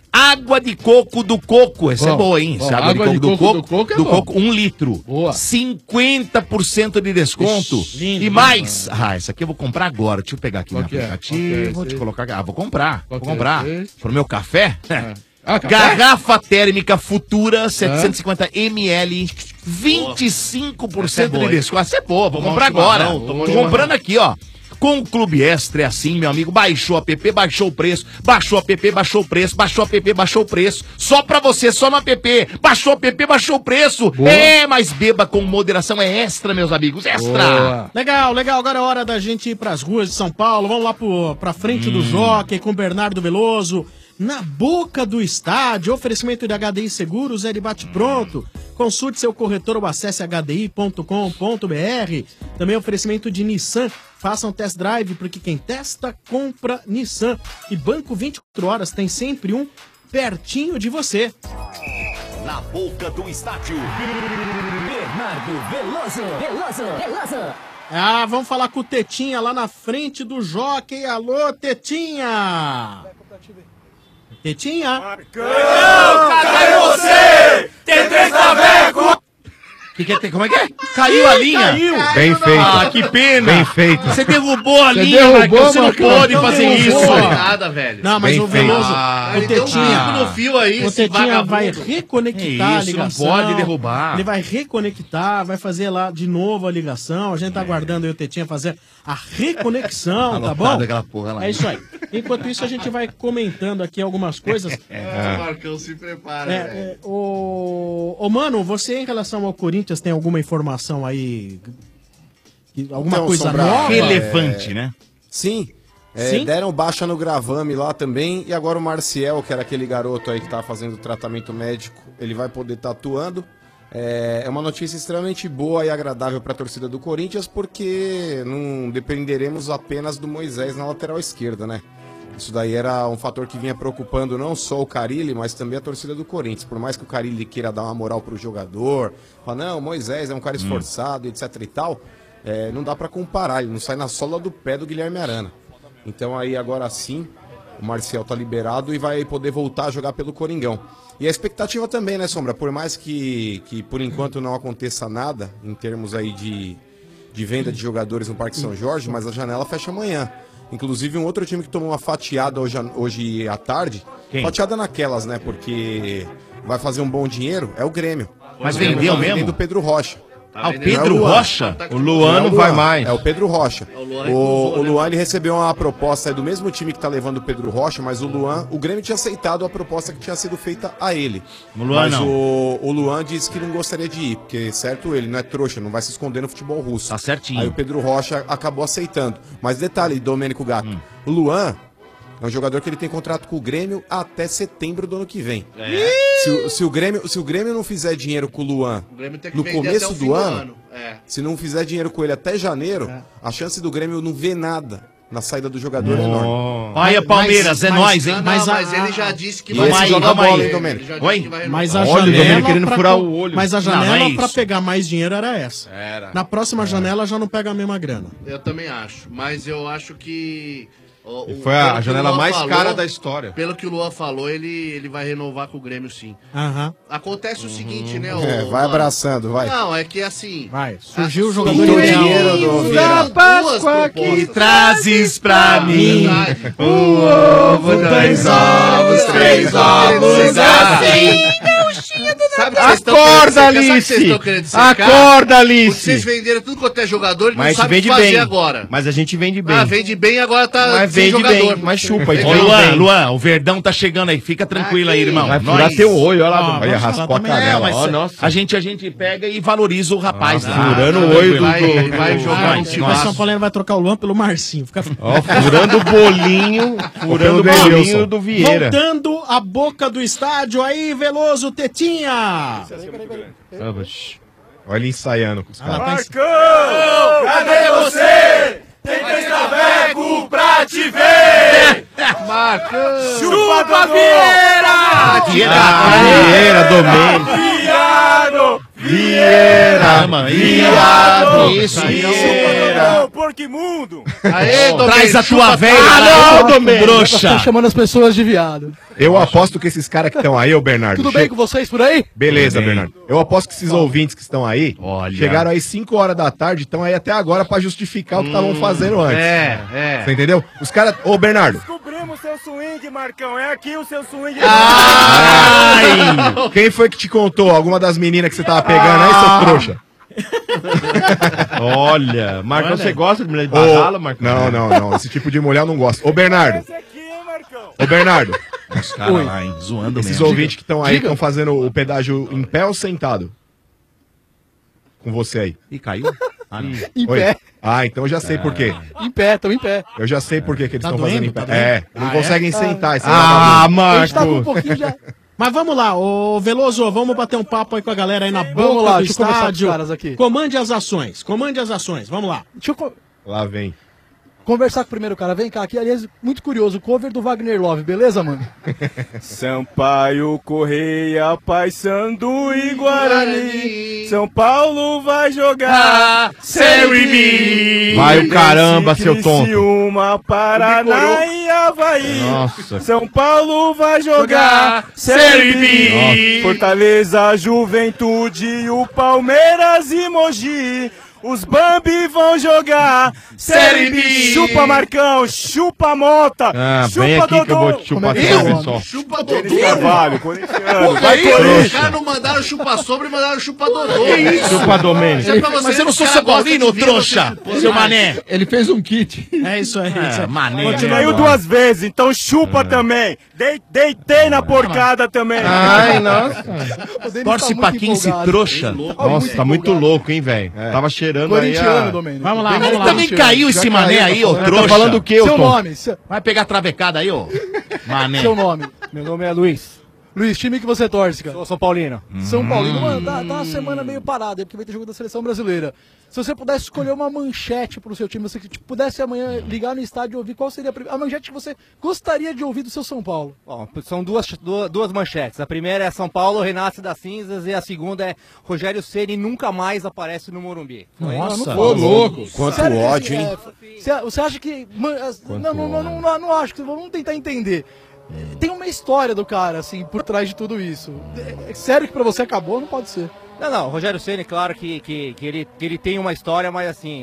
Água de coco do coco. Essa Bom, é boa, hein? bom, Essa água, água de coco do coco, do coco é do bom. coco, um litro. Boa. cinquenta por cento de desconto. Ixi, lindo, e mais. Ah, essa aqui eu vou comprar agora. Deixa eu pegar aqui Qual no que é? aplicativo. Qual que é vou esse te aí? colocar aqui. Ah, vou comprar. Qual vou que é comprar. esse? Pro meu café. Ah, café? Garrafa térmica Futura setecentos e cinquenta mililitros, vinte e cinco por cento Essa é boa, de hein? desconto. Essa é boa, vou Tomar um comprar agora. chimarrão, tomar um Tô chimarrão. comprando aqui, ó. Com o Clube Extra é assim, meu amigo. Baixou o app, baixou o preço. Baixou o app, baixou o preço. Baixou o app, baixou o preço. Só pra você, só no app. Baixou o app, baixou o preço. Boa. É, mas beba com moderação. É extra, meus amigos. Extra. Legal, legal. Agora é hora da gente ir pras ruas de São Paulo. Vamos lá pro, pra frente do Jockey com Bernardo Veloso. Na boca do estádio, oferecimento de H D I Seguros, é de bate-pronto. Consulte seu corretor ou acesse h d i ponto com ponto b r. Também oferecimento de Nissan. Faça um test drive, porque quem testa, compra Nissan. E Banco vinte e quatro horas tem sempre um pertinho de você. Na boca do estádio. Bernardo Veloso. Veloso. Veloso. Ah, vamos falar com o Tetinha lá na frente do Jockey. Alô, Tetinha! Tetinha! Cadê você? Tem três traveco! Que que é, como é que é? Caiu a linha? Caiu. Bem feito. Ah, que pena. Bem feito. Você derrubou a Você linha, derrubou, Marcão. Você não Marcão. pode Não fazer derrubou. isso. Não foi nada, velho. Não, mas Bem o Veloso, feito. Ah, o ele deu um Tetinha, bico no fio aí, o esse Tetinha vagabundo. vai reconectar a Isso, não ligação. pode derrubar. Ele vai reconectar, vai fazer lá de novo a ligação. A gente tá aguardando aí o Tetinha fazer a reconexão, tá bom? Alocado aquela porra lá. É isso aí. Enquanto isso, a gente vai comentando aqui algumas coisas. Ah, Marcão, se prepara, É, velho. é, ô, ô, mano, você em relação ao Corinthians tem alguma informação aí? Que- Alguma Então, coisa Sombra, nova? Relevante, é, né? Sim. É, Sim? Deram baixa no Gravame lá também. E agora o Marcial, que era aquele garoto aí que tá fazendo tratamento médico, ele vai poder estar atuando. É, é uma notícia extremamente boa e agradável para a torcida do Corinthians, porque não dependeremos apenas do Moisés na lateral esquerda, né? Isso daí era um fator que vinha preocupando não só o Carille, mas também a torcida do Corinthians. Por mais que o Carille queira dar uma moral pro jogador, falar, não, o Moisés é um cara esforçado, etc e tal, é, não dá para comparar, ele não sai na sola do pé do Guilherme Arana. Então aí agora sim, o Marcial tá liberado e vai poder voltar a jogar pelo Coringão. E a expectativa também, né, Sombra? Por mais que, que por enquanto não aconteça nada em termos aí de, de venda de jogadores no Parque São Jorge, mas a janela fecha amanhã. Inclusive um outro time que tomou uma fatiada hoje, à- hoje à tarde, Quem? fatiada naquelas, né? Porque vai fazer um bom dinheiro, é o Grêmio. Mas O Grêmio vendeu tá mesmo? vendendo o Pedro Rocha. Ah, o vendendo- Pedro Não é o Luan. Rocha? Tá- O Luan é não vai mais. É o Pedro Rocha. É o Luan O, recusou, o né? Luan ele recebeu uma proposta aí do mesmo time que tá levando o Pedro Rocha, mas o Luan, o Grêmio tinha aceitado a proposta que tinha sido feita a ele. O Luan mas não. O, o Luan disse que não gostaria de ir, porque certo ele não é trouxa, não vai se esconder no futebol russo. Tá certinho. Aí o Pedro Rocha acabou aceitando. Mas detalhe, Domênico Gato, Hum. o Luan é um jogador que ele tem contrato com o Grêmio até setembro do ano que vem. É. Se, o- se o Grêmio, se o Grêmio não fizer dinheiro com o Luan O Grêmio tem que no vender começo até o do fim ano, É. se não fizer dinheiro com ele até janeiro, a chance do Grêmio não ver nada na saída do jogador é enorme. Olha, Palmeiras, é nóis, hein? Não, Mas não, a- mas ele já disse que E esse aí, joga calma bola, aí. hein, Domênico? Ele já disse Oi? que vai Mas a Olha, o janela Domênico querendo pra furar co- o olho. Mas a Não, não janela é pra isso. pegar mais dinheiro era essa. Era. Na próxima janela já não pega a mesma grana. Eu também acho. Mas eu acho que. o- o- Foi a pelo que o janela Luan mais falou- cara da história. Pelo que o Luan falou, ele, ele vai renovar com o Grêmio sim. Aham. Acontece o seguinte, né? É, ô, vai mano? abraçando, vai. Não, é que assim. Vai, surgiu o a- jogador surgiu ideal. dinheiro do duas Vieira. propostas. Que trazes pra mim Verdade. o ovo, dois ovos, três ovos, assim. Sabe o que vocês estão Acorda, querendo dissecar? Sabe o que Alice! vocês estão querendo dissecar? Acorda, Porque Alice! vocês venderam tudo quanto é jogador e não Mas sabe o vende que fazer bem. agora. Mas a gente vende bem. Ah, vende bem e agora tá Mas sem vende jogador. bem, mas chupa, Ô, isso vende Luan, bem. Luan, o Verdão tá chegando aí. Fica tranquilo aí, irmão. Vai Nós- furar teu olho, olha lá. Ah, Vai vamos raspar falar a também. É, canela. mas Ó, nossa. a gente, a gente pega e valoriza o rapaz. Ah, lá. furando o Tranquilo. olho do- Vai, do- vai do- jogar Vai, no O timaço. São Paulo vai trocar o Luan pelo Marcinho. Fica... Ó, furando o bolinho, furando o pelo bolinho Denilson. do Vieira. Voltando à boca do estádio aí, Veloso, Tetinha. Olha ele ensaiando com os Ah, caras. tá em- Cadê você? Tem três traveco pra te ver! Marcão! Chupa Vieira! Vieira. Ah, Vieira, Domênico. Viado! Vieira! Caramba, Viado! Isso, Vieira! Porco imundo! Aê, Domênico, Traz a tua chupa- velha Ah, lá, não, Domênico. trouxa. Tá chamando as pessoas de viado. Eu aposto que esses caras que estão aí, ô Bernardo. Tudo che- bem com vocês por aí? Beleza, Tudo bem. Bernardo. Eu aposto que esses ouvintes que estão aí chegaram aí cinco horas da tarde, estão aí até agora pra justificar o que estavam fazendo antes. é, é. Você entendeu? Os caras. Ô, Bernardo. Descobrimos seu swing, Marcão. É aqui o seu swing. Ai! Quem foi que te contou? Alguma das meninas que você tava pegando aí, seu trouxa? Olha, Marcão, Olha. você gosta de mulher de Ô, badala, Marcão? Não, não, não. Esse tipo de mulher eu não gosto. Ô, Bernardo. Ô, Bernardo. Os caras lá, hein? Zoando Esses mesmo. ouvintes que estão aí, Diga. estão fazendo o pedágio em pé ou sentado? Com você aí. E caiu? Ah, não. Em Oi? pé. Ah, então eu já sei por quê. Em pé, estão em pé. Eu já sei por quê que eles Tá estão fazendo doendo? em pé. Tá doendo? É, não Ah, conseguem é? sentar. esse Ah, vagabundo. Marco. A gente tá com um pouquinho já. Mas vamos lá, ô Veloso, vamos bater um papo aí com a galera aí na boca Vamos lá, do deixa eu conversar com os estádio. caras aqui. Comande as ações, comande as ações, vamos lá. Deixa eu co- Lá vem. conversar com o primeiro cara. Vem cá, aqui, aliás, muito curioso, o cover do Wagner Love, beleza, mano? Sampaio, Correia, Paysandu e Guarani. São Paulo vai jogar Série B. Vai o caramba, seu tonto. Criciúma, Paraná e Havaí. Nossa. São Paulo vai jogar Série B. Fortaleza, Juventude e o Palmeiras e Mogi. Os Bambi vão jogar Série B. Chupa Marcão, chupa Mota, Ah, chupa vem aqui Dodô. que eu vou te chupar Como é que é, sobre homem? só. Chupa Denis Dodô. Carvalho, corintiano. Vai, Vai, Corinthians. Os Corinthians. caras não mandaram chupa sobre, mandaram chupa Dodô. Que isso? Chupa Domênico. Isso é pra você, Mas eu não os sou caras São Paulino, gostam de vir, trouxa, você- seu mané. Ele fez um kit. É isso aí. É, isso aí. mané. Continua Caiu agora. duas vezes, então chupa também. Dei- deitei na porcada também. Ai, nossa. O Denis Torce tá pra muito quem esse empolgado. trouxa? Nossa, tá muito louco, hein, velho? Tava cheirando aí Corintiano, a... Domênico. Vamos lá, Bem vamos lá. Também caiu esse mané aí, ô Tá trouxa. falando o quê, ô Seu Tom? nome, seu, Vai pegar travecada aí, ô. Mané. seu nome. Meu nome é Luiz. Luiz, time que você torce, cara? Sou São Paulino. São Paulino, mano, tá, tá uma semana meio parada, porque vai ter jogo da seleção brasileira. Se você pudesse escolher uma manchete pro seu time, você tipo, pudesse amanhã ligar no estádio e ouvir, qual seria a, prim- a manchete que você gostaria de ouvir do seu São Paulo? Bom, são duas, duas, duas manchetes. A primeira é São Paulo renasce das cinzas e a segunda é Rogério Ceni nunca mais aparece no Morumbi. Foi? Nossa, Ô, louco. Quanto Sério que, ódio, assim, hein? é, Você você acha que. man- as- Não, não, não, não, não, não acho que. Vamos tentar entender. Tem uma história do cara, assim, por trás de tudo isso. É, é sério que pra você acabou? Não pode ser. Não, não, o Rogério Ceni, claro que, que, que, ele, que ele tem uma história, mas assim,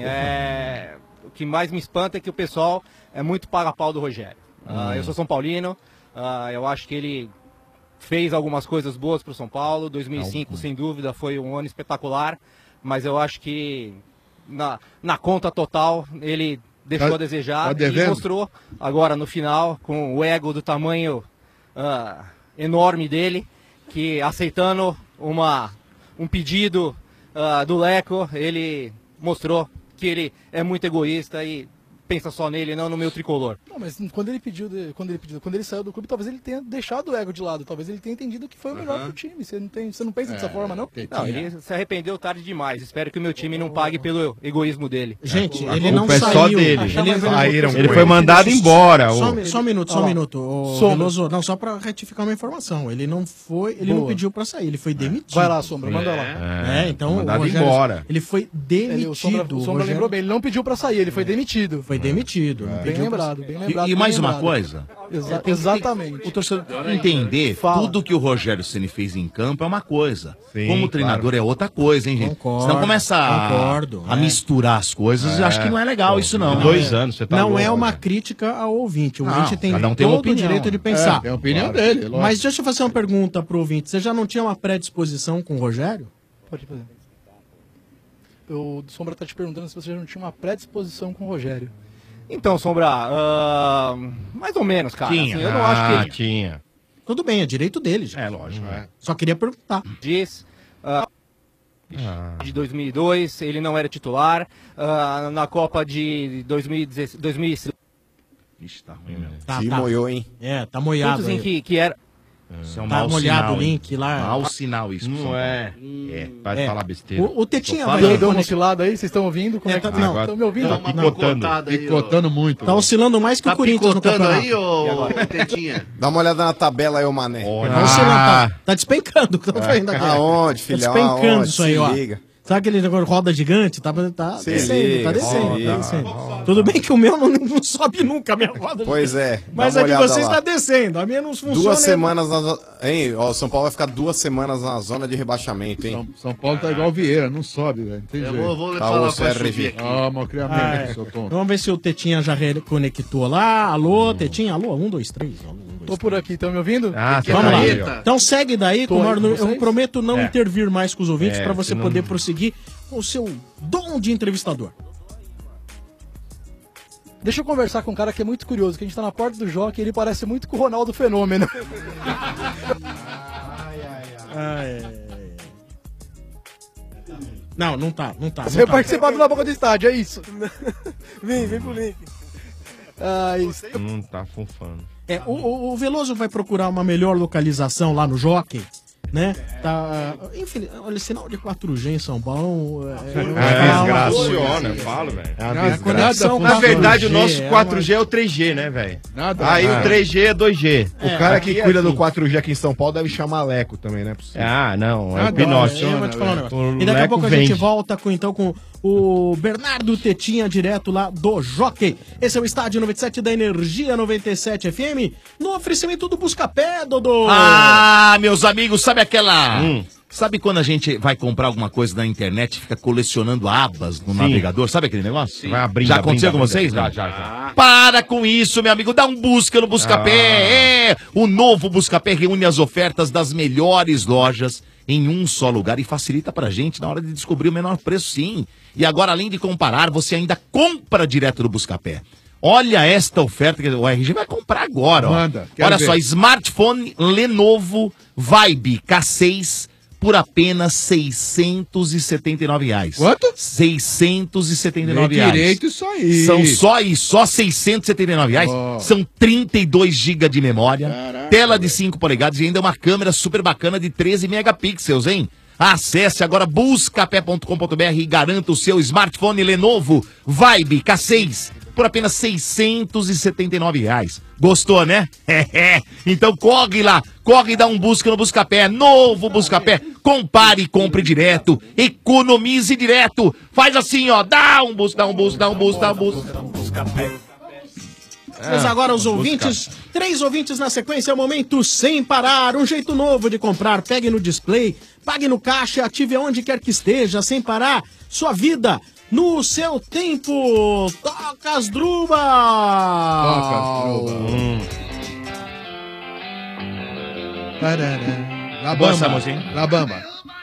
é, o que mais me espanta é que o pessoal é muito paga-pau do Rogério. Ah, eu sou São Paulino, ah, eu acho que ele fez algumas coisas boas pro São Paulo. dois mil e cinco, sem dúvida, foi um ano espetacular, mas eu acho que na, na conta total ele deixou Tá- a desejar tá e devendo? mostrou agora no final, com o ego do tamanho ah, enorme dele, que aceitando uma, um pedido ah, do Leco, ele mostrou que ele é muito egoísta e pensa só nele, não no meu tricolor. Não, mas quando ele pediu, de- quando ele pediu, quando ele saiu do clube, talvez ele tenha deixado o ego de lado, talvez ele tenha entendido que foi o melhor pro time. Você não tem, você não pensa dessa forma, não? Não, ele se arrependeu tarde demais. Espero que o meu time não pague pelo egoísmo dele. Gente, A ele não culpa é saiu. só dele. Ele, Saíram Ele com foi mandado embora. Só, ô. só um minuto, só um Ó lá. minuto. Ô, Sombra. Veloso, não, só pra retificar uma informação. Ele não foi, ele não Boa. pediu pra sair, ele foi demitido. Vai lá, Sombra, manda lá. É, então mandado o Rogério, embora. ele foi demitido. Ele, o Sombra, o Sombra Rogério lembrou bem, ele não pediu pra sair, ele foi demitido. Foi demitido. não Bem pediu pra lembrado, bem lembrado. E, e bem mais uma lembrado. coisa. Exa- exatamente. O torcedor entender Fala. tudo que o Rogério Ceni fez em campo é uma coisa. Sim, Como treinador é outra coisa, hein, gente? Concordo, Senão começa a, concordo, a é. misturar as coisas. Eu acho que não é legal isso, não. Dois anos, você tá Não é louco, uma né? crítica ao ouvinte. O Não, ouvinte tem cada um todo tem uma o opinião. direito de pensar. É, tem a opinião dele, lógico. Mas deixa eu fazer uma pergunta pro ouvinte. Você já não tinha uma predisposição com o Rogério? Pode fazer. O Sombra tá te perguntando se você já não tinha uma predisposição com o Rogério. Então, Sombra, ah, mais ou menos, cara. Tinha. Assim, eu não acho que Ah, ele tinha. Tudo bem, é direito dele, gente. É, lógico. Só queria perguntar. diz. ah, de dois mil e dois, ele não era titular. Ah, na Copa de dois mil e dezesseis, dois mil e seis, Ixi, tá ruim mesmo. Tá, Se tá. moiou, hein? É, tá moiado muitos em aí. que, que era. Isso é um Dá mau uma olhada sinal, o hein? link lá. Mau sinal isso. pro São Paulo. É, vai É. falar besteira. O, o Tetinha Tô vai falando, deu uma reconectar. oscilada aí, vocês estão ouvindo? Como é, que tá- tá? não. Estão me ouvindo? Dá uma Picotando. picotada aí, ó. Picotando muito. Tá oscilando mais que Tá o Corinthians no picotando campeonato. aí, ô Tetinha? Dá uma olhada na tabela aí, ô Mané. Tá oscilando, tá, tá despencando. Que eu tô vendo aqui. Aonde, Tá filhão? despencando Aonde? isso aí, Se ó. liga. Sabe aquele negócio de roda gigante? Tá, tá Se descendo, liga, tá se descendo, liga. tá descendo. Tudo bem que o meu não, não sobe nunca, a minha roda. Pois é. Mas dá a uma de olhada vocês lá. tá descendo, a minha não funciona. Duas ainda. semanas na zona. Hein, ó, o São Paulo vai ficar duas semanas na zona de rebaixamento, hein? São, São Paulo tá igual o Vieira, não sobe, velho. Não tem Eu jeito. vou, vou Tá falar o pra C R V. subir aqui. Ah, mal criamento, Ah, é. seu tonto. Vamos ver se o Tetinha já reconectou lá. Alô, Tetinha, alô, um, dois, três. Alô, um, dois, Tô por aqui, estão me ouvindo? Ah, Que Vamos lá. careta. Então segue daí, Tô com o aí maior com número- eu vocês. prometo não É. intervir mais com os ouvintes É, pra você senão- poder prosseguir com o seu dom de entrevistador. Deixa eu conversar com um cara que é muito curioso, que a gente tá na porta do Jockey e ele parece muito com o Ronaldo Fenômeno. Não, não tá, não tá. Você Não vai tá. participar do Na Boca do Estádio, é isso? Vem, vem pro link. Ah, isso. Não tá funfando. É, o, o- o Veloso vai procurar uma melhor localização lá no Jockey, né? Tá, enfim, olha, sinal de quatro G em São Paulo. É, É, uma- funciona, eu falo, velho. É uma desgraça. conexão Na verdade, o quatro G nosso é quatro G é, uma- o três G, né, velho? Nada. Aí Ah. o três G é dois G. O cara que Aqui é cuida assim. do quatro G aqui em São Paulo deve chamar Leco também, né? Ah, não, é Ah, o Pinote. Eu vou te falar um negócio. O E daqui a Leco pouco a vende. gente volta com, então, com o Bernardo Tetinha, direto lá do Jockey. Esse é o Estádio noventa e sete da Energia noventa e sete F M, no oferecimento do Buscapé, Dodô. Ah, meus amigos, sabe aquela... Hum. Sabe quando a gente vai comprar alguma coisa na internet e fica colecionando abas no Sim. navegador? Sabe aquele negócio? Sim. Vai abrindo, Já aconteceu abrindo, com vocês? abrindo. não? Já, já, já. Para com isso, meu amigo. Dá um busca no Buscapé. Ah. É, o novo Buscapé reúne as ofertas das melhores lojas em um só lugar e facilita pra gente na hora de descobrir o menor preço, sim. E agora, além de comparar, você ainda compra direto do Buscapé. Olha esta oferta que o R G vai comprar agora, ó. Manda, quero Olha ver. só, smartphone Lenovo Vibe K seis por apenas seiscentos e setenta e nove reais. Quanto? seiscentos e setenta e Lê nove reais. direito isso aí. São só isso, só seiscentos e setenta e nove reais. Ó. São trinta e dois gigas de memória, tela de cinco polegadas e ainda uma câmera super bacana de treze megapixels, hein? Acesse agora buscapé ponto com ponto br e garanta o seu smartphone Lenovo Vibe K seis por apenas seiscentos e setenta e nove reais. Gostou, né? É, então corre lá, corre e dá um busca no Buscapé, novo Buscapé. Compare e compre direto, economize direto. Faz assim, ó, dá um busca, dá um busca, dá um busca, dá um busca. Mas agora os ouvintes, três ouvintes na sequência, é o momento sem parar, um jeito novo de comprar, pegue no display, pague no caixa, ative aonde quer que esteja, sem parar, sua vida no seu tempo. Toca as drubas! Toca as drubas. Hum. La Boa essa Bamba. música, hein? La Bamba.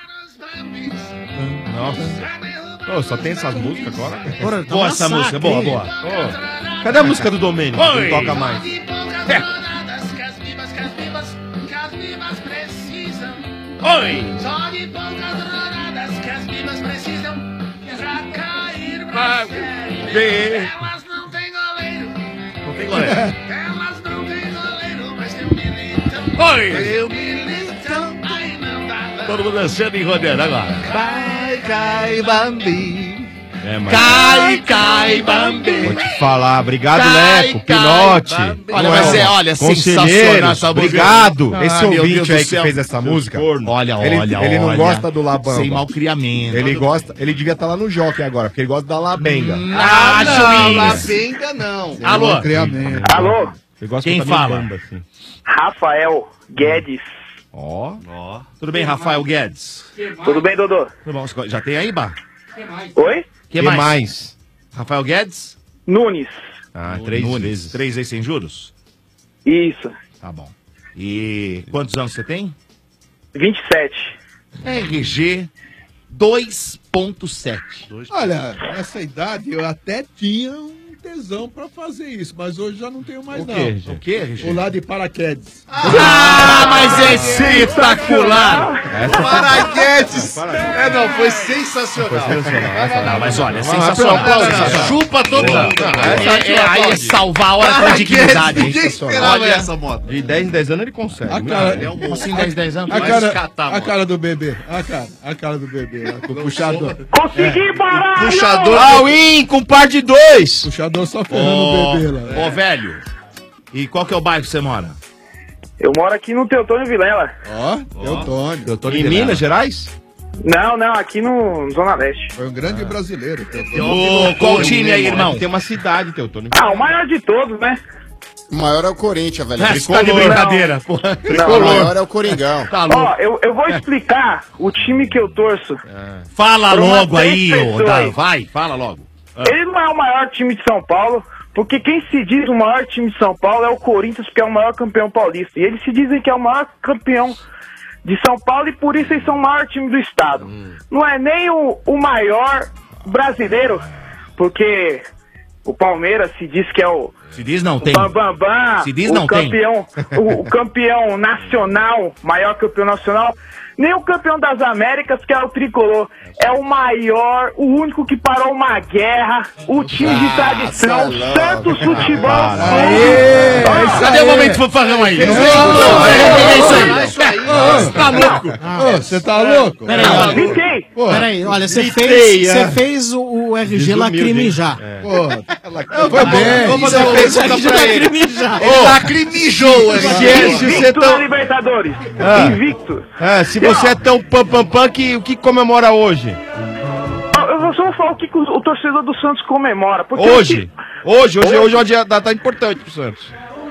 Nossa. Ô, só tem essas músicas agora? Ora, tá Boa um essa massacre, música, boa, hein? boa. Ô, cadê a música do Domênico? Oi. Não toca mais. Oi! Só de poucas rodadas que as vivas precisam pra cair Vai. pra série. Vê. Elas não têm goleiro, Não tem goleiro. elas não têm goleiro, mas tem um militão. Oi. Tem um militão, aí não dá. Todo mundo dançando e rodeando agora. Vai, cai, Bambi. É, mas... Cai, cai, Bambi. Vou te falar, obrigado, Cai, Leco, cai, Pinote. Bambi. Olha, mas é, olha, sensacional Conselheiros, essa música. obrigado. Ah, Esse meu Deus ouvinte do aí que céu. fez essa música, Olha, ele, olha, ele não olha. gosta do Labamba. Sem malcriamento. Ele gosta, ele devia estar lá no Jockey agora, porque ele gosta da Labenga. Ah, não, juiz. Labenga não. Alô? Criamento. Alô? Ele gosta Quem que tá meio fala? bamba, assim. Rafael Guedes. Ó. Tudo bem, Rafael Guedes? Tudo bem, Dodô? Tudo bom? Já tem aí, Bah? Oi? Que, Que mais? mais? Rafael Guedes? Nunes. Ah, três Nunes. vezes. Três vezes sem juros? Isso. Tá bom. E quantos anos você tem? vinte e sete. R G dois ponto sete. Olha, nessa idade eu até tinha um tesão pra fazer isso, mas hoje já não tenho mais O não. quê, Regê? O quê, Regê? O lá de paraquedas. Ah, mas é espetacular! Paraquedes! É, não, foi sensacional. Não, mas olha, é Vai, sensacional. aplaude, Sensacional. chupa todo Boa. mundo. É, é, é, aí é salvar a hora com a dignidade. hein? Ninguém esperava Olha, essa moto. De dez em dez anos ele consegue. A Muito cara, bem. a- Assim, dez, dez anos. A Vai cara, escatar, a mano. cara do bebê. A cara, a cara do bebê. Lá, com o puxador. Consegui parar! Puxador. All-in com par de dois. Puxador só ferrando Ô, o bebê lá. ô, velho. E qual que é o bairro que você mora? Eu moro aqui no Teotônio Vilela. Ó, Teotônio. Teotônio Em Vilela. Minas Gerais? Não, não, aqui no Zona Leste. Foi um grande brasileiro. Ô, qual o time aí, irmão? Tem uma cidade, Teotônio. Ah, o maior de todos, né? O maior é o Corinthians, velho. Ah, você tá de brincadeira, porra. Não, o maior é o Coringão. Tá louco. Ó, eu, eu vou explicar o time que eu torço. Fala Pra umas logo três aí, ô, pessoas. Dá, vai, fala logo. Ah. Ele não é o maior time de São Paulo, porque quem se diz o maior time de São Paulo é o Corinthians, que é o maior campeão paulista. E eles se dizem que é o maior campeão de São Paulo e por isso eles são o maior time do estado. Não é nem o, o maior brasileiro, porque o Palmeiras se diz que é o Se diz não, tem. Bam, bam, bam, Se diz o não, tem. campeão, o, o campeão nacional, maior campeão nacional, nem o campeão das Américas, que é o Tricolor, é o maior, o único que parou uma guerra, o time de tradição, Santos Futebol Aê! Clube. Cadê o momento fanfarrão aí? Não é isso aí. Tá louco? Você tá louco? Peraí, Não, olha. gritei. Peraí, olha, você Gritei, fez, é. você fez o, o R G lacrimijar. Pô, foi bem. Vou fazer uma pergunta pra ele. Lacrimijar. Ele lacrimijou, ele. Se, é- se você Invicto na tão, Libertadores. Ah. Invicto. é, se você é tão pam pam pam, que, o que comemora hoje? Eu eu só vou falar o que, que o, o torcedor do Santos comemora. Porque Hoje. Hoje, hoje, hoje é uma dia- data importante pro Santos.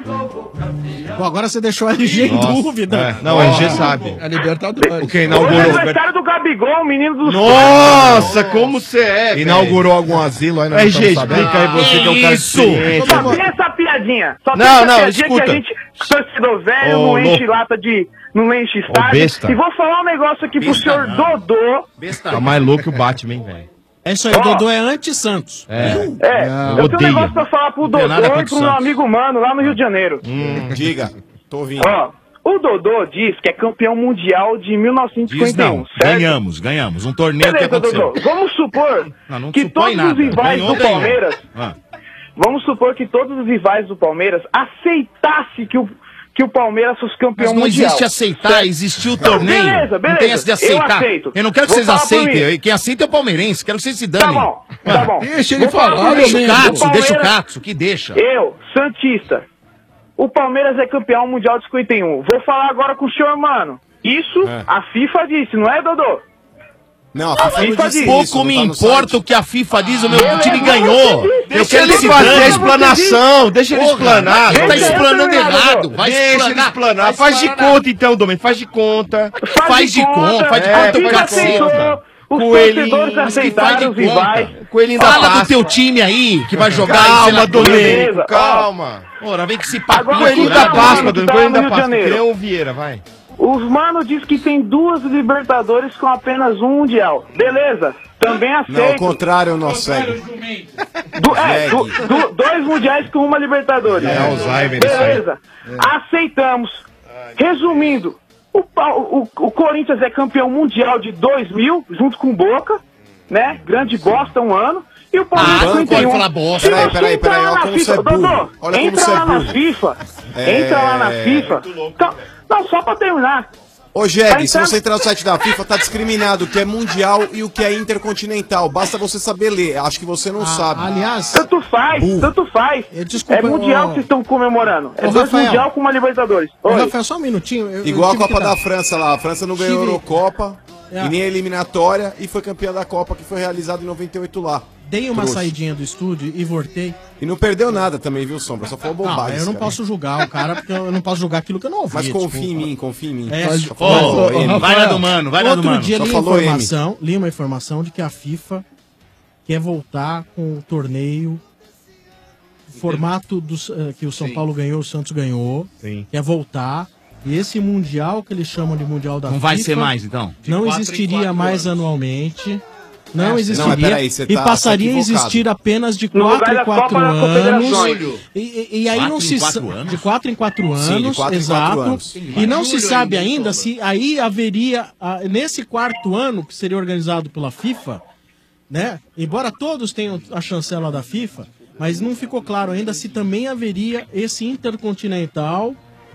Pô, agora você deixou o R G em Nossa, dúvida. é. Não, o R G sabe. É Libertadores. O que Hoje é inaugurou? aniversário do Gabigol, o menino do Nossa, como você é, velho. Inaugurou algum asilo aí, nós não R G, estamos sabendo. explica aí você que é um cara Isso. experiente. Só tem essa piadinha. Só tem Não, essa não, piadinha escuta. que a gente, torcedor velho, Ô, não enche louco. lata de. Não enche Ô, estádio. besta. E vou falar um negócio aqui pro Besta senhor não. Dodô. Besta. Tá mais louco que o Batman, hein, velho. É isso aí, o Ó. Dodô é anti-Santos. É. É, Não, eu tenho odeia. um negócio pra falar pro Não tem Dodô nada e contra pro o meu Santos. amigo Mano lá no Rio de Janeiro. Hum, diga, tô ouvindo. Ó, o Dodô diz que é campeão mundial de mil novecentos e Diz cinquenta e um, não. certo? Ganhamos, ganhamos. Um torneio que Beleza, aconteceu. Dodô. Vamos supor Não, não que supõe todos nada. os rivais Ganhou, do ganhou. Palmeiras, Ah. vamos supor que todos os rivais do Palmeiras aceitassem que o, que o Palmeiras fosse campeão Mas não mundial. existe aceitar, certo? existiu o Não, torneio. beleza, beleza. Não tem essa de Eu aceitar. aceito. Eu não quero que Vou vocês falar por aceitem. mim. Quem aceita é o palmeirense. Quero que vocês se Tá danem. bom, tá bom. Deixa ele Vou falar falar, por mim. Deixa o O Katsu, deixa o Palmeiras- Katsu, que deixa. Eu, Santista, o Palmeiras é campeão mundial de cinquenta e um. Vou falar agora com o senhor, mano. Isso É. a FIFA disse, não é, Dodô? Não, a A FIFA não FIFA disse diz. Pouco isso, não me tá no importa site. o que a FIFA diz, o meu Beleza, time você ganhou. diz. Eu Deixa quero ele que se fazer dane. a explanação, deixa ele Porra, explanar. Ele tá Deixa eu explanando terminar, errado. Dodô. Vai Deixa ele explanar. explanar. Vai Faz de explanar. conta então, Domênico, faz de conta. Faz de conta, faz de É, conta o faz de caceta. conta. Os Coelhinho, torcedores Mas que faz aceitaram de os rivais. conta. Coelhinho da Fala do Páscoa. teu time aí, que vai jogar. Calma, sei lá, Domênico, Beleza, ó. calma. Ora, vem que se Agora, papinho. Coelhinho Tá da bom, Páscoa, tá Domênico, no Coelhinho da Rio de Páscoa. Janeiro. Crião Vieira, vai. Os mano diz que tem duas Libertadores com apenas um Mundial. Beleza, também Não, ao aceito. contrário, nós segue. Du- é, du- du- dois Mundiais com uma Libertadores. É Alzheimer isso aí. Beleza, aceitamos. Resumindo, o, Pa- o- o Corinthians é campeão mundial de dois mil, junto com o Boca, né? Grande bosta um ano. E o Palmeiras Ah, não cinquenta e pode um. falar bosta. Se Peraí, você peraí, entrar peraí, lá olha na como você FIFA, é burro. Dodô, Olha como entra você é lá na burro. FIFA, É, entra lá na FIFA. Cal- Não, só pra terminar. Ô, Jeg, Tá se entrando- você entrar no site da FIFA, tá discriminado o que é mundial e o que é intercontinental. Basta você saber ler. Acho que você não sabe. Aliás, Tanto faz, Burro. tanto faz. Eh, desculpa, é mundial ô- que vocês estão comemorando. É Ô, dois Rafael. mundial com uma Libertadores. ô, Oi. Rafael, só um minutinho. eu- eu Igual a tive que Copa dar- da França lá. A França não ganhou a Tive- Eurocopa É. e nem a eliminatória e foi campeã da Copa que foi realizada em noventa e oito lá. Dei uma Trouxa. saidinha do estúdio e voltei. E não perdeu nada também, viu, Sombra? Só falou Não, bobagem. eu não cara. posso julgar o cara, porque eu não posso julgar aquilo que eu não ouvi. Mas confia desculpa. em mim, confia em mim. É, Só só- falou Ô, M. vai na do mano, vai na do Outro mano. dia Só li falou M. informação, li uma informação de que a FIFA quer voltar com o torneio formato dos, eh, que o São Sim. Paulo ganhou, o Santos ganhou. Sim. Quer voltar. E esse mundial que eles chamam de mundial da Não FIFA vai ser mais, então? não quatro em existiria quatro mais anos. anualmente. Não É, existiria. não, mas peraí, você e tá passaria a equivocado. existir apenas de No lugar quatro da em quatro Copa das Confederações. anos. E, e- e aí Quatro não em se quatro sa- anos? de quatro em quatro anos, Sim, de quatro em exato. quatro anos. E não se Julho sabe ainda, ainda se aí haveria ah, nesse quarto ano que seria organizado pela FIFA, né? Embora todos tenham a chancela da FIFA, mas não ficou claro ainda se também haveria esse intercontinental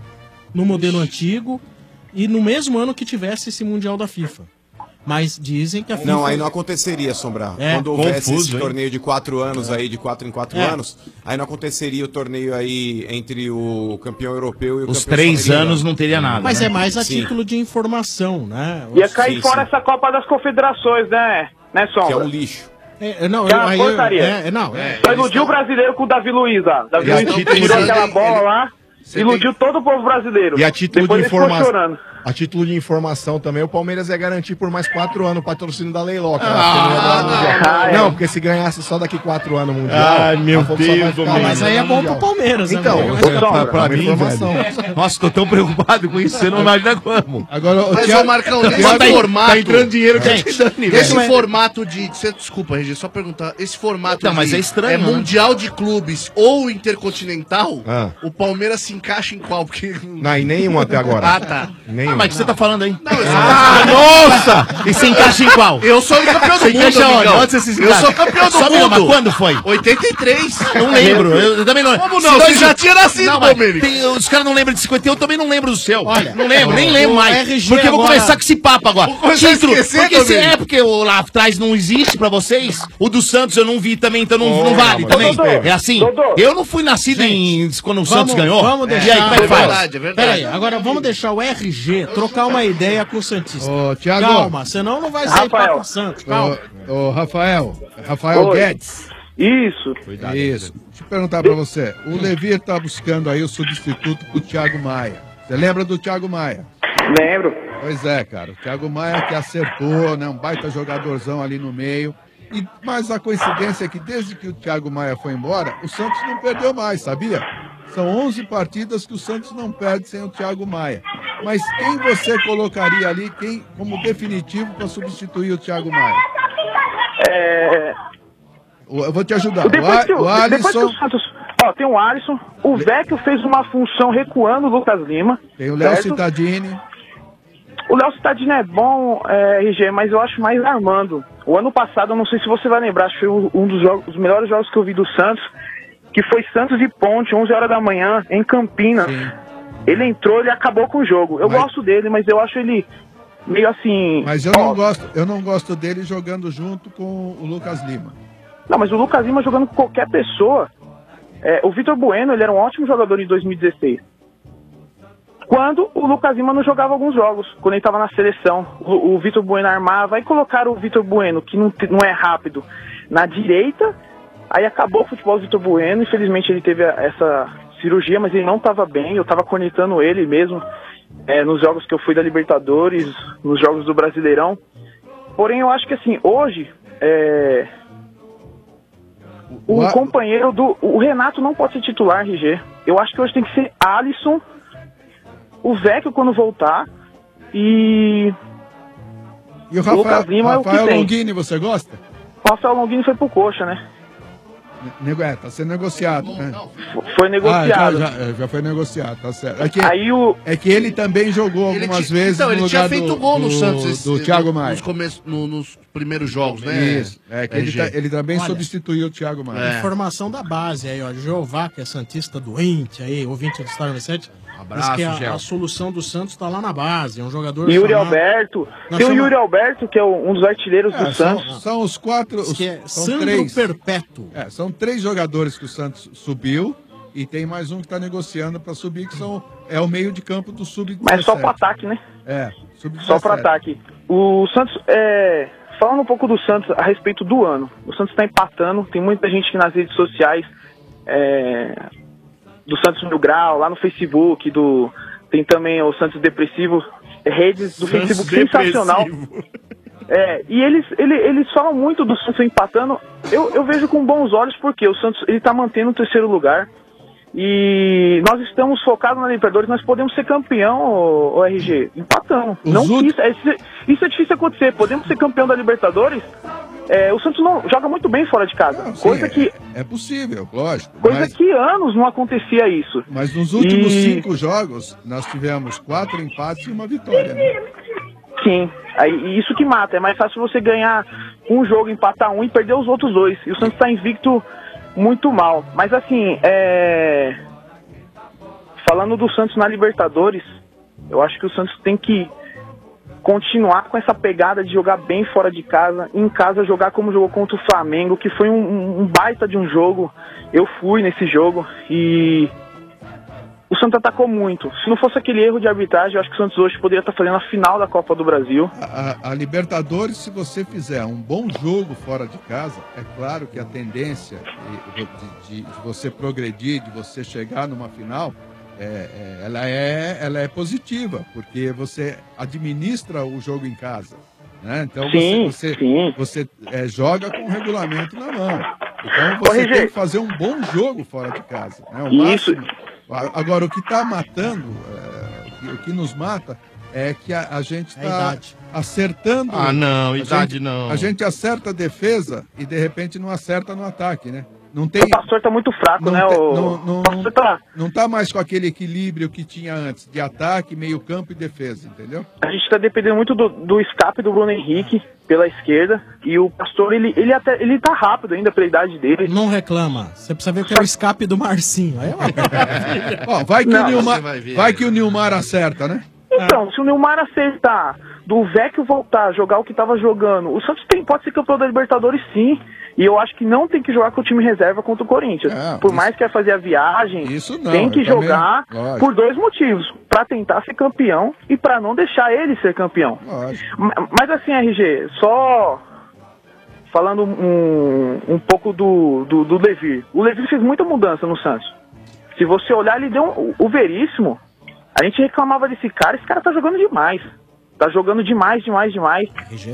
no modelo antigo e no mesmo ano que tivesse esse mundial da FIFA. Mas dizem que a FIFA... Não, aí não aconteceria, Sombra. É, Quando houvesse confuso, esse hein? torneio de quatro anos aí, de quatro em quatro É. anos, aí não aconteceria o torneio aí entre o campeão europeu e o Os campeão três sul-americano. anos não teria nada. Mas né? é mais a Sim. título de informação, né? Ia cair Sim, fora sim. essa Copa das Confederações, né? Né, Sombra? Que é um lixo. É, não, Que é eu- uma aí eu- porcaria. é, é, não, é. Só iludiu o brasileiro com o Davi Luiz lá. Davi E a Luiz título tirou de- aquela bola ele- lá, Você iludiu todo o povo brasileiro. E a título Depois de ele ficou informação. chorando. A título de informação também, o Palmeiras ia garantir por mais quatro anos o patrocínio da Leiloca. né? Ah, Porque não ia dar o Mundial. ah, é. Não, porque se ganhasse só daqui quatro anos o Mundial. Ai, meu a Fox só vai Deus, ficar Domingos. lá Mas aí é no bom Mundial. pro Palmeiras, né, Então, amigo? pra, Pra, pra mim, informação. velho. Nossa, tô tão preocupado com isso, você não imagina como. Agora, o Mas, Thiago- ô Marcão, Thiago- esse tá, formato... tá entrando dinheiro que Gente, te dane, esse velho. formato de... Cê, desculpa, Regi, só perguntar. Esse formato Não, mas de é estranho, é né? Mundial de Clubes ou Intercontinental, Ah. o Palmeiras se encaixa em qual? Porque... Não, e nenhum até agora. Ah, tá. Nenhum. Ah, mas o que você tá falando aí? Não, eu sou... Ah, nossa! E se encaixa em qual? Eu sou campeão do Você mundo, encaixa onde? amigão. Onde você se Eu encaixa? sou campeão do Só me lembra, mundo. quando foi? oitenta e três. Não lembro, eu, eu também não Como Se não? nós- Você já tinha nascido, Não, mas Domênico. tem- Os caras não lembram de cinquenta e um, eu também não lembro do seu. Olha, não lembro, nem o- lembro o mais. R G Porque eu vou agora- começar com esse papo agora. Vou começar a Título, esquecer, porque se Domênico. é porque o lá atrás não existe pra vocês, o do Santos eu não vi também, então não, Oh, não vale mas também. Dodô, É assim? Dodô. Eu não fui nascido em, quando o Santos ganhou. Vamos E aí, deixar. como é que É faz? verdade, é verdade. Peraí, agora vamos deixar o R G trocar uma ideia com o Santista. Ô, Thiago. Calma, senão não vai sair Rafael. para o Santos. Calma. Ô, ô, Rafael, Rafael Oi. Guedes. Isso. Isso. Deixa eu perguntar pra você. O Levir tá buscando aí o substituto pro Thiago Maia. Você lembra do Thiago Maia? Lembro. Pois é, cara. O Thiago Maia que acertou, né? Um baita jogadorzão ali no meio. E, mas a coincidência é que desde que o Thiago Maia foi embora, o Santos não perdeu mais, sabia? São onze partidas que o Santos não perde sem o Thiago Maia. Mas quem você colocaria ali quem, como definitivo para substituir o Thiago Maia? É... O- Eu vou te ajudar. O, Depois que, A- o, o depois que Alisson, o Santos... Ó, tem o Alisson. O Vecchio fez uma função recuando o Lucas Lima. tem o Léo certo? Cittadini. O Léo Cittadini é bom, é, R G, mas eu acho mais Armando. O ano passado, eu não sei se você vai lembrar, acho que foi um um dos jogos, os melhores jogos que eu vi do Santos, que foi Santos e Ponte, onze horas da manhã, em Campinas. Ele entrou, ele acabou com o jogo. Eu Mas- gosto dele, mas eu acho ele meio assim... Mas eu ó, não gosto, eu não gosto dele jogando junto com o Lucas Lima. Não, mas o Lucas Lima jogando com qualquer pessoa. É, o Vitor Bueno, ele era um ótimo jogador em dois mil e dezesseis. Quando o Lucas Lima não jogava alguns jogos, quando ele estava na seleção, o, o Vitor Bueno armava e colocaram o Vitor Bueno, que não, te- não é rápido, na direita. Aí acabou o futebol do Vitor Bueno, infelizmente ele teve a- essa cirurgia, mas ele não estava bem, eu estava conectando ele mesmo é, nos jogos que eu fui da Libertadores, nos jogos do Brasileirão. Porém, eu acho que assim, hoje, é, o O A- companheiro do... O Renato não pode ser titular, R G. Eu acho que hoje tem que ser Alisson, o Vecchio quando voltar e... E o Lucas Rafael, Lima é o que Rafael tem. Longini, você gosta? O Rafael Longini foi pro Coxa, né? Nego- É, tá sendo negociado, né? Foi Ah, negociado. já, já, já foi negociado, tá certo. É que, Aí o... é que ele também jogou Ele algumas ti- vezes então, no ele lugar tinha feito do, gol no do, Santos esse- do Thiago no- Maia. Nos, começo, no- nos primeiros jogos, né? Isso, é que ele, R G. ta- ele também Olha, substituiu o Thiago Maia. É. Informação da base aí, ó. Jeová, que é santista doente aí, ouvinte do Star noventa e sete. Abraço, diz que a, Gel. a solução do Santos tá lá na base. É um jogador. Yuri chamado- Alberto. Nós Tem o chama- Yuri Alberto, que é o- um dos artilheiros É, do são, Santos. são os quatro. Diz Os, que é são Sandro três. Perpétuo. É, são três jogadores que o Santos subiu e tem mais um que está negociando para subir, que são, é o meio de campo do sub dezessete. Mas só pro ataque, né? É, sub Só pro ataque. O Santos, é... falando um pouco do Santos a respeito do ano. O Santos está empatando. Tem muita gente que nas redes sociais é... do Santos Mil Grau, lá no Facebook, do... tem também o Santos Depressivo, redes do Santos Facebook sensacional. depressivo. É, e eles, ele, eles falam muito do Santos empatando. Eu, eu vejo com bons olhos porque o Santos ele tá mantendo o terceiro lugar. E nós estamos focados na Libertadores, nós podemos ser campeão, o, R G, empatando. Os Não, ult- isso, é, isso é difícil acontecer. Podemos ser campeão da Libertadores É, o Santos não joga muito bem fora de casa. Não, sim, coisa é, que, é possível, lógico. coisa mas, que anos não acontecia isso. mas nos últimos E- cinco jogos, nós tivemos quatro empates e uma vitória. Né? Sim, aí, isso que mata. É mais fácil você ganhar um jogo, empatar um e perder os outros dois. E o Santos está invicto muito mal. Mas assim, é... falando do Santos na Libertadores, eu acho que o Santos tem que continuar com essa pegada de jogar bem fora de casa, em casa jogar como jogou contra o Flamengo, que foi um, um- um baita de um jogo. Eu fui nesse jogo e o Santos atacou muito. Se não fosse aquele erro de arbitragem, eu acho que o Santos hoje poderia estar fazendo a final da Copa do Brasil. A, a Libertadores, se você fizer um bom jogo fora de casa, é claro que a tendência de, de- de- de você progredir, de você chegar numa final, é, é, ela, é, ela é positiva, porque você administra o jogo em casa. Né? Então Sim, você, você, você é, joga com o regulamento na mão. Então você Corrigir. tem que fazer um bom jogo fora de casa. Né? O Isso. máximo- a- Agora, o que está matando, é, o, que, o que nos mata, é que a, a gente É a está idade. acertando. Ah, não, a idade gente- não. A gente acerta a defesa e de repente não acerta no ataque, né? Não tem. O Pastor tá muito fraco, não né? te- O, não, não, o Pastor tá... não tá mais com aquele equilíbrio que tinha antes, de ataque, meio campo e defesa, entendeu? A gente tá dependendo muito do, do escape do Bruno Henrique pela esquerda. E o Pastor, ele, ele até ele tá rápido ainda pela idade dele. Não reclama. Você precisa ver o que é o escape do Marcinho. Aí é uma... Ó, vai que, Não, o Nilmar, você vai ver. vai que o Nilmar acerta, né? Então, se o Neymar acertar, do Vecchio voltar a jogar o que tava jogando, o Santos tem, pode ser campeão da Libertadores sim. E eu acho que não tem que jogar com o time reserva contra o Corinthians. Não, por isso- mais que é fazer a viagem, Isso não, tem que eu também- jogar lógico. por dois motivos. Pra tentar ser campeão e pra não deixar ele ser campeão. Lógico. Ma- Mas assim, R G, só falando um, um pouco do, do, do Levi. O Levi fez muita mudança no Santos. Se você olhar, ele deu um, o Veríssimo. A gente reclamava desse cara, esse cara tá jogando demais. Tá jogando demais, demais, demais.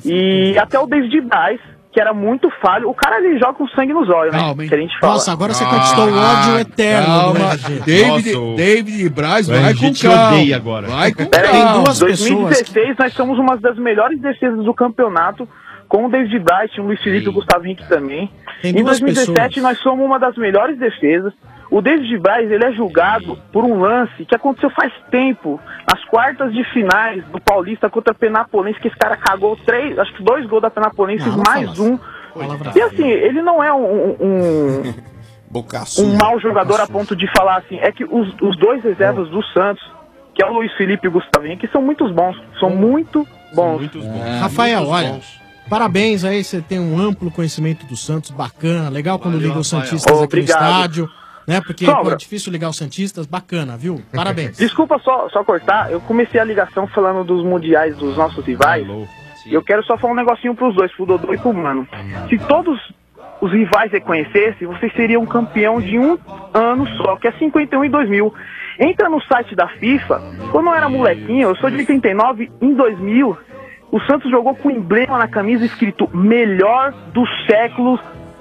E até o David Braz, que era muito falho. O cara ele joga com sangue nos olhos, né? Que a gente fala. Nossa, agora você conquistou o ódio eterno do Calma, R G. David, Nossa, o- David Braz, o vai R G com te calma. odeia agora. Vai com Pera aí, calma. em dois mil e dezesseis nós somos uma das melhores defesas do campeonato, com o David Braz, tinha o Luiz Felipe e o Gustavo Henrique também. Tem Em duas dois mil e dezessete pessoas. nós somos uma das melhores defesas. O David Braz, ele é julgado por um lance que aconteceu faz tempo, nas quartas de finais do Paulista contra a Penapolense, que esse cara cagou três, acho que dois gols da Penapolense, Não, não mais fala um. E assim, ele não é um, um, Boca um suja. mau jogador a ponto de falar assim. É que os, os dois reservas do Santos, que é o Luiz Felipe e o Gustavo Henrique, são muito bons. São muito bons. É, Rafael, olha, parabéns aí, você tem um amplo conhecimento do Santos, bacana, legal quando liga os Rafael. Santistas aqui Obrigado. no estádio, né, porque Sombra. pô, é difícil ligar os Santistas, bacana, viu? Parabéns. Desculpa só, só cortar, eu comecei a ligação falando dos mundiais dos nossos rivais. E eu quero só falar um negocinho pros dois, pro Dodô e pro Mano. Se todos os rivais reconhecessem, vocês seriam campeão de um ano só, que é cinquenta e um e dois mil. Entra no site da FIFA, quando eu era molequinho, eu sou de oitenta e nove, em dois mil, o Santos jogou com emblema na camisa escrito melhor dos séculos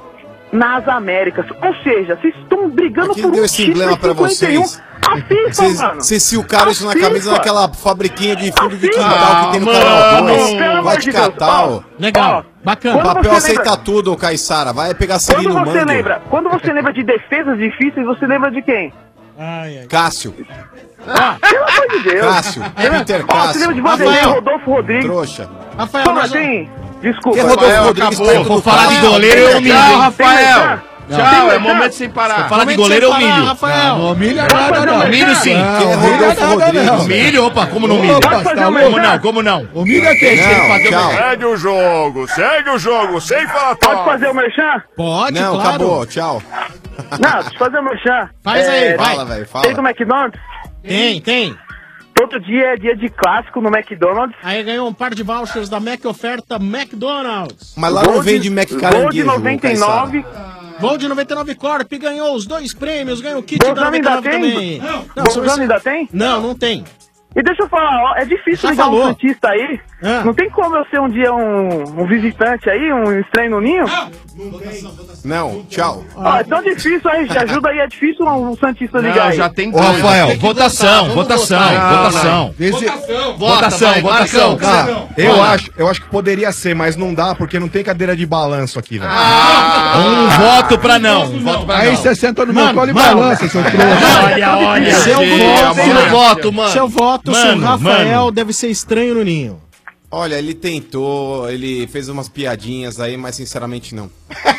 nas Américas. Ou seja, vocês estão brigando Quem por deu um esse título emblema em pra cinquenta e um. vocês? A FIFA, Vocês mano. vocês silcaram isso na A camisa FIFA. daquela fabriquinha de fundo de quintal Ah, que tem no mano, canal pelo dois. amor Vai de te Deus. catar, Ó, ó. Legal, bacana. O papel você aceita lembra- tudo, ô Caissara. Vai pegar Quando serinho no você mango. lembra, quando você lembra de defesas difíceis, você lembra de quem? Cássio. Ah, pelo amor de Deus. Cássio. Peter Ó, Cássio. você lembra de Vanderlei, Rafael. Rodolfo Rodrigues? Trouxa. Rafael, Como nós- assim? Desculpa. Que Rodolfo Rafael, Rodrigues acabou. perto Vou do falar de Cássio. goleiro, eu Tem humilho. merchan? Tchau, Rafael. Não. Tchau, Tem é merchan? momento sem parar. Você fala de goleiro, eu humilho. Rafael. Não humilha Vamos nada, fazer não. um Humilho merchan? sim. Quem é Não, humilha Rodolfo nada, Rodrigues? não. Humilho, opa, como não humilha? Opa, Pode fazer tá um louco? Como não, como não? Humilha quem? Não, Sem fazer tchau. Segue o jogo, segue o jogo, sem falar Pode fazer o merchan? Pode, Não, claro. acabou. Tchau. Não, deixa eu fazer o merchan. Faz aí, vai. Fala, velho. Tem do Fala. McDonald's? Tem, tem. Todo dia é dia de clássico no McDonald's. Aí ganhou um par de vouchers da Mac Oferta McDonald's. Mas lá não vende Mac Gol de caranguejo, noventa e nove. Gol de noventa e nove Corp ganhou os dois prêmios, ganhou o kit da Bolzano noventa e ainda nove tem? também. Não, são Bolzano esses- ainda tem? Não, não tem. E deixa eu falar, ó, é difícil Já ligar falou. um Santista aí. Não tem como eu ser um dia um, um visitante aí, um estranho no ninho? Não, tchau. Ah, é tão difícil aí, te ajuda aí, é difícil um Santista ligar aí. Ô, Rafael, votação, votação, votação. Votação, votação, votação. Ah, eu, acho, eu acho que poderia ser, mas não dá, porque não tem cadeira de balanço aqui, velho. Um voto pra não. Um voto pra Aí não. você senta no meu Mano, colo e mano. balança, seu trouxa. Olha, olha. Seu voto, Seu voto, mano. Seu voto, seu Mano, Rafael, mano. deve ser estranho no ninho. Olha, ele tentou, ele fez umas piadinhas aí, mas sinceramente não.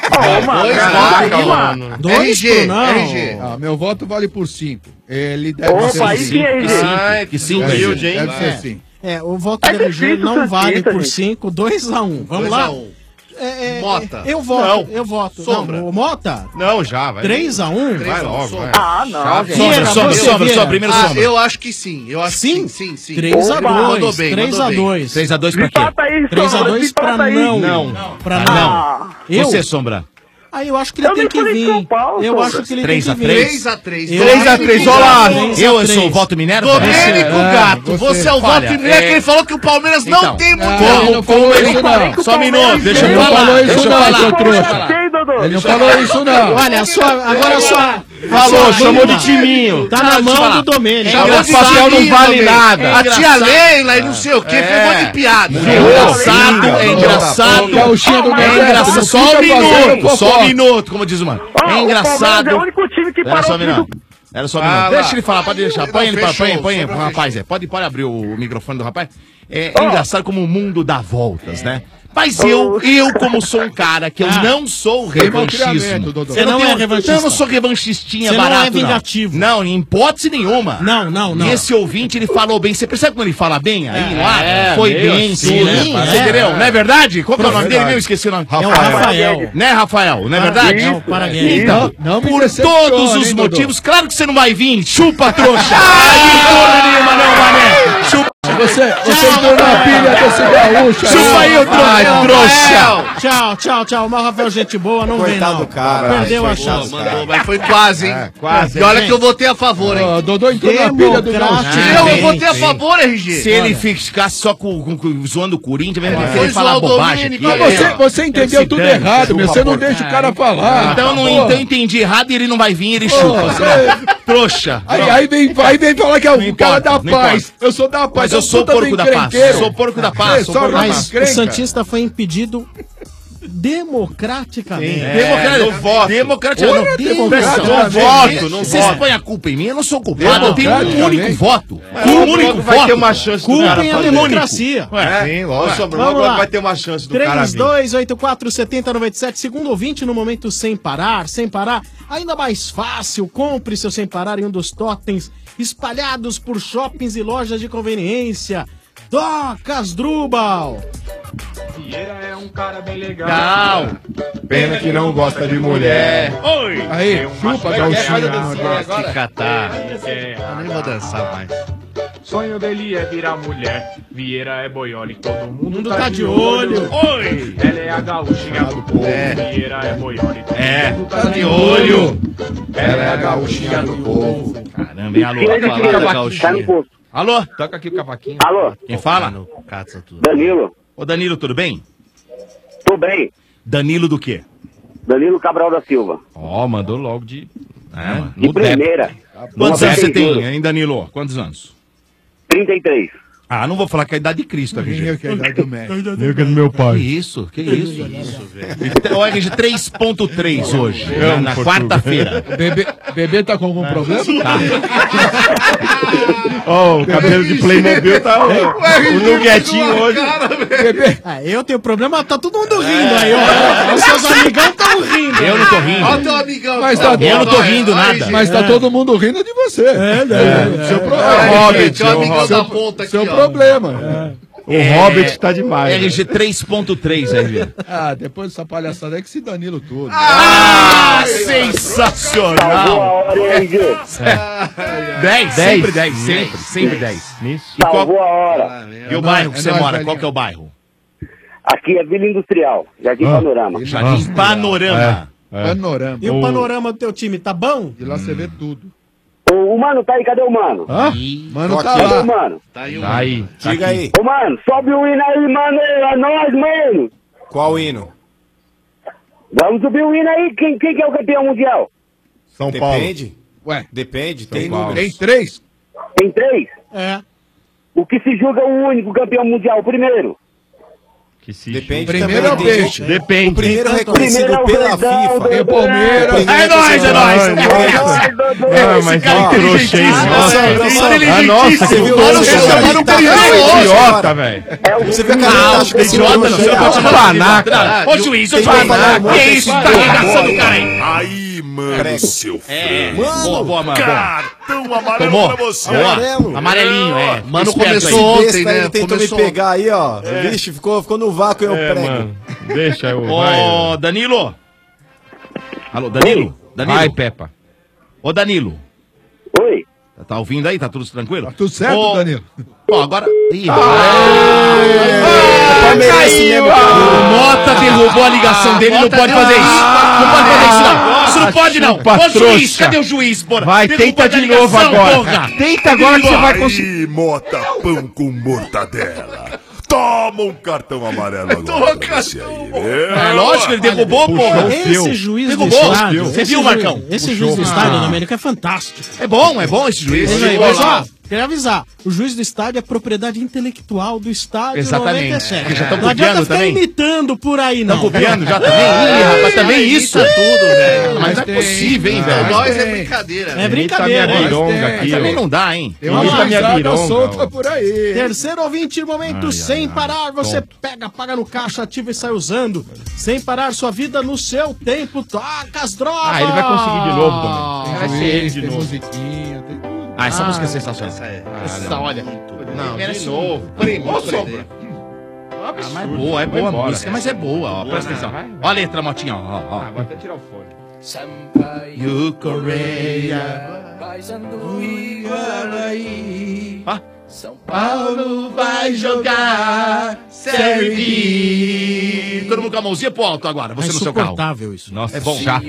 Dois Caraca, votos, mano. Dois R G, pro não. R G. Ah, meu voto vale por cinco. Ele deve Opa, ser aí sim. sim, R G. Ai, Que cinco, deve, humilde, hein? deve ser É. sim. É, o voto É do R G difícil, não vale Santista, por gente. cinco, dois a um. Vamos dois lá? a um. É, é, Mota. Eu voto, Não. eu voto. Sombra. Não, o Mota? Não, já, vai. três a um? Vai logo, vai. Ah, não, Já. gente. Sombra, sombra, você, sombra, Vieira. só primeiro Ah, sombra. eu acho que sim. Eu acho Sim? que sim, sim, sim. três a Opa, dois. mandou bem, três mandou a bem. dois. três a dois pra quê? Empata aí, três a Sombra, dois pra empata aí. não. Não. Pra Ah, não. Eu? Você, Sombra. Aí eu acho que ele Eu tem nem que falei vir. São Paulo, Eu Sombra. acho que ele três tem a que vir. três. três a três. Eu três a acho três, que olha lá. três a Eu três. sou o voto Minerva. Domênico É, Gato, você é o Olha, voto Minerva, é- que ele falou que o Palmeiras não Então, tem muito. ele não falou isso, não. Só um minuto, deixa Ele eu não falar. falou isso, Deixa eu não, falar. seu trouxa. Sei, Dodô. Ele não falou isso, não. Olha, a sua, agora a sua... Falou, a sua chamou bunda de timinho. Tá Não, na deixa eu mão falar. do Domênico. Chamou de Engraçado, papel não vale Domênico. nada. A tia Leila e não sei o que, É. foi um monte de piada. É engraçado, é engraçado. Gauchinho do É Nordeste, engraçado. não Só um fica fazendo minuto, só um fofoca. minuto, como diz o mano. Ó, É o engraçado. Palmeiras é o único time que Era parou só um o minuto. Era só um Ah, minuto. lá. Deixa ele falar, pode deixar. Põe ele, pra- Fechou, põe, põe Sombra pro rapaz. É. Pode, pode abrir o microfone do rapaz. É, é engraçado como o mundo dá voltas, né? Mas eu, eu como sou um cara que eu Ah. não sou Queima o revanchismo. criamento, Dodô. Você não tenho- é revanchista. Eu não sou revanchistinha Você não barato, é vingativo. Não, em hipótese nenhuma. Não, não, não. E esse ouvinte, ele falou bem. Você percebe quando ele fala bem aí, É, lá? é, Foi meio bem, assim, sim, né? né? É, Você entendeu? é. Não é verdade? Qual que é o nome dele Verdade. mesmo? Esqueci o nome. É o Rafael. Né, Rafael? Não é verdade? Não, para quem? Então, Não me por decepcione, todos os hein, Dodô? motivos, claro que você não vai vir. Chupa, trouxa. Ai, porra nenhuma, não, mané. Chupa. Você, você entrou na pilha desse gaúcho. Chupa aí, ô Ai, trouxa. trouxa. Tchau, tchau, tchau. Mas o Rafael, gente boa, não vem Coitado não. do cara. Perdeu a Coitado chance. do cara. Mandou, mas foi quase, hein? quase. E olha que eu votei a favor, hein? Ó, Dodô entrou na pilha do gaúcho. Eu, eu votei a favor, R G. Se ele ficasse só com, com, com- zoando o Corinthians, vai Foi querer falar zoar o bobagem aqui. Domênico, Mas você, É. você entendeu tudo dane, errado, meu. chupa, Você não porra. deixa o cara falar. Então, não, Pô, então eu entendi errado e ele não vai vir, ele Pô, chupa. você- Trouxa. Aí, aí, vem, aí vem falar que é o Não cara importa, da não paz. importa. Eu sou da paz. Mas eu é um sou puta porco da paz. encrenqueiro. Sou porco da É, paz. Sou só porco da mais paz. Mas o encrenca. Santista foi impedido democraticamente. Democrático. no voto. Democrático. Olha, não. democrático. Não Não voto, não não Vocês voto. põem a culpa em mim, eu não sou culpado. Eu tenho um Democraticamente. único voto. Mas Um logo único vai voto. ter uma chance do Culpem cara a fazer. democracia. É, Sim, Ô, lógico. Sombra, Vamos logo lá. vai ter uma chance do cara três vir. dois oito quatro sete zero nove sete, segundo ouvinte no momento sem parar, sem parar. Ainda mais fácil, compre seu sem parar em um dos totens espalhados por shoppings e lojas de conveniência. Docas Drubal. Vieira é um cara bem legal. Pena que não gosta de mulher. Oi! Aí, chupa, gauchinho. Se catar. É, Eu nem vou dançar mais. sonho dele é virar mulher. Vieira é boioli, todo mundo, mundo tá de olho. Oi! Ela é a gaúchinha do povo. É. Vieira é boioli, todo É. mundo Tá de olho. Ela é a gaúchinha do povo. Caramba, hein? Alô. Tira de Alô. tira, da tá gauchinha. no posto. Alô? Toca aqui o cavaquinho. Alô, Quem fala? No Katsa, tudo. Danilo. Ô Danilo, tudo bem? Tô bem. Danilo do quê? Danilo Cabral da Silva. Ó, mandou logo de... É, mano. De No débito. primeira. Quantos Uma anos você vez tem, juro. hein, Danilo? Quantos anos? trinta e três. Ah, não vou falar que é a idade de Cristo, R G. Eu que é a idade do médico. Eu que é do meu Que pai. isso? Que isso? O R G três ponto três hoje, Eu né, amo na Portugal. quarta-feira. Bebê, bebê tá com algum problema? Tá. Ó, o cabelo de Playmobil tá o, o nuguetinho hoje. Bebê, Ah, eu tenho problema, tá todo mundo rindo aí, ó. Os seus amigão estão rindo. Eu não tô rindo. Olha o teu amigão. mas tá tá, bom, Eu não tô vai, rindo vai, nada. gente. mas tá todo mundo rindo de você. É, né? Seu É, problema. Hobbit, o amigão Seu- da ponta aqui, Seu ó. problema. O Hobbit tá demais. R G três ponto três, R G. Ah, depois dessa palhaçada aí que se Danilo tudo. Ah, Salvou a sensacional! hora, hein, R G? dez, sempre dez, sempre, sempre dez. Nisso. E, qual, Salvou a hora. e o É bairro nóis, que é você nóis, mora, velhinho. qual que é o bairro? Aqui é Vila Industrial, Jardim Panorama. Jardim Ah. Panorama. É. Panorama. E o panorama do teu time, tá bom? De lá você vê tudo. O, o Mano tá aí, cadê o Mano? Hã? Mano tá Cadê lá. o Mano? Tá aí, tá aí. Diga aí. Ô, Mano, sobe o hino aí, mano, é nóis, mano. Qual hino? Vamos subir o hino aí, quem, quem que é o campeão mundial? São Depende. Ué, Depende, tem Paulo. números. tem três? Tem três? É. O que se julga o único campeão mundial, o primeiro? Que se Depende Primeiro também, é o tem- peixe. Depende. O primeiro Primeiro reconhecido é o pela Verdão, FIFA. Verdão. É Palmeiras. É nóis, é nóis. Ah, mas cara que inteligentíssimo. Nossa, Ah, nossa, Você que viu Mano, o você chamaram um idiota, velho. Você viu a cara Não, acho que esse idiota, número não, você é- pode chamar panaca. Ô juiz, ô Tem juiz. que falar, Que mano, isso? Tá esse arregaçando boy. o cara, hein? Aí, mano, seu É, freio. boa, boa, mano. Cartão amarelo Tomou? pra você. Amarelo. Amarelinho, é. Mano, Esperto começou aí. ontem, Besta, né? Ele tentou Começou me pegar aí, ó. Vixe, ficou, ficou no vácuo e eu É, prego. mano. Deixa eu. Ô, Danilo. Alô, Danilo? Danilo? Vai, Peppa. Ô, Danilo. Oi. Tá ouvindo aí? Tá tudo tranquilo? Tá tudo certo, Ô, Danilo? Ó, agora... Ih, Palmeirense mesmo, cara. O Mota derrubou a ligação dele, não pode fazer isso. Não pode fazer isso, não. Isso não pode, não. chupa Ô, juiz, trouxa. cadê o juiz, porra? Vai, Derrubou tenta a de ligação, novo agora. porra. Tenta agora que você vai conseguir. Aí, Mota, pão com mortadela. Toma um cartão amarelo agora pra você aí. É lógico, ele derrubou, porra. Esse juiz do Derrubou. estádio. Você esse viu, ju- Marcão? Esse juiz do estádio na América é fantástico. É bom, é bom esse juiz. Mas, aí, Chegou mas, lá. ó, queria avisar, o juiz do estádio é propriedade intelectual do estádio Exatamente. noventa e sete. Porque já tão Não adianta copiando ficar também. imitando por aí, não. Tá copiando já também? Ih, rapaz, também isso. tudo, velho. Mas não é tem. possível, hein, Ah, velho. Nós é tem. brincadeira. É né? brincadeira, minha hein? bironga Mas aqui, Também ó. não dá, hein? Tem uma Imita minha risada bironga, solta ó. por aí. Terceiro ouvinte, momento sem parar. Você pega, paga no caixa, ativa e sai usando. Sem parar sua vida no seu tempo. Toca as drogas. Ah, ele vai conseguir de novo, Domênico. Tem Vai ser ele juiz, de tem novo. musiquinha, tem tudo. Ah, essa música é sensacional. Essa é. Essa, olha. Não, merece de um novo. Prêmio, Ô, prêmio. Sombra. Ah, mas é boa, é boa a embora. música, mas é boa, ó. Presta atenção. vai. Olha a letra, Motinha, ó. ó. Ah, vou até tirar o fone. You Korea. Ah. São Paulo vai jogar Série B. Todo mundo com a mãozinha pro alto agora, você É no seu carro. insuportável isso. Nossa, É bom. chato.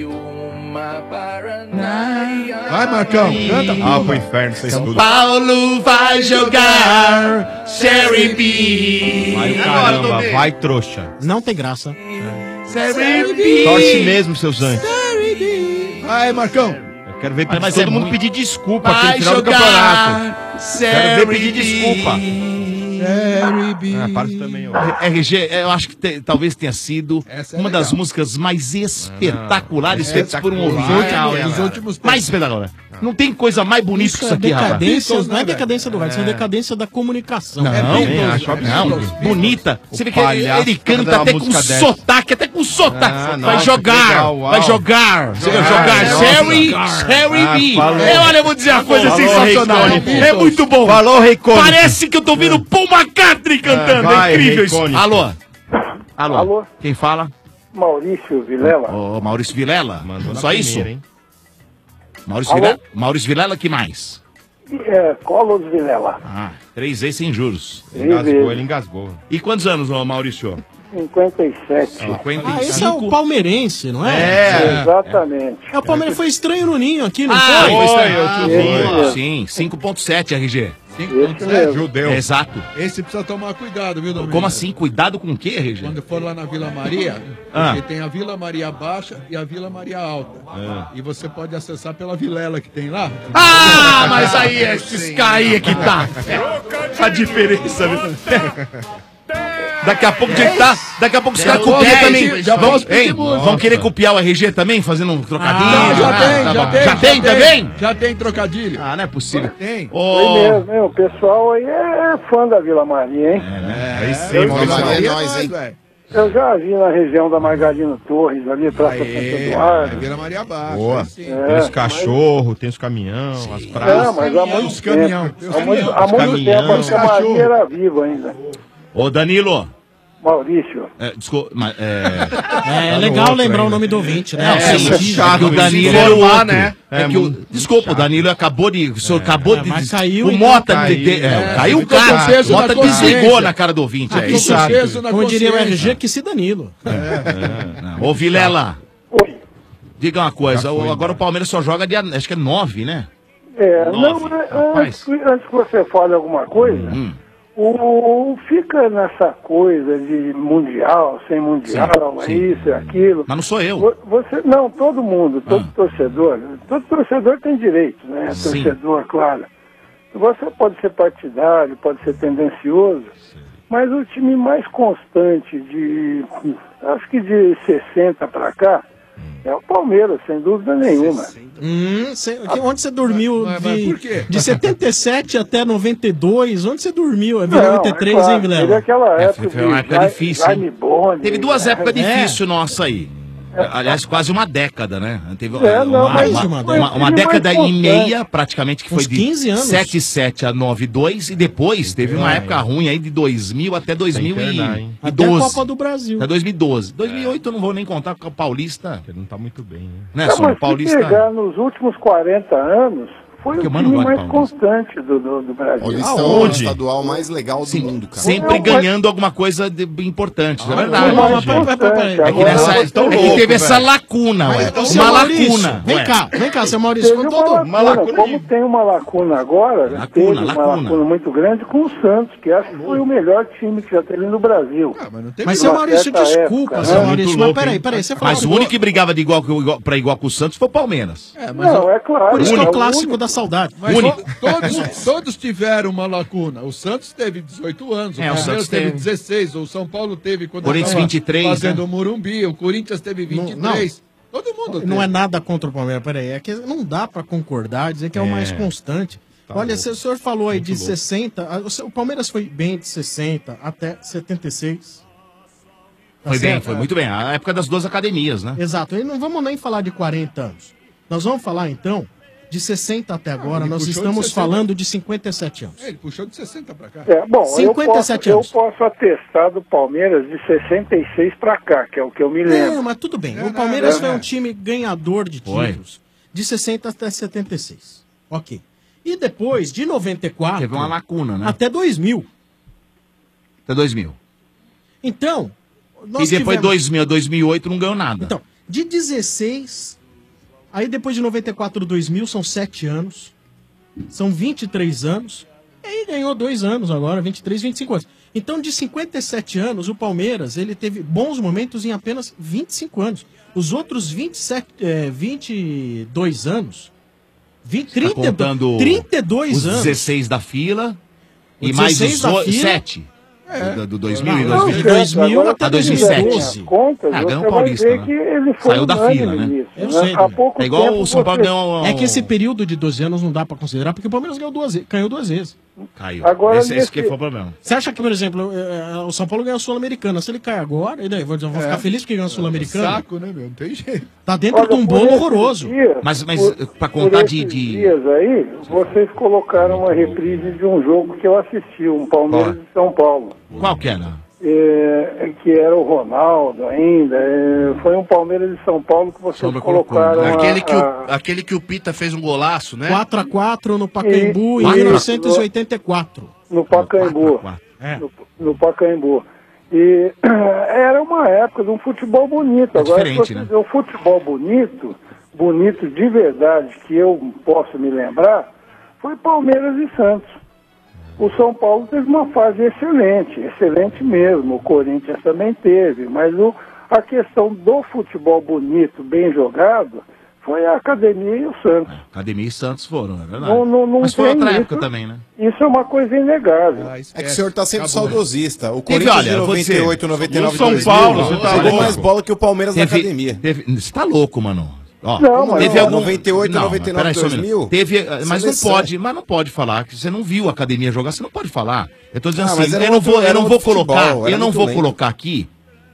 Vai, Marcão, canta. Ah, pro inferno, vocês tudo. Paulo vai jogar Série B. Vai, caramba, vai, trouxa. Não tem graça. Série B. Torce mesmo, seus anjos. Vai, Marcão. Eu quero ver Mas todo é mundo muito- pedir desculpa aqui no Vai final do campeonato. jogar Quero ver pedir Série desculpa. B. Série B. Ah, para isso também, ó. R G, eu acho que te- talvez tenha sido Essa é uma legal. das músicas mais espetaculares Não, feitas por um espetacular, ouvinte. cara. Dos últimos tempos. Mais espetacular. Não tem coisa mais bonita que isso é aqui, rapaz. decadência, Beatles, não é né, velho? decadência do rádio, isso é decadência da comunicação. Não, É não, Beatles, acho é absurdo. Beatles. bonita. Você vê que ele, palhaço ele canta canta até uma com música dessa. sotaque, até com sotaque. Ah, vai nossa, que jogar, legal, uau. vai jogar. Você vai Jogar, jogar nossa. Série, Série Ah, B. falou. É, olha, eu vou dizer uma coisa Falou, sensacional. Rei Cônico. É muito bom. Falou, Rei Cônico. Parece que eu tô ouvindo Paul McCartney cantando. vai, É incrível Rei isso. Cônico. Alô? Alô? Alô? Quem fala? Maurício Vilela. Ô, Maurício Vilela. Mandou na Só isso? primeira, hein? Maurício Alô? Vilela? Maurício Vilela, que mais? É, Colos Vilela. Ah, três vezes sem juros. Engasgou, ele engasgou. E quantos anos, ô, Maurício? cinquenta e sete. cinquenta Ah, e esse é o cinco. palmeirense, não é? É. Exatamente. É, o Palmeiras foi estranho no ninho aqui, não Ah, foi? foi estranho. eu te vi. Esse Sim, cinco ponto sete R G. cinco ponto sete. Judeu. Exato. Esse precisa tomar cuidado, viu, Domingos? Como assim? Cuidado com o quê, R G? Quando for lá na Vila Maria, Ah. porque tem a Vila Maria Baixa e a Vila Maria Alta. E você pode acessar pela vilela que tem lá. Ah, mas aí é esses caí é que tá. A diferença, viu? Daqui a pouco já tá. Daqui a pouco os Já caras posso copiam pedir- também. já Vão, posso pedir hein, música. vão querer copiar o R G também, fazendo um trocadilho? Ah, já Ah, tem, tá já bom. tem. Já tem também? Já tem trocadilho. Ah, não é possível. Tem. Ô, Foi mesmo, hein? O pessoal aí é fã da Vila Maria, hein? É, Aí sim, Maurício. Maria é Maria nóis, nós, hein? velho. Eu já vi na região da Margarino Torres, ali, Praça Santo É, Eduardo. Vila Maria Baixa. Boa. aí sim. É, Tem os mas- cachorros, tem os caminhão, as Não, praças. mas há muito Os caminhão. tempo. Há muito, há Os muito caminhão, tempo, os a Maria cachorro. era viva ainda. ô Danilo. Maurício. É, desculpa, mas, é... É, Tá no legal outro lembrar ainda. o nome do ouvinte, né? Não, É, sim, horrível. chato, que o Danilo se era o informar, outro. né? É, É que o, muito desculpa, o chato. Danilo acabou de. O senhor acabou de. mas caiu, o então. Mota. Caiu, de- de- é, é. caiu o Ficou com cara. peso O na Mota consciência. desligou na cara do ouvinte. É Ficou isso. com peso na Como diria o R G, consciência. que se Danilo. Não, Ô, Vilela, Oi. diga uma coisa. Já o- foi, agora né? o Palmeiras só joga dia. Acho que é nove, né? É, Nove. não, é, antes, que- antes que você fale alguma coisa, Hum. o, fica nessa coisa de mundial, sem mundial, Sim, é isso, é aquilo. Mas não sou eu. Vo- Você, não, todo mundo, todo torcedor, todo torcedor tem direito, né? Sim. Torcedor, claro. Você pode ser partidário, pode ser tendencioso, mas o time mais constante de, acho que de sessenta para cá, é o Palmeiras, sem dúvida nenhuma. Hum, cê- que- onde você dormiu Mas- mas de, por quê? de setenta e sete até noventa e dois? Onde você dormiu? É Não, noventa e três, é claro, hein, Vilela? teve aquela É, época foi uma de época Jai- difícil. Jaime hein? Bond, Teve duas né? épocas É. difíceis nossa aí. Aliás, quase uma década, né? Teve É, uma, não, uma, mas uma, foi uma- o uma time década mais e meia, praticamente, que foi Uns de quinze anos. sete sete a nove dois, e depois teve uma É. época ruim aí de dois mil até dois mil e doze. Até a Copa do Brasil. Até dois mil e doze. dois mil e oito eu não vou nem contar, porque o Paulista... Ele não tá muito bem, né? Né, Não, Sombra? mas O Paulista... se pegar nos últimos quarenta anos, foi Porque o o Mano time gosta mais de Paulista. constante do, do, do Brasil. Paulista é o estadual mais legal do mundo, cara. Sempre Não, mas- ganhando alguma coisa de- importante, isso é Ah, verdade. não, mas peraí, peraí, peraí. É que, Agora nessa, vocês tão é que louco, teve essa velho. lacuna, Mas ué. então, Uma seu Maurício, lacuna. vem ué. cá, vem cá, seu Maurício, Teve com uma todo... lacuna, como tem uma lacuna agora, Lacuna, teve uma lacuna. lacuna muito grande com o Santos, que acho que foi o melhor time que já teve no Brasil. Mas, seu Maurício, desculpa, seu Maurício, mas peraí, peraí, você falou... Mas o único que brigava de igual, com- igual, pra igual com o Santos foi o Palmeiras. É, mas Não, o- é claro. Por isso que é é o o clássico único. da saudade. Mas Único. to- todos, todos tiveram uma lacuna. O Santos teve dezoito anos, o É, o Palmeiras Santos teve teve. dezesseis, o São Paulo teve quando Corinthians tava vinte e três, fazendo né? o Morumbi, o Corinthians teve vinte e três. Todo mundo teve. Não é nada contra o Palmeiras, peraí. É que não dá pra concordar, dizer que é, o É. mais constante. Tá Olha, louco. se o senhor falou aí Muito de louco. sessenta, a- o seu- o Palmeiras foi bem de sessenta até setenta e seis. Tá Foi bem, certo? foi muito bem. A época das duas academias, né? Exato. E não vamos nem falar de quarenta anos. Nós vamos falar, então, de sessenta até agora. ele Nós puxou de estamos sessenta. falando de cinquenta e sete anos. É, ele puxou de sessenta pra cá. É, bom, eu posso, cinquenta e sete eu anos. posso atestar do Palmeiras de sessenta e seis pra cá, que é o que eu me lembro. Não, mas tudo bem. O Palmeiras não, foi não. um time ganhador de Foi. títulos. De sessenta até setenta e seis. Ok. E depois, de noventa e quatro... Teve uma lacuna, né? Até dois mil. Até dois mil. Então... e depois tivemos- dois mil, dois mil e oito não ganhou nada. Então, de dezesseis... Aí depois de noventa e quatro, dois mil, são sete anos. São vinte e três anos. E aí ganhou dois anos agora, vinte e três, vinte e cinco anos. Então, de cinquenta e sete anos, o Palmeiras ele teve bons momentos em apenas vinte e cinco anos. Os outros vinte e sete, é, vinte e dois anos... vinte, Tá trinta e dois, contando trinta e dois os anos. dezesseis da fila Os e mais dezesseis os da o- fila. sete. É. Do, do dois mil e Não, dois mil. de dois mil Agora, a se dois mil e fizer bem sete. as contas, Ah, você ganhou o vai Paulista, ver né? que ele foi Saiu da unânime fila, né? nisso, Eu né? sei. Há pouco É igual tempo o São Paulo você- ganhou... É que esse período de doze anos não dá pra considerar, porque o Palmeiras ganhou duas, ve- ganhou duas vezes. Caiu. Agora, esse, esse nesse- que foi o problema. Você acha que, por exemplo, eh, eh, o São Paulo ganhou a Sul-Americana? Se ele cai agora, e daí? Vou, vou É. ficar feliz porque ganhou a Sul-Americana? Saco, né, meu? Não tem jeito. Tá dentro Olha, de um por bolo esses horroroso. dias- Mas, mas por- pra por contar de... esses de... dias aí, vocês colocaram uma reprise de um jogo que eu assisti, um Palmeiras Qual? e São Paulo. Qual que era? É, que era o Ronaldo ainda. é, foi um Palmeiras e São Paulo que vocês Sombra colocou. colocaram. a- Aquele que, o, a- aquele que o Pita fez um golaço, né? quatro a quatro no Pacaembu E- em e- mil novecentos e oitenta e quatro. no Pacaembu. É. No, no Pacaembu. E era uma época de um futebol bonito. É Agora, diferente, se você né? dizer o futebol bonito, bonito de verdade, que eu posso me lembrar, foi Palmeiras e Santos. O São Paulo teve uma fase excelente, excelente mesmo. O Corinthians também teve, mas o, a questão do futebol bonito, bem jogado, foi a Academia e o Santos. Academia e Santos foram, é verdade. Não, não, não Mas foi tem outra isso. época também, né? Isso é uma coisa inegável. É que o senhor tá sempre Acabou. saudosista. O Teve, Corinthians olha, de eu vou noventa e oito, dizer, noventa e nove, o São dois mil, Paulo, você tá jogou louco. mais bola que o Palmeiras na Teve- academia. teve- Você tá louco, mano. Ó, Não, mas teve não, algum... noventa e oito, Não, noventa e mas nove, peraí só um dois mil. minuto. Teve, eh, mas não Seleção. pode, mas não pode falar que você não viu a academia jogar, você não pode falar. Eu tô dizendo Ah, mas assim, era eu não outro- vou, eu era não vou outro futebol, colocar, era eu não muito vou lento. colocar aqui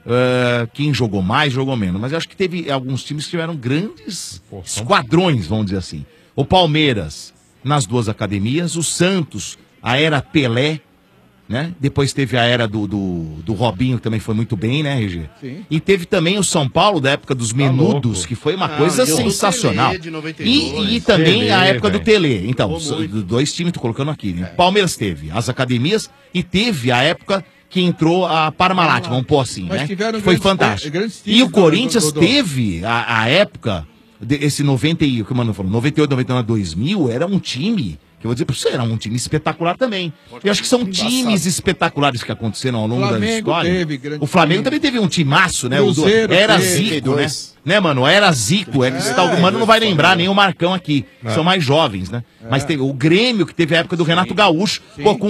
eh, quem jogou mais, jogou menos, mas eu acho que teve alguns times que tiveram grandes esquadrões, vamos dizer assim. O Palmeiras nas duas academias, o Santos, a era Pelé, né? Depois teve a era do, do, do Robinho, que também foi muito bem, né, R G? Sim. E teve também o São Paulo, da época dos menudos, que foi uma Não, coisa e o sensacional. Tele de noventa e E, dois. e também Tele, a época do velho. Tele. Então, Jogou s- muito. dois times, tô colocando aqui. Né? Palmeiras teve as academias e teve a época que entrou a Parmalat, vamos pôr assim, Mas né? tiveram Foi grandes- fantástico. grandes E o times, Corinthians Dodô. teve a, a época de- esse noventa e, como o Mano falou, noventa e oito, noventa e nove, dois mil, era um time, que eu vou dizer pra você, era um time espetacular também. Eu acho que são times espetaculares que aconteceram ao longo da Flamengo história. teve grande o Flamengo time. também teve um timaço, né? Cruzeiro o do, era teve. Zico, né? dois. Né, mano? Era Zico. É que você tá, o Mano não vai lembrar, nem o Marcão aqui. É. São mais jovens, né? É. Mas teve o Grêmio, que teve a época do Renato Gaúcho, Sim. pô, com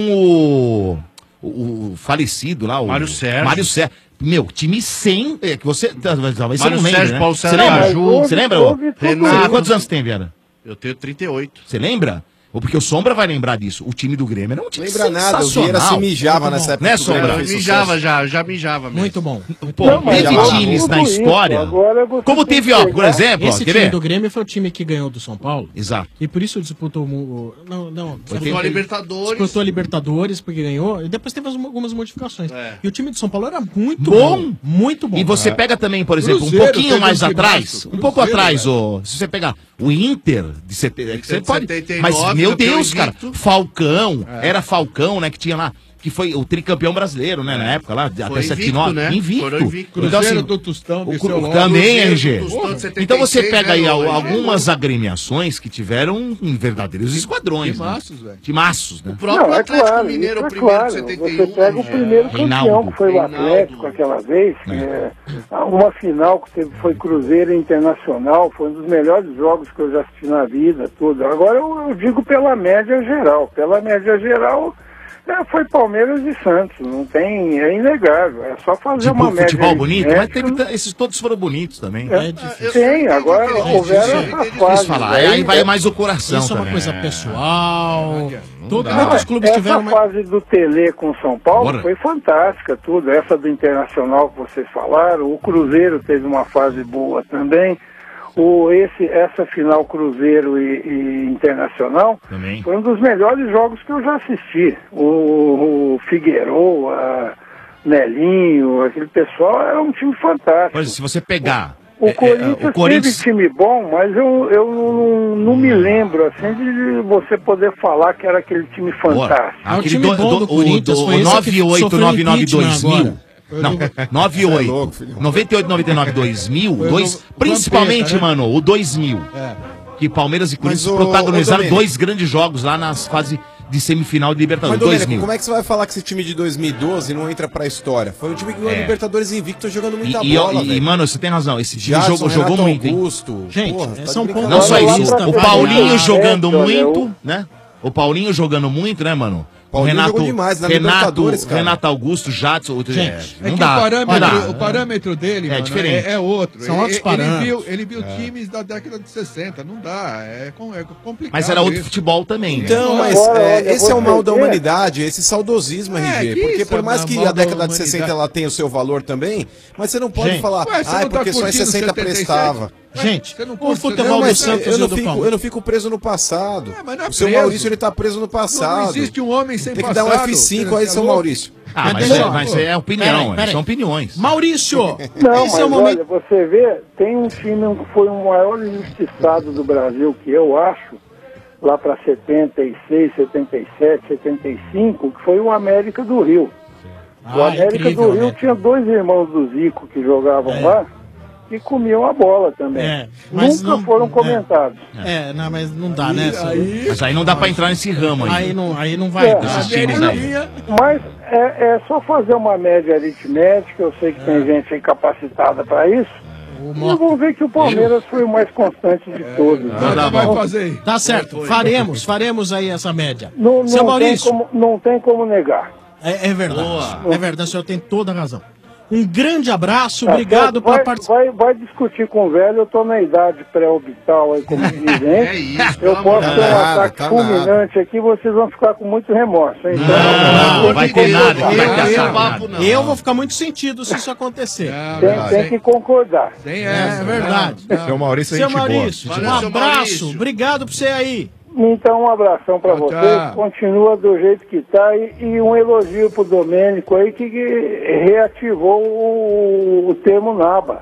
o, o, o falecido lá, o Mário Sérgio. Mário Sérgio. Meu, time sem. É, que você. Talvez você Mário não lembre. Sérgio, né? Paulo Você Sérgio lembra? Caju. Você lembra? Houve ô? tudo Você- isso. Quantos anos tem, Viana? Eu tenho trinta e oito. Você lembra? Ou porque o Sombra vai lembrar disso. O time do Grêmio era um time Lembra nada, o Vieira se mijava nessa época Né, que o Grêmio Sombra? fez Eu mijava já, eu já mijava mesmo. Muito bom. Pô, Não, mas teve agora times tudo na isso, história. agora você Como tem teve, que ó, pegar- por exemplo, ó, Esse quer time ver? do Grêmio foi o time que ganhou do São Paulo. Exato. E por isso disputou. o- Não, não. Disputou a Libertadores. Disputou a Libertadores, porque ganhou. E depois teve as- algumas modificações. É. E o time do São Paulo era muito Bom. bom. Muito bom. E você pega também, por exemplo, Cruzeiro um pouquinho teve mais um atrás, timaço. um pouco Cruzeiro, atrás, ô, se você pegar o Inter de setenta, você de pode, setenta e mas nove, meu campeão Deus, cara, invicto. Falcão, É. era Falcão, né, que tinha lá, que foi o tricampeão brasileiro, né, na época lá, até Foi setenta e invicto, nove, né? invicto. Foram invicto. Então, Cruzeiro assim, do Tostão, o desceu Cru- logo. também, Cruzeiro R G. do Tostão de setenta e Então você seis, pega né, aí Lô? al- algumas agremiações que tiveram um verdadeiros esquadrões. Timaços, né? velho. Timaços, né? Não, é claro, isso é claro. Você pega o primeiro campeão, Reinaldo. que foi o Atlético aquela vez, que é, uma final que teve, foi Cruzeiro Internacional, foi um dos melhores jogos que eu já assisti na vida, tudo. Agora eu, eu digo pela média geral. Pela média geral, é, foi Palmeiras e Santos, não tem, é inegável, é só fazer Tipo, uma média. futebol bonito, mas aritmética. teve, t- esses todos foram bonitos também. É, sim, agora houveram essas fases. falar, aí, aí vai mais o coração Isso é uma também. coisa pessoal. Todo, Não, muitos clubes essa tiveram. uma- fase do Tele com São Paulo Bora. foi fantástica, tudo. Essa do Internacional que vocês falaram, o Cruzeiro teve uma fase boa também. O, esse, essa final Cruzeiro e, e Internacional Também. foi um dos melhores jogos que eu já assisti. O, o Figueiredo, a Nelinho, aquele pessoal era um time fantástico. Mas se você pegar. O é, é, Corinthians, o Corinthians teve time bom, mas eu, eu não, não me lembro assim de você poder falar que era aquele time fantástico. Aquele do, do, o, do, o nove oito nove nove dois mil. Não, nove oito. noventa e oito, noventa e nove, dois mil. Foi Dois, do principalmente, Vampeta, né? mano, o dois mil. É. Que Palmeiras e Corinthians Mas, ô, protagonizaram ô, Domênico. dois grandes jogos lá nas fases de semifinal de Mas, Libertadores. Domênico, dois mil. como é que você vai falar que esse time de dois mil e doze não entra pra história? Foi um time que ganhou a É. Libertadores invicto jogando muita E, e, bola, e, velho. mano, você tem razão. Esse time Jadson, jogou, jogou Renato muito, hein? Augusto. Gente, Porra, tá de são brincadeira. Não só Olha lá isso, pra o frente, Paulinho né? jogando Olha, muito, eu- né? O Paulinho jogando muito, né, mano? O Paulinho Renato, jogou demais na Renato, Libertadores, cara. Renato Augusto, Jadson, outro, Gente, é, É não que dá. o, parâmetro, não dá. o parâmetro dele, É mano, diferente. é, é outro. São Ele- outros ele, parâmetros. viu, ele viu times da década de sessenta, não dá, é, com- é complicado. Mas era outro isso. futebol também, né? Então, mas Agora, é, olha, esse é o você mal da vê- humanidade, esse saudosismo, É, R G. que Porque isso, por mais é que mal a da década de sessenta humanidade. ela tenha o seu valor também, mas você não pode Gente, falar, ué, você ah, é não tá porque só em curtindo sessenta setenta e sete? prestava. Gente, Você não o curte, futebol Não, do mas Santos eu e não, do fico, Palmeiras. eu não fico preso no passado. É, mas não é o seu preso. Maurício, ele tá preso no passado. Não existe um homem sem Tem que passado. dar um F cinco aí, Você é seu louco? Maurício. Ah, mas, Cadê é, só? mas é opinião, Peraí, é, peraí. são opiniões. Maurício, Não, esse mas é o momento. olha, você vê, tem um time que foi o maior injustiçado do Brasil, que eu acho, lá para setenta e seis, setenta e sete, setenta e cinco, que foi o América do Rio. o Ah, América incrível, do Rio né? tinha dois irmãos do Zico que jogavam É. lá e comiam a bola também. É, mas Nunca não- foram é. comentados. É, não, mas não dá, né? Aí, Mas aí não dá pra entrar nesse ramo aí. Aí não, aí não vai É. dar. Esses times aí. Mas é, é só fazer uma média aritmética, eu sei que tem gente aí capacitada para isso. E vão ver que o Palmeiras foi o mais constante de todos. Nada tá vai bom. fazer aí. Tá certo, faremos, faremos aí essa média. Não, Seu não, tem Maurício, como, não tem como negar. é, é verdade. É verdade, o senhor tem toda a razão. Um grande abraço, Tá obrigado certo? pela vai, participação. vai, vai discutir com o velho, eu tô na idade pré-orbital aí como dirigente. É isso, Eu pelo posso amor ter de um Deus. ataque tá fulminante aqui, vocês vão ficar com muito remorso. Hein? Então, Não, não vai ter nada. Eu- Não vai ter eu- ataque, nada. Eu vou ficar muito sentido se isso acontecer. tem, tem que concordar. Tem É, essa, é verdade. não, não. Seu Maurício é Seu gente boa. Maurício, Valeu, um seu abraço, Maurício. obrigado por você aí. Então, um abração para Tchau, vocês. tchau. Continua do jeito que tá e, e um elogio pro Domênico aí que, que reativou o, o termo Naba.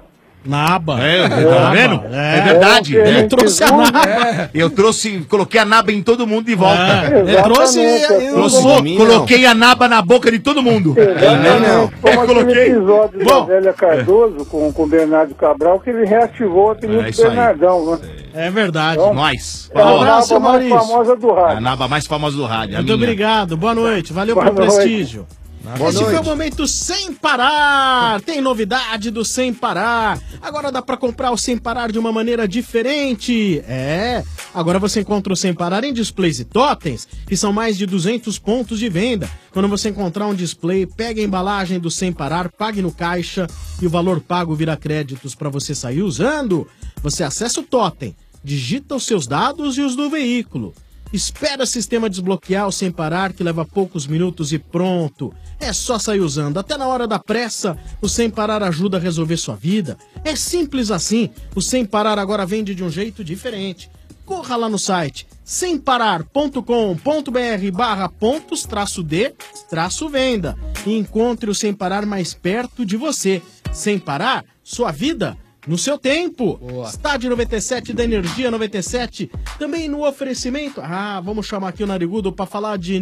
Na aba. É, Na tá aba, vendo? é. É, verdade. É, ele Eu trouxe a pegou, naba. né? Eu trouxe, coloquei a naba em todo mundo de volta. É, ele trouxe e eu Trouxe- usou. coloquei a naba na boca de todo mundo. Exatamente, como É, aquele coloquei. episódio Bom, da Zélia Cardoso com, com o Bernardo Cabral, que ele reativou o apelido É do isso aí. Bernardão, né? É verdade. Então, Nós. É a Um abraço, naba mais Maurício. famosa do A rádio. naba mais famosa do rádio. a Muito minha. obrigado, boa noite, valeu Boa pelo noite. prestígio. Boa Esse noite. foi o momento Sem Parar. Tem novidade do Sem Parar. Agora dá pra comprar o Sem Parar de uma maneira diferente. É, agora você encontra o Sem Parar em displays e totens, que são mais de duzentos pontos de venda. Quando você encontrar um display, pegue a embalagem do Sem Parar, pague no caixa e o valor pago vira créditos pra você sair usando. Você acessa o totem, digita os seus dados e os do veículo. Espera o sistema desbloquear o Sem Parar, que leva poucos minutos e pronto. É só sair usando. Até na hora da pressa, o Sem Parar ajuda a resolver sua vida. É simples assim. O Sem Parar agora vende de um jeito diferente. Corra lá no site semparar.com.br barra pontos traço D traço venda e encontre o Sem Parar mais perto de você. Sem Parar, sua vida no seu tempo. Estádio noventa e sete da Energia noventa e sete. Também no oferecimento. Ah, vamos chamar aqui o Narigudo para falar de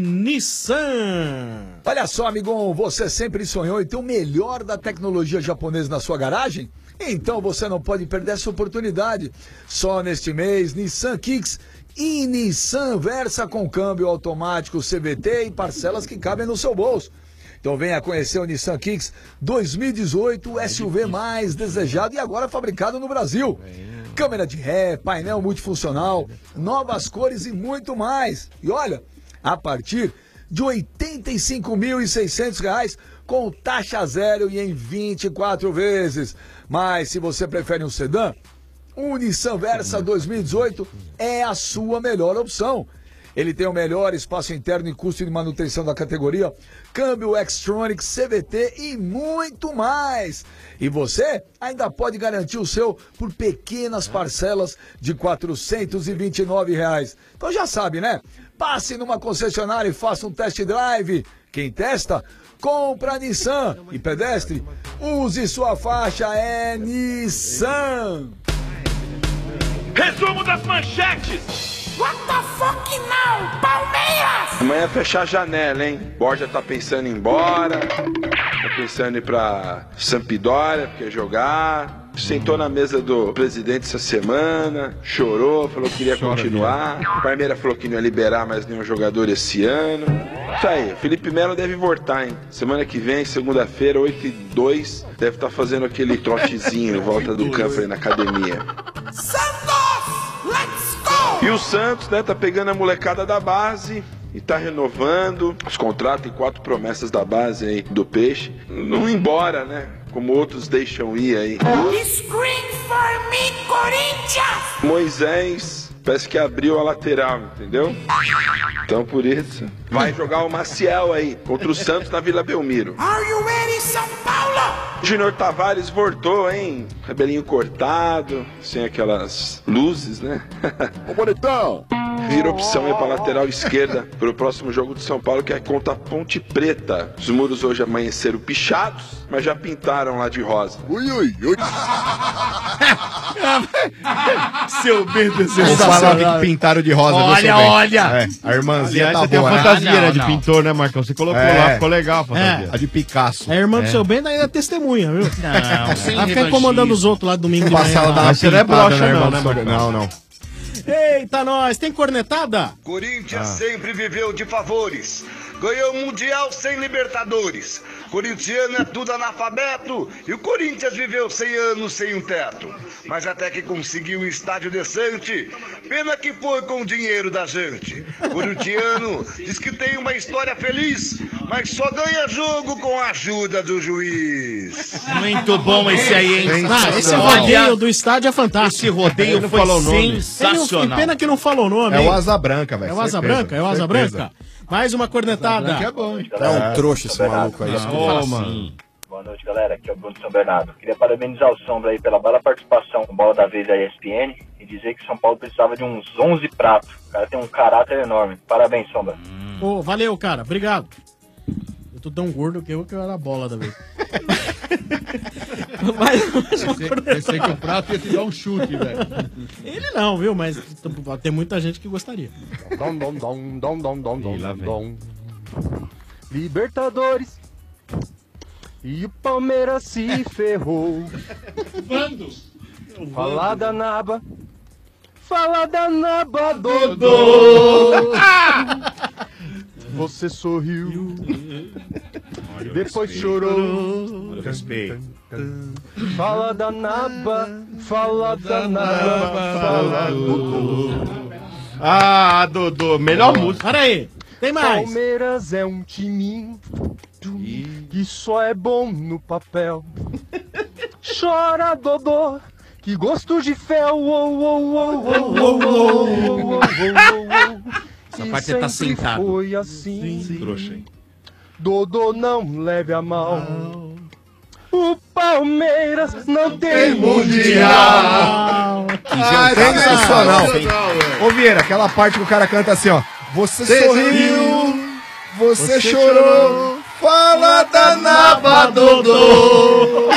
Nissan. Olha só, amigão, você sempre sonhou em ter o melhor da tecnologia japonesa na sua garagem? Então você não pode perder essa oportunidade. Só neste mês, Nissan Kicks e Nissan Versa com câmbio automático C V T e parcelas que cabem no seu bolso. Então venha conhecer o Nissan Kicks dois mil e dezoito, o S U V mais desejado e agora fabricado no Brasil. Câmera de ré, painel multifuncional, novas cores e muito mais. E olha, a partir de oitenta e cinco mil e seiscentos reais com taxa zero e em vinte e quatro vezes. Mas se você prefere um sedã, o Nissan Versa dois mil e dezoito é a sua melhor opção. Ele tem o melhor espaço interno e custo de manutenção da categoria, câmbio Xtronic, C V T e muito mais. E você ainda pode garantir o seu por pequenas parcelas de quatrocentos e vinte e nove reais. Então já sabe, né? Passe numa concessionária e faça um test drive. Quem testa, compra Nissan. E pedestre, use sua faixa, é Nissan. Resumo das manchetes. What the fuck now, Palmeiras? Amanhã é fechar a janela, hein? Borja tá pensando em ir embora, tá pensando em ir pra Sampdoria, porque quer jogar. Sentou na mesa do presidente essa semana, chorou, falou que queria Chora, continuar. O Palmeiras falou que não ia liberar mais nenhum jogador esse ano. Isso aí, Felipe Melo deve voltar, hein? Semana que vem, segunda-feira, oito e dois, deve estar fazendo aquele trotezinho em volta do campo aí na academia. E o Santos, né, tá pegando a molecada da base e tá renovando os contratos. Tem quatro promessas da base aí do Peixe. Não ir embora, né? Como outros deixam ir aí. Scream for me, Corinthians! Moisés parece que abriu a lateral, entendeu? Então por isso, vai jogar o Maciel aí contra o Santos na Vila Belmiro. Are you ready, São Paulo? Júnior Tavares voltou, hein? Cabelinho cortado, sem aquelas luzes, né? Ô, bonitão! Vira opção aí pra lateral esquerda pro próximo jogo de São Paulo, que é contra a Ponte Preta. Os muros hoje amanheceram pichados, mas já pintaram lá de rosa. Ui, ui, ui. Seu Bento é sensacional. Que pintaram de rosa. Olha, viu, seu olha. Bento? É, a irmãzinha Aliás, tá você tem boa, uma né? fantasia, Ah, né, não, de não. pintor, né, Marcão? Você colocou É. lá, ficou legal a fantasia. A de Picasso. A irmã do É. seu Bento ainda é testemunha, viu? Não, sem Vai ficar revanchismo. incomodando os outros lá domingo de Passar manhã. ela dar lá. uma Você não é pintada broxa, na irmã não, do né, seu- Marcão? Não, não. Eita, nós, tem cornetada? Corinthians Ah. sempre viveu de favores. Ganhou o Mundial sem Libertadores. Corintiano é tudo analfabeto e o Corinthians viveu cem anos sem um teto. Mas até que conseguiu um estádio decente, pena que foi com o dinheiro da gente. Corintiano diz que tem uma história feliz, mas só ganha jogo com a ajuda do juiz. Muito bom esse aí, hein? Ah, esse rodeio do estádio é fantástico. Esse rodeio Ele foi falou o nome. sensacional. Ele não- que pena que não falou o nome. É o hein? Asa Branca, velho. É o Asa certeza, Branca? É o Asa certeza. Branca? Mais uma cornetada. É bom, hein? É um trouxa esse maluco aí. Ô, mano. Boa noite, galera. Aqui é o Bruno de São Bernardo. Queria parabenizar o Sombra aí pela bela participação no Bola da Vez da E S P N e dizer que São Paulo precisava de uns onze pratos. O cara tem um caráter enorme. Parabéns, Sombra. Ô, valeu, cara. Obrigado. Eu tô tão gordo que eu que eu era a bola da vez. Pensei, pensei que o Prato ia te dar um chute, velho. Ele não, viu? Mas tem muita gente que gostaria. Dom, dom, dom, dom, dom, dom, dom, dom. Libertadores. E o Palmeiras se ferrou. Quando? Fala da naba. Fala da naba, Dodô. Você sorriu. Depois chorou. Respeito. Fala da naba. Fala da naba. Fala Dodô. Ah, Dodô, melhor música. Para aí, tem mais. Palmeiras é um timinho que só é bom no papel. Chora, Dodô, que gosto de fel. Uou, uou, uou, uou, uou, uou, uou, Essa parte você tá sentado. Foi assim. Sim. Trouxa, hein? Dodô, não leve a mal. O Palmeiras não tem mundial. Que ah, sensacional. Ô Vieira, aquela parte que o cara canta assim, ó. Você, você sorriu, você, você chorou, chorou, fala da naba, Dodô.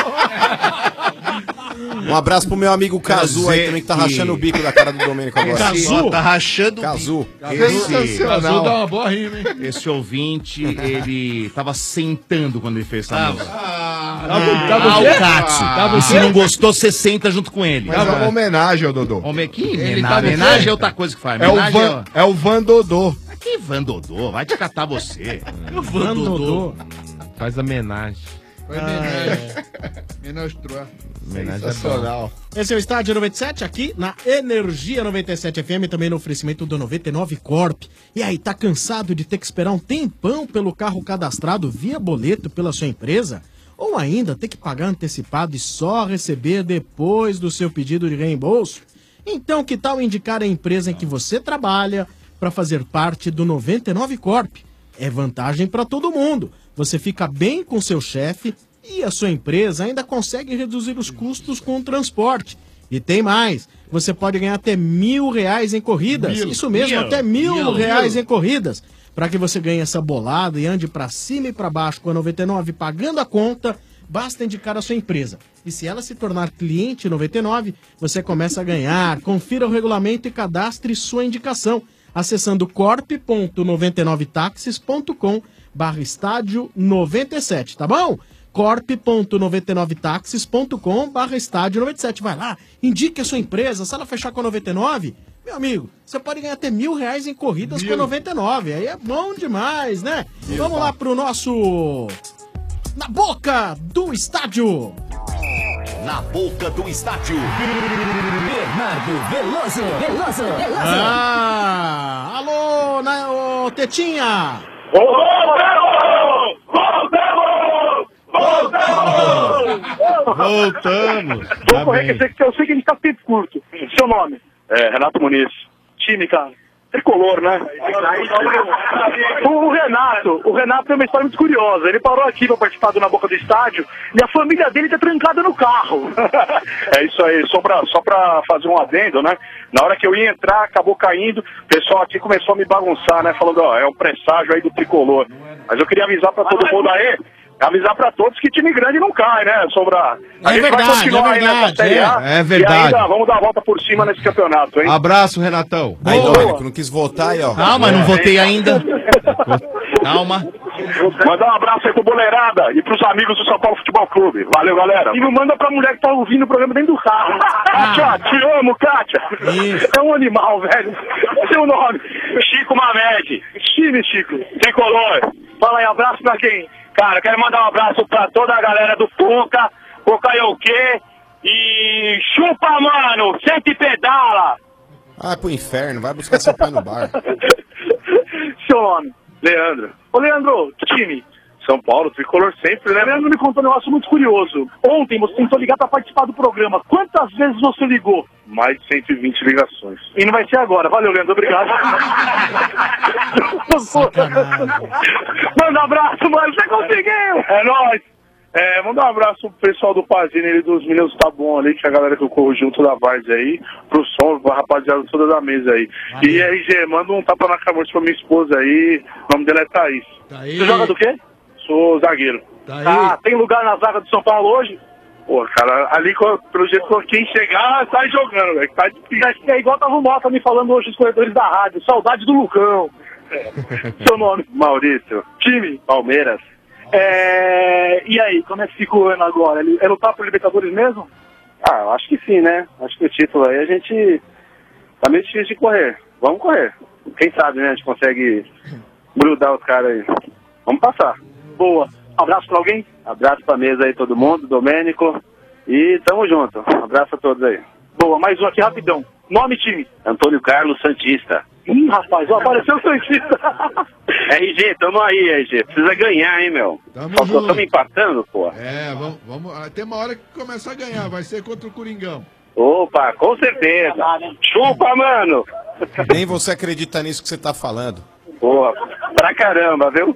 Um abraço pro meu amigo Cazu aí também, que tá rachando o bico da cara do Domênico agora. Cazu? Tá rachando Cazu. Esse, Cazu dá uma boa rima, hein? esse ouvinte, ele tava sentando quando ele fez essa Tava. música. Ah, Ah, o Katsu. Tava E se não gostou, você senta junto com ele. Mas é uma homenagem ao Dodô. Homem, que Ele homenagem? tá Homenagem é outra coisa que faz. É o Homenagem Van, é o Van Dodô. é- Que Van Dodô? Vai te catar você. Van Dodô. Faz homenagem. Foi homenagem. Menos trois. Homenagem é Sensacional. Esse é o Estádio noventa e sete, aqui na Energia noventa e sete F M, também no oferecimento do noventa e nove Corp. E aí, tá cansado de ter que esperar um tempão pelo carro cadastrado via boleto pela sua empresa? Ou ainda ter que pagar antecipado e só receber depois do seu pedido de reembolso? Então, que tal indicar a empresa em que você trabalha para fazer parte do noventa e nove Corp? É vantagem para todo mundo. Você fica bem com seu chefe e a sua empresa ainda consegue reduzir os custos com o transporte. E tem mais, você pode ganhar até mil reais em corridas. Mil, Isso mesmo, mil, até mil, mil, reais mil. em corridas. Para que você ganhe essa bolada e ande para cima e para baixo com a noventa e nove pagando a conta, basta indicar a sua empresa. E se ela se tornar cliente noventa e nove, você começa a ganhar. Confira o regulamento e cadastre sua indicação acessando corp ponto noventa e nove taxis ponto com barra estádio noventa e sete, tá bom? corp ponto noventa e nove taxis ponto com barra estádio noventa e sete. Vai lá, indique a sua empresa. Se ela fechar com a noventa e nove, meu amigo, você pode ganhar até mil reais em corridas com a noventa e nove. Aí é bom demais, né? Vamos lá pro nosso... Na Boca do Estádio. Na Boca do Estádio. Bernardo Veloso. Veloso. Veloso. Ah, alô, na, ô, Tetinha. Voltamos. Vou correr, que eu sei que eu sei que a gente tá tempo curto. Seu nome? É, Renato Muniz. Time, cara? Tricolor, né? O Renato, o Renato tem uma história muito curiosa. Ele parou aqui pra participar do Na Boca do Estádio e a família dele tá trancada no carro. É isso aí, só pra, só pra fazer um adendo, né? Na hora que eu ia entrar, acabou caindo, o pessoal aqui começou a me bagunçar, né? Falando, ó, é um presságio aí do Tricolor. Mas eu queria avisar pra todo mundo aí, avisar pra todos que time grande não cai, né, Sombra? A É gente verdade, vai continuar é aí nessa verdade, Série A. é. É verdade. E ainda vamos dar a volta por cima nesse campeonato, hein? Abraço, Renatão. Aí, Domênico, não quis votar aí, ó. Calma, não votei ainda. Calma. Mandar um abraço aí pro Boleirada e pros amigos do São Paulo Futebol Clube. Valeu, galera. E não manda pra mulher que tá ouvindo o programa dentro do carro. Kátia, te amo, Kátia. É um animal, velho. Seu nome? Chico Mamed. Time, Chico. Tricolor. Fala aí, abraço pra quem? Cara, quero mandar um abraço pra toda a galera do Coca, Cocaioquê e chupa, mano, sente e pedala. Ah, pro inferno, vai buscar seu pai no bar. Seu nome? Leandro. Ô, Leandro, time? São Paulo, Tricolor sempre, né? Leandro me contou um negócio muito curioso. Ontem você tentou ligar pra participar do programa. Quantas vezes você ligou? Mais de cento e vinte ligações. E não vai ser agora. Valeu, Leandro. Obrigado. Manda um abraço, mano. Você conseguiu. É nóis. É, manda um abraço pro pessoal do Pazini e dos meninos tá bom ali, que a galera que eu corro junto da Vars aí, pro som, pra rapaziada toda da mesa aí. E R G, manda um tapa na cabeça pra minha esposa aí, o nome dela é Thaís. Thaís. Você joga do quê? sou zagueiro. Tá tem lugar na zaga do São Paulo hoje? Pô, cara, ali pelo jeito quem chegar sai jogando, velho. Tá difícil. É igual tava o Mota me falando hoje os corredores da rádio. Saudade do Lucão. É. Seu nome? Maurício. Time? Palmeiras. É... E aí, como é que fica o ano agora? É lutar por Libertadores mesmo? Ah, eu acho que sim, né? Acho que o título aí a gente tá meio difícil de correr. Vamos correr. Quem sabe, né? A gente consegue grudar os caras aí. Vamos passar. Boa. Abraço pra alguém? Abraço pra mesa aí, todo mundo, Domênico. E tamo junto. Abraço a todos aí. Boa, mais um aqui rapidão. Nome e time? Antônio Carlos Santista. Ih, rapaz, ó, apareceu o Santista. R G, tamo aí, R G. Precisa ganhar, hein, meu? Tamo Só junto. estamos empatando, pô. É, vamos, vamos. ah, Tem uma hora que começa a ganhar, vai ser contra o Coringão. Opa, com certeza. Chupa, mano. Nem você acredita nisso que você tá falando. Boa, pra caramba, viu?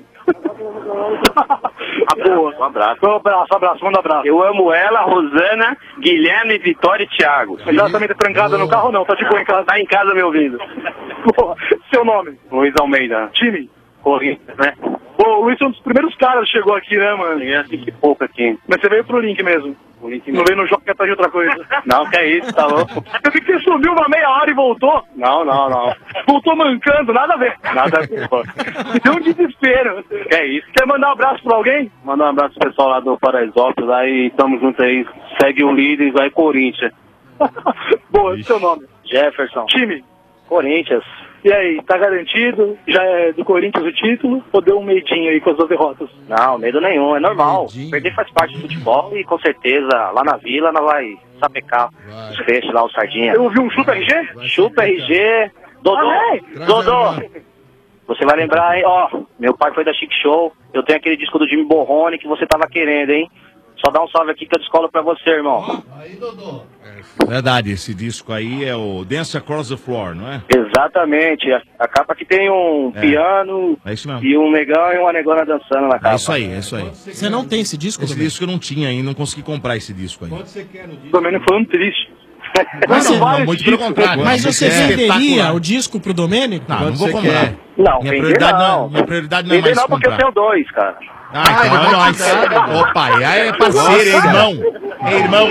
Ah, boa. Um abraço. Um abraço, abraço, manda um abraço. Eu amo ela, Rosana, Guilherme, Vitória e Thiago. Você já tá meio trancada no carro não? Tá de boa em casa? Tá em casa me ouvindo. Boa. Seu nome? Luiz Almeida. Time? Corinthians, né? Pô, o Luiz é um dos primeiros caras que chegou aqui, né, mano? É assim que pouco aqui. Mas você veio pro link mesmo? O link mesmo. Não veio no jogo que é pra de outra coisa? Não, que é isso, tá louco? Eu vi que você subiu uma meia hora e voltou. Não, não, não. Voltou mancando, nada a ver. Nada a ver, pô. Deu um desespero. Que é isso. Quer mandar um abraço pra alguém? Mandar um abraço pro pessoal lá do Paraisópolis, lá e tamo junto aí. Segue o líder e vai Corinthians. Boa, seu nome? Jefferson. Time? Corinthians. E aí, tá garantido? Já é do Corinthians o título? Ou deu um medinho aí com as duas derrotas? Não, medo nenhum, é normal. Perder faz parte do futebol e com certeza lá na Vila nós vai sapecar os peixes lá, o Sardinha. Eu ouvi um Chupa R G? Chupa R G. Dodô, ah, Dodô. Você vai lembrar, hein? Ó, meu pai foi da Chic Show. Eu tenho aquele disco do Jimmy Borrone que você tava querendo, hein? Só dá um salve aqui que eu descolo pra você, irmão. Aí, Dodô. Verdade, esse disco aí é o Dance Across the Floor, não é? Exatamente. A, a capa que tem um É. piano É isso mesmo. e um negão e uma negona dançando na capa. É isso aí, é isso aí. Você não tem esse disco, Esse disco eu não tinha ainda, não consegui comprar esse disco aí. Quanto você quer no disco? Também não falando triste. Mas, Não, você- não, muito pelo contrário. mas você É venderia espetacular. o disco pro Domênico? Não, não vou comprar. Não, minha vender prioridade não. não. é- minha prioridade não é Vender mais não, porque eu comprar. tenho dois, cara. Ah, então é nóis. Opa, e aí é parceiro, é irmão. É irmão.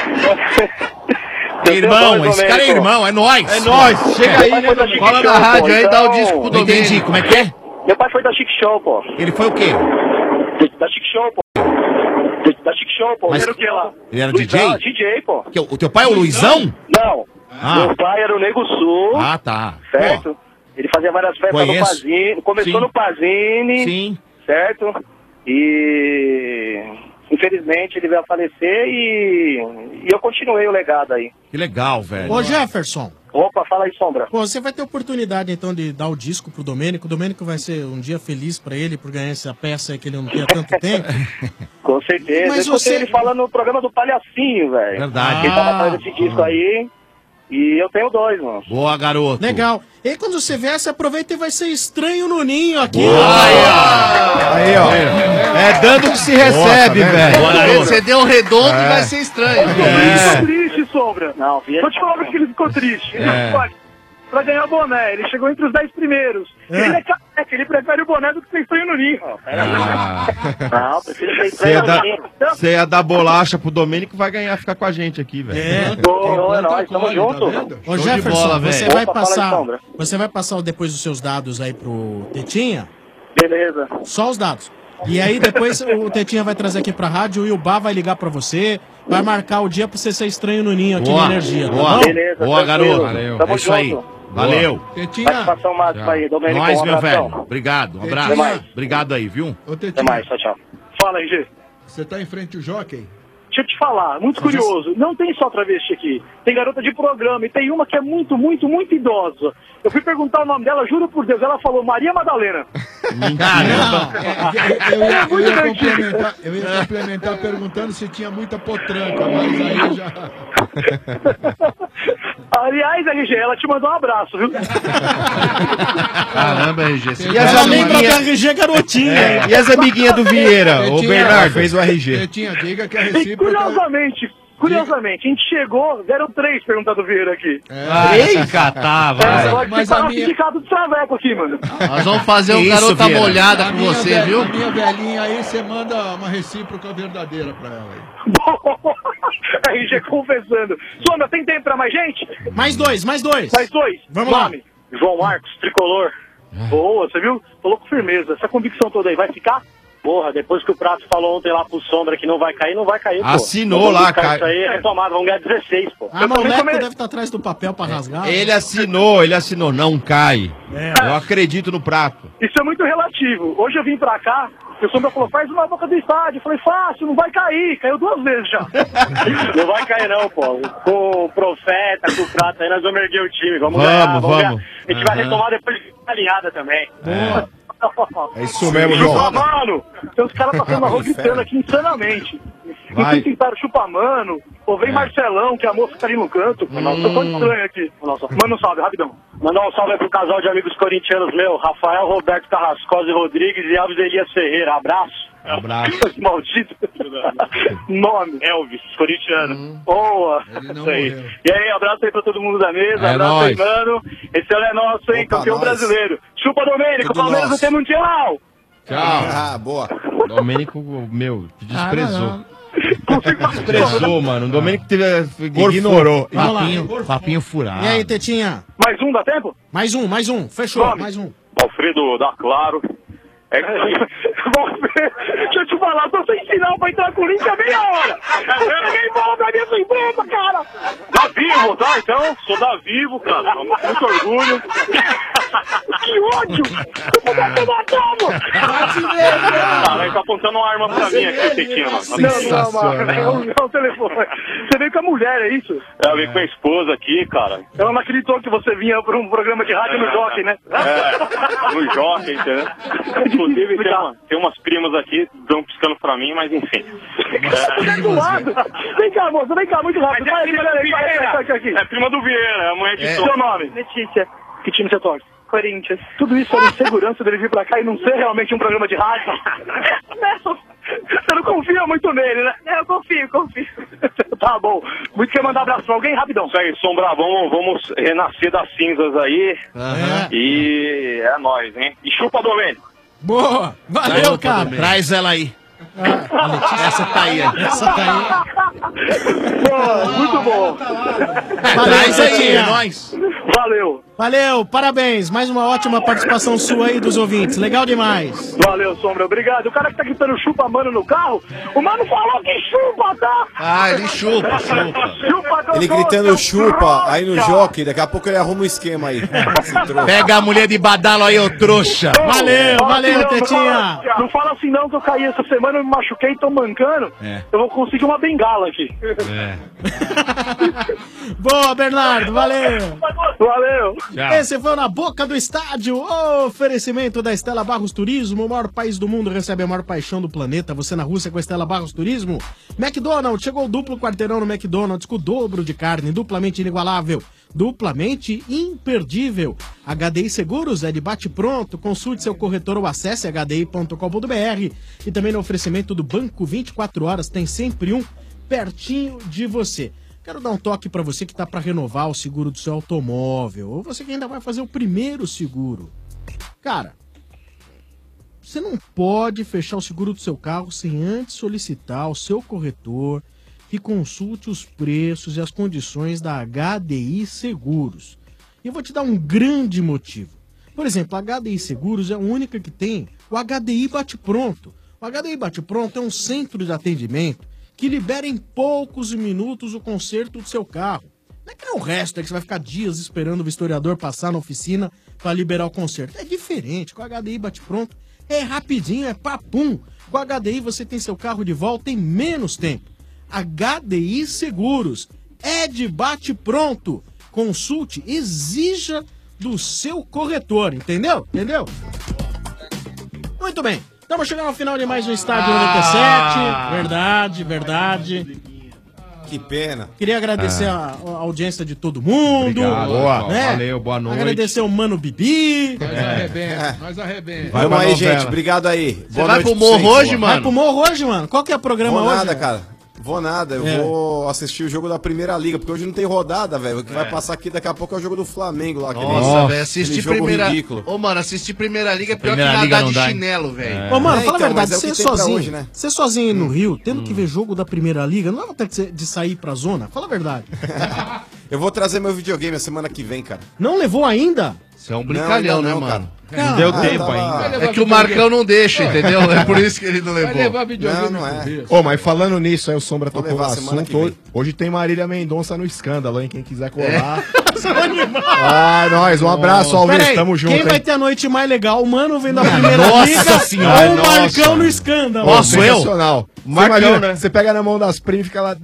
É irmão, esse cara é irmão, é nóis. É nóis, chega aí, Fala Chic na Show, rádio pô, aí, então- dá o disco pro Domênico. Entendi, como é que é? Meu pai foi da Chic Show, pô. Ele foi o quê? Da Chic Show, pô. Da Chic Show, pô. Mas- Era o que lá? Ele era Luizão, D J? D J, pô. Que, o teu pai é o Luizão? Não. Ah. Meu pai era o Nego Sul. Ah, tá. Certo? Ele fazia várias festas Conheço. no Pazini. Começou Sim. no Pazini. Sim. Certo? E infelizmente ele veio a falecer e, e eu continuei o legado aí. Que legal, velho. Ô Jefferson. Opa, fala aí, Sombra. Pô, você vai ter oportunidade então de dar o disco pro Domênico. O Domênico vai ser um dia feliz pra ele por ganhar essa peça aí que ele não tem há tanto tempo. Com certeza. Mas eu escutei você- ele falando no programa do Palhacinho, velho. Verdade. Ele tava Ah. fazendo esse disco aí. E eu tenho dois, mano. Boa, garoto. Legal. E aí, quando você vier, você aproveita e vai ser estranho no ninho aqui. Aí, ó. É dando que se recebe, velho. Você deu um redondo e É. vai ser estranho. Ele ficou triste, Sombra. Não, Vou te falar porque ele ficou triste. Ele É. olha, pra ganhar o boné, ele chegou entre os dez primeiros. Ele é careca, ele prefere o boné do que ser estranho no ninho. Não, prefiro ser Você estranho ia, no dar, ninho. você ia dar bolacha pro Domênico, vai ganhar, ficar com a gente aqui, velho. É. Boa, é nóis, tamo junto. Ô Show de Jefferson, bola, você velho. vai Opa, fala aí, passar. Sombra. Você vai passar depois os seus dados aí pro Tetinha? Beleza. Só os dados. E aí depois o Tetinha vai trazer aqui pra rádio e o Bá vai ligar pra você, vai marcar o dia pra você ser estranho no ninho aqui Boa, na Energia, boa. tá bom? Beleza, Boa, tranquilo. garoto. Valeu. É Tamo isso aí. junto. Valeu. Satisfação máxima aí, Domênico. Nós, um meu abração. velho. Obrigado. Um Até abraço. mais. Obrigado aí, viu? Ô, Até Tetinha, mais, tchau, tchau. Fala, R G. você tá em frente ao Jockey? Deixa eu te falar, muito curioso, não tem só travesti aqui, tem garota de programa e tem uma que é muito, muito, muito idosa. Eu fui perguntar o nome dela, juro por Deus, ela falou Maria Madalena. Caramba. Eu ia, eu Muito ia antigo. complementar, eu ia complementar perguntando se tinha muita potranca, mas aí já. Aliás, R G, ela te mandou um abraço, viu? Caramba, R G. E Ela as lembra da amiguinhas... R G garotinha. É, e as amiguinhas do Vieira? Ô, Tetinha, Bernardo, fez o R G. Tetinha, diga que a E recíproca. curiosamente, Curiosamente, a gente chegou, deram três perguntando do Vieira aqui. Três? Catar, vai. É, pode Mas ficar a no minha- sindicato do Traveco aqui, mano. Nós vamos fazer um Isso, garota Vieira. molhada A com minha você, velha- viu? A minha velhinha aí, você manda uma recíproca verdadeira pra ela aí. R G confessando. Sombra, tem tempo pra mais gente? Mais dois, mais dois. Mais dois. Vamos lá. Nome, João Marcos, tricolor. Boa, você viu? Falou com firmeza. Essa convicção toda aí vai ficar? Porra, depois que o Prato falou ontem lá pro Sombra que não vai cair, não vai cair, pô. Assinou Vamos lá, buscar cara. Isso aí é retomado, vamos ganhar dezesseis, pô. Ah, Eu mas o também Leco come- deve estar atrás do papel pra rasgar. Ele assinou, ele assinou, não cai. Eu acredito no Prato. Isso é muito relativo. Hoje eu vim pra cá, e o Sombra falou, faz uma boca do estádio. Eu falei, fácil, não vai cair. Caiu duas vezes já. Não vai cair não, pô. Com o Profeta, com o Prato aí, nós vamos erguer o time. Vamos, Vamos, ganhar, vamos, vamos. ganhar. A gente vai Aham. retomar depois de alinhada também. É. É isso mesmo, Chupa, João. mano! Tem uns caras passando na rua gritando aqui insanamente. Vai. Vocês tentaram chupar, mano. Ou vem É. Marcelão, que a moça tá ali no canto. Nossa, eu tô estranho aqui. Nossa, manda um salve, rapidão. Mandar um salve aí pro casal de amigos corintianos meu, Rafael Roberto Carrascosa Rodrigues e Alves Elias Ferreira. Abraço. Abraço. Maldito. Nome. Elvis, corintiano. Boa. Isso aí. morreu. E aí, abraço aí pra todo mundo da mesa. É abraço aí, nóis. mano. Esse ano é nosso, hein? Opa, Campeão nós. brasileiro. Chupa, Domênico. Tudo Palmeiras nosso. vai ter mundial. Tchau. Ah, boa. Domênico, meu, te desprezou. Ah, Desprezou, mano. O Domênico teve, Gorfou. ignorou. Vamos lá. Papinho, papinho furado. E aí, Tetinha? Mais um, dá tempo? Mais um, mais um. Fechou, Nome. mais um. Alfredo da Claro. É... Deixa eu te falar, tô sem sinal pra entrar com o link há meia hora. Ninguém fala pra minha sua empresa, cara. Da Vivo, tá? Então, sou da Vivo, cara. Muito orgulho. Que ódio! Eu vou dar tudo a como! Cara, ele tá apontando uma arma pra mim aqui, Tequinha. Não, não, mano. É o, é o telefone. Você veio com a mulher, é isso? É, eu vim com a esposa aqui, cara. Ela não acreditou que você vinha pra um programa de rádio no Jockey, né? É, no Jockey, entendeu? Inclusive, tem, uma, tem umas primas aqui, estão piscando pra mim, mas enfim. É, do lado. Vem cá, moça, vem cá, muito rápido. Vai, prima do Vieira. É prima do Vieira, é a mulher de É. seu nome. Letícia. Que time você torce? Corinthians. Tudo isso era insegurança dele vir pra cá e não ser realmente um programa de rádio? Não. Você não confia muito nele, né? Eu confio, confio. Tá bom. Muito quer mandar abraço pra alguém? Rapidão. Isso aí, Sombra, vamos, vamos renascer das cinzas aí. Aham. E é nóis, hein? E chupa, Domênico. Boa! Valeu, cara! Traz ela aí. Essa tá aí. Essa tá aí. Pô, muito bom. Traz aí, Tetinha. é nóis. Valeu. Valeu, parabéns. Mais uma ótima participação sua aí dos ouvintes. Legal demais. Valeu, Sombra, obrigado. O cara que tá gritando chupa mano no carro, o mano falou que chupa, tá? Ah, ele chupa, chupa. Chupa, Ele Dodô, gritando seu chupa aí no trouxa. jockey, daqui a pouco ele arruma um esquema aí. Esse trouxa. Pega a mulher de badalo aí, ô trouxa. Valeu, Fala valeu, assim, não, não Tetinha. fala- Não fala assim não, que eu caí essa semana, eu me machuquei, tô mancando. É. Eu vou conseguir uma bengala aqui. É. Boa, Bernardo, valeu. Valeu. Esse foi o Na Boca do Estádio, oferecimento da Estela Barros Turismo, o maior país do mundo, recebe a maior paixão do planeta. Você na Rússia com a Estela Barros Turismo. McDonald's, chegou o duplo quarteirão no McDonald's com o dobro de carne, duplamente inigualável, duplamente imperdível. H D I Seguros é de bate-pronto, consulte seu corretor ou acesse h d i ponto com ponto b r. E também no oferecimento do Banco vinte e quatro horas, tem sempre um pertinho de você. Quero dar um toque para você que está para renovar o seguro do seu automóvel, ou você que ainda vai fazer o primeiro seguro. Cara, você não pode fechar o seguro do seu carro sem antes solicitar ao seu corretor que consulte os preços e as condições da H D I Seguros. E eu vou te dar um grande motivo. Por exemplo, a H D I Seguros é a única que tem o H D I Bate-Pronto. O H D I Bate-Pronto é um centro de atendimento que libera em poucos minutos o conserto do seu carro. Não é que é o resto, é que você vai ficar dias esperando o vistoriador passar na oficina para liberar o conserto. É diferente, com o H D I Bate-Pronto é rapidinho, é papum. Com o H D I você tem seu carro de volta em menos tempo. H D I Seguros é de bate-pronto. Consulte, exija do seu corretor, entendeu? Entendeu? Muito bem. Estamos chegando ao final de mais um Estádio noventa e sete. Verdade, verdade. Que pena. Queria agradecer Ah. a, a audiência de todo mundo. Obrigado. Boa. né? Valeu, boa noite. Agradecer o Mano Bibi. Nós arrebenta, nós arrebenta. Vamos aí, gente. Obrigado aí. Você vai pro pra morro vocês. hoje, mano? Vai pro morro hoje, mano? Qual que é o programa Vou hoje? nada, cara. Vou nada, eu É. vou assistir o jogo da Primeira Liga, porque hoje não tem rodada, velho. O que vai passar aqui daqui a pouco é o jogo do Flamengo lá. aquele- Nossa, velho, assistir aquele jogo primeira. ridículo. Ô, mano, assistir Primeira Liga é pior Primeira que Liga nadar não de dá, hein? chinelo, velho. Ô, mano, É, fala então, a verdade, mas é o você que tem pra sozinho, hoje, né? você sozinho no Rio, tendo que ver jogo da Primeira Liga, não dá vontade de você- de sair pra zona? Fala a verdade. Eu vou trazer meu videogame a semana que vem, cara. Não levou ainda? Você é um Não, brincalhão, ainda né, não, mano? cara. Cara, Não deu Ah, tempo tava- ainda. É que o Marcão não deixa, entendeu? É por isso que ele não Vai levou. levar videogame Não, não é. pro Rio. Ô, mas falando nisso, aí o Sombra Vou tocou no levar semana que assunto. vem. Hoje tem Marília Mendonça no escândalo, hein? Quem quiser colar. Ah, nós, um abraço, Alves, Peraí, tamo junto. quem vai hein? ter a noite mais legal? O Mano vendo a Primeira Nossa Liga Senhora, ou o nossa. Marcão no escândalo? Pô, Posso eu? sensacional. Você Marcão, imagina, né? Você pega na mão das primas e fica lá,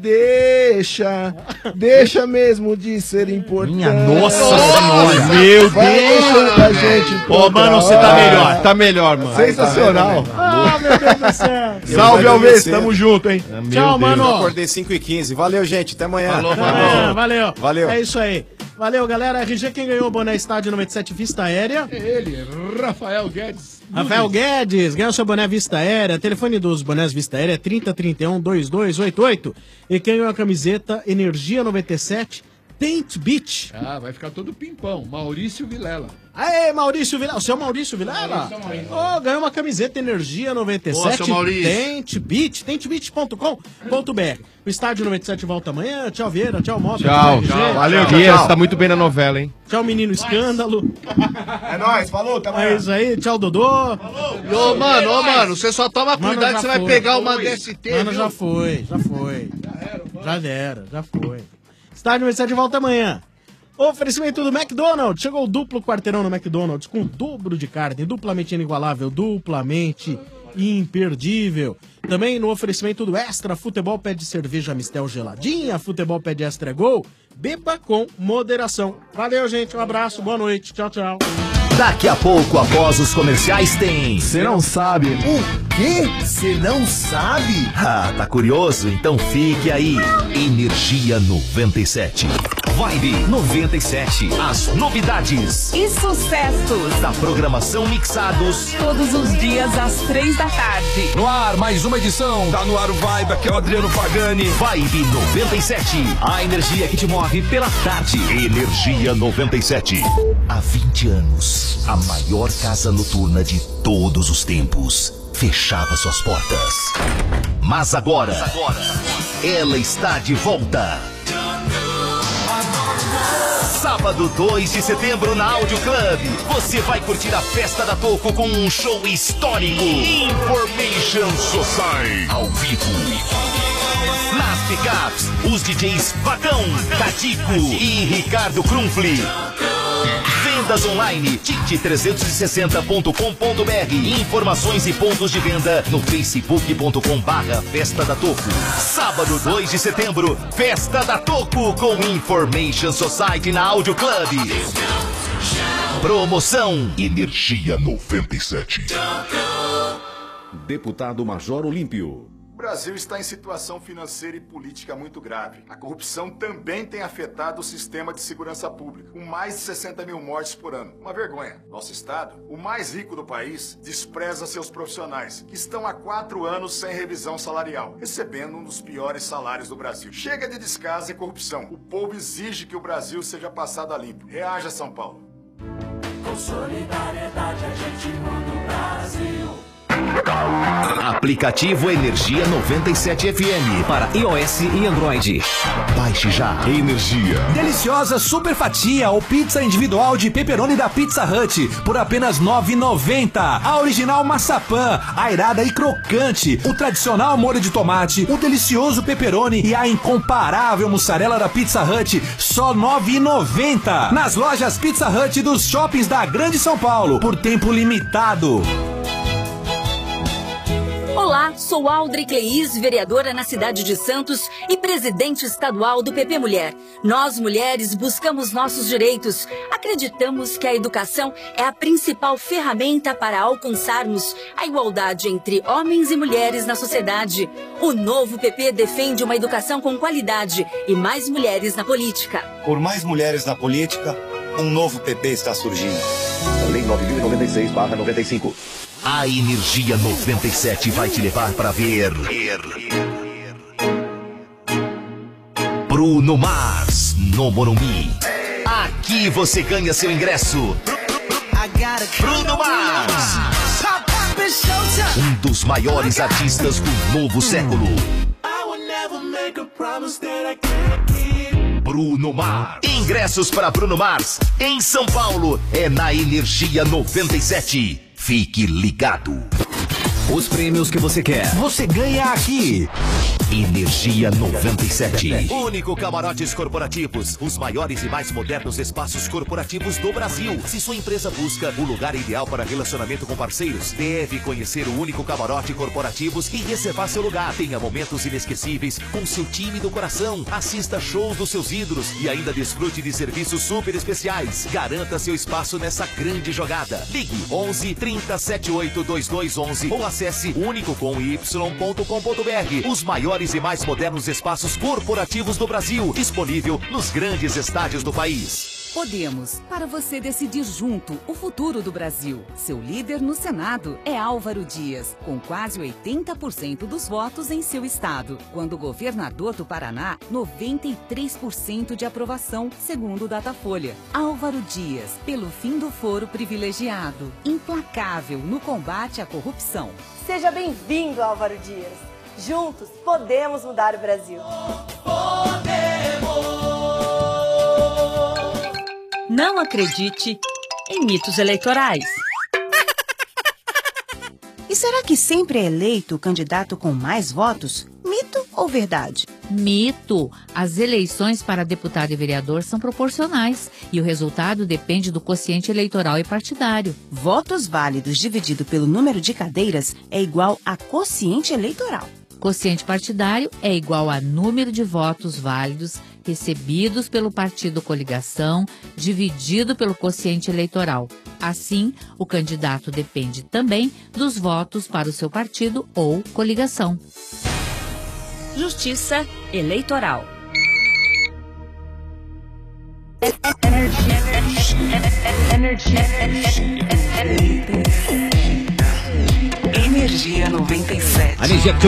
deixa, deixa mesmo de ser importante. Minha nossa senhora. Meu Deus da gente. Ô, mano, você tá melhor. Tá melhor, mano. Sensacional. Ah, meu Deus do céu. Salve, Eu Alves, agradecer. tamo junto, hein? Tchau, mano. Eu acordei cinco e quinze. Valeu, gente. Até amanhã. Falou, Ah, falou. valeu. Valeu. É isso aí. Valeu, galera. R G, quem ganhou o boné Estádio noventa e sete Vista Aérea? É ele, Rafael Guedes. Rafael Guedes, ganhou seu boné Vista Aérea. Telefone dos bonés Vista Aérea é trinta, trinta e um, vinte e dois oitenta e oito. E quem ganhou a camiseta Energia noventa e sete Paint Beach. Ah, vai ficar todo pimpão. Maurício Vilela. Aê, Maurício Vilela. O seu Maurício Vilela? Maurício, Maurício. Oh, ganhou uma camiseta Energia noventa e Boa, sete seu Maurício. Paint Beach. paint beach ponto com ponto b r. O Estádio noventa e sete volta amanhã. Tchau, Vieira. Tchau, Mota. Tchau. R G. Valeu, Tchau, Vieira, tchau. você tá muito bem na novela, hein? Tchau, menino escândalo. É nóis, falou, tamo É isso aí. Tchau, Dodô. Ô, mano, ô, mano, você só toma Mano, cuidado já que você vai foi. pegar uma D S T, Mano, viu? já foi, já foi. Já era, já foi. Estádio noventa e sete volta amanhã. Oferecimento do McDonald's. Chegou o duplo quarteirão no McDonald's com o dobro de carne, duplamente inigualável, duplamente imperdível. Também no oferecimento do Extra, Futebol pede cerveja Mistel geladinha, Futebol pede Extra é Gol. Beba com moderação. Valeu, gente. Um abraço, boa noite. Tchau, tchau. Daqui a pouco, após os comerciais, tem. Você não sabe. O quê? Você não sabe? Ah, tá curioso? Então fique aí. Energia noventa e sete. Vibe noventa e sete. As novidades E sucessos. da programação mixados. Todos os dias às três da tarde. No ar, mais uma edição. Tá no ar o Vibe, aqui é o Adriano Pagani. Vibe noventa e sete. A energia que te move pela tarde. Energia noventa e sete. Há vinte anos, a maior casa noturna de todos os tempos fechava suas portas. Mas agora, ela está de volta. Sábado dois de setembro na Audio Club, você vai curtir a festa da Toco com um show histórico. Information Society ao vivo. Nas pickups, os D Js Vacão, Catico e Ricardo Krumfli. Vendas online, tic trezentos e sessenta ponto com ponto b r. Informações e pontos de venda no facebook ponto com barra Festa da Toco. Sábado dois de setembro, Festa da Toco com Information Society na Audio Club. Promoção Energia noventa e sete. Deputado Major Olímpio. O Brasil está em situação financeira e política muito grave. A corrupção também tem afetado o sistema de segurança pública, com mais de sessenta mil mortes por ano. Uma vergonha. Nosso Estado, o mais rico do país, despreza seus profissionais, que estão há quatro anos sem revisão salarial, recebendo um dos piores salários do Brasil. Chega de descaso e corrupção. O povo exige que o Brasil seja passado a limpo. Reaja, São Paulo. Com solidariedade a gente muda o Brasil. Aplicativo Energia noventa e sete F M para iOS e Android. Baixe já. Energia. Deliciosa super fatia ou pizza individual de pepperoni da Pizza Hut por apenas nove reais e noventa centavos. A original maçapã, airada e crocante, o tradicional molho de tomate, o delicioso pepperoni e a incomparável mussarela da Pizza Hut, só nove reais e noventa centavos. Nas lojas Pizza Hut dos shoppings da Grande São Paulo, por tempo limitado. Olá, sou Aldri Cleis, vereadora na cidade de Santos e presidente estadual do P P Mulher. Nós, mulheres, buscamos nossos direitos. Acreditamos que a educação é a principal ferramenta para alcançarmos a igualdade entre homens e mulheres na sociedade. O novo P P defende uma educação com qualidade e mais mulheres na política. Por mais mulheres na política, um novo P P está surgindo. Lei nove mil e noventa e seis barra noventa e cinco. A Energia noventa e sete vai te levar para ver Bruno Mars, no Morumbi. Aqui você ganha seu ingresso. Bruno Mars, um dos maiores artistas do novo século. Bruno Mars. Ingressos para Bruno Mars em São Paulo é na Energia noventa e sete. Fique ligado. Os prêmios que você quer, você ganha aqui. Energia noventa e sete. Único Camarotes Corporativos, os maiores e mais modernos espaços corporativos do Brasil. Se sua empresa busca o lugar ideal para relacionamento com parceiros, deve conhecer o Único Camarote Corporativos e reservar seu lugar. Tenha momentos inesquecíveis com seu time do coração. Assista shows dos seus ídolos e ainda desfrute de serviços super especiais. Garanta seu espaço nessa grande jogada. Ligue onze, trinta, setenta e oito, vinte e dois onze ou acesse único com y ponto com ponto br. Os maiores e mais modernos espaços corporativos do Brasil, disponível nos grandes estádios do país. Podemos, para você decidir junto o futuro do Brasil. Seu líder no Senado é Álvaro Dias, com quase oitenta por cento dos votos em seu estado. Quando governador do Paraná, noventa e três por cento de aprovação, segundo o Datafolha. Álvaro Dias, pelo fim do foro privilegiado, implacável no combate à corrupção. Seja bem-vindo, Álvaro Dias. Juntos podemos mudar o Brasil. Não acredite em mitos eleitorais. E será que sempre é eleito o candidato com mais votos? Mito ou verdade? Mito. As eleições para deputado e vereador são proporcionais e o resultado depende do quociente eleitoral e partidário. Votos válidos dividido pelo número de cadeiras é igual a quociente eleitoral. Quociente partidário é igual a número de votos válidos recebidos pelo partido coligação dividido pelo quociente eleitoral. Assim, o candidato depende também dos votos para o seu partido ou coligação. Justiça eleitoral. Energia noventa e sete.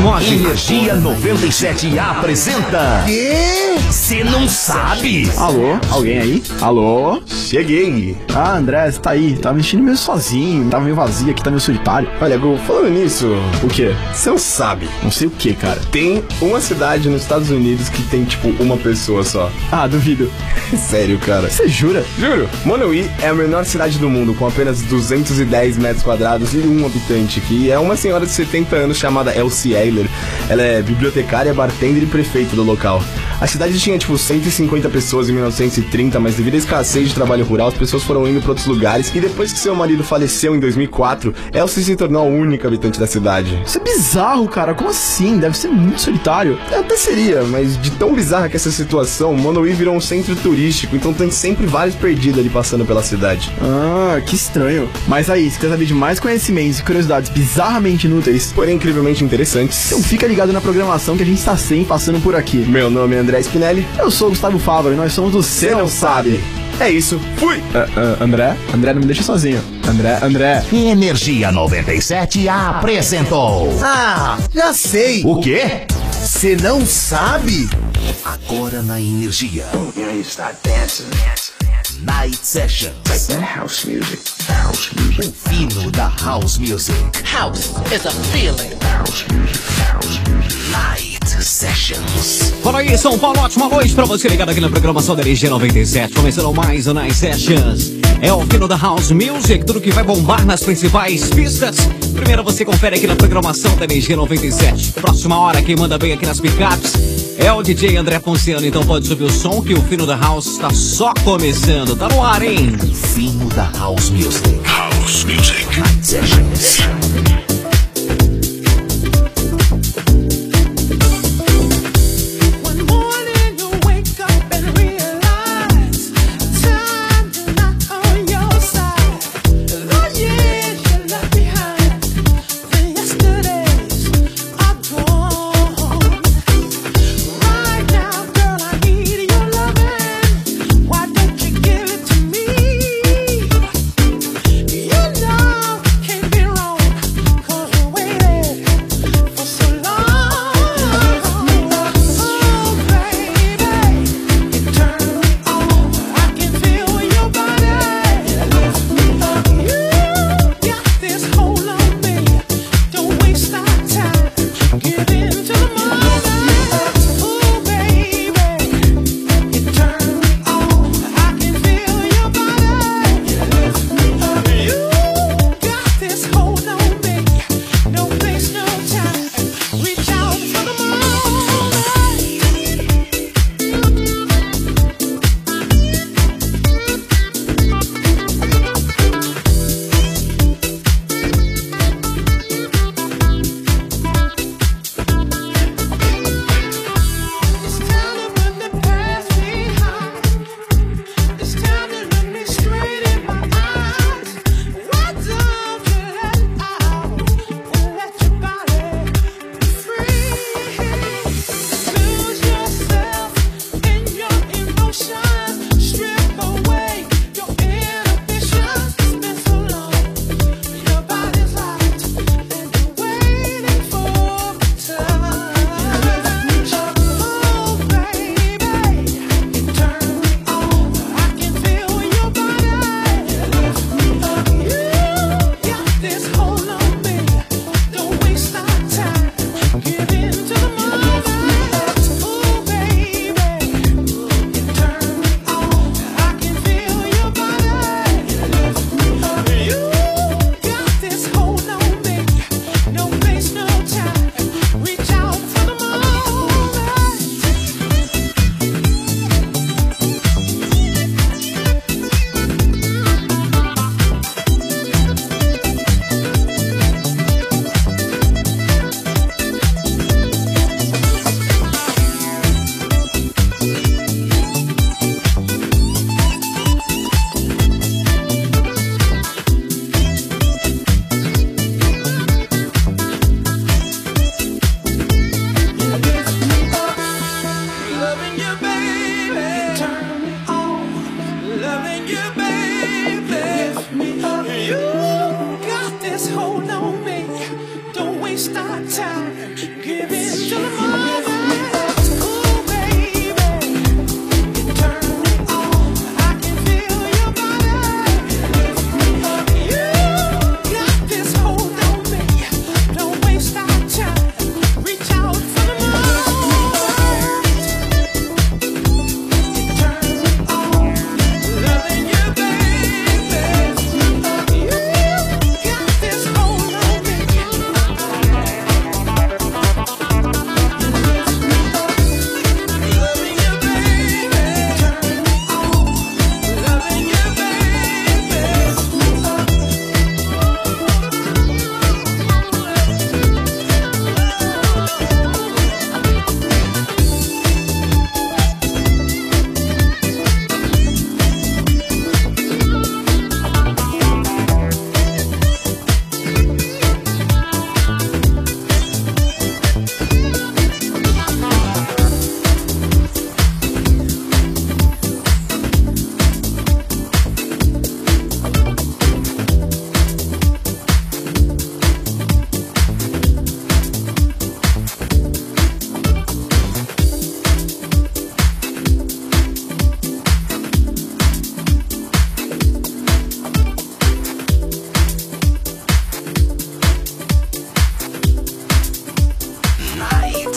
Energia noventa e sete apresenta. Quê? Você não sabe? Alô? Alguém aí? Alô? Cheguei. Ah, André, você tá aí. Tá me sentindo meio sozinho. Tava meio vazio aqui, tá meio solitário. Olha, Gu, falando nisso. O quê? Você não sabe. Não sei o quê, cara. Tem uma cidade nos Estados Unidos que tem, tipo, uma pessoa só. Ah, duvido. Sério, cara. Você jura? Juro. Monterey é a menor cidade do mundo, com apenas duzentos e dez metros quadrados e um habitante, que é uma senhora de setenta anos chamada Elsie Eiler. Ela é bibliotecária, bartender e prefeita do local. A cidade tinha, tipo, cento e cinquenta pessoas em mil novecentos e trinta, mas devido à escassez de trabalho rural, as pessoas foram indo para outros lugares. E depois que seu marido faleceu em dois mil e quatro, Elsie se tornou a única habitante da cidade. Isso é bizarro, cara. Como assim? Deve ser muito solitário. Até seria, mas de tão bizarra que essa situação, Monterey virou um centro turístico, então tem sempre vários perdidos ali passando pela cidade. Ah, que estranho. Mas aí, se quer saber de mais conhecimentos e curiosidades bizarramente inúteis, porém incrivelmente interessantes, então fica ligado na programação que a gente está sempre passando por aqui. Meu nome é André Spinelli. Eu sou o Gustavo Fávaro e nós somos do Cê Não Sabe. É isso, fui! Uh, uh, André? André, não me deixa sozinho. André, André. Energia noventa e sete apresentou. Ah, já sei. O quê? Você não sabe? Agora na Energia. Oh, you know, you start dancing, dancing. Night Sessions. Like that house music. House music. O fino da House Music. House is a feeling. House music. House music. Night Sessions. Fala aí, São Paulo, ótima noite pra você ligado aqui na programação da Energia noventa e sete. Começando mais o Night Sessions. É o fino da House Music, tudo que vai bombar nas principais pistas. Primeiro você confere aqui na programação da Energia noventa e sete. Próxima hora, quem manda bem aqui nas picapes é o D J André Ponciano. Então pode subir o som que o fino da House está só começando. Tá no ar, hein? O fino da House Music. House Music. Night Sessions. You know, can't be wrong.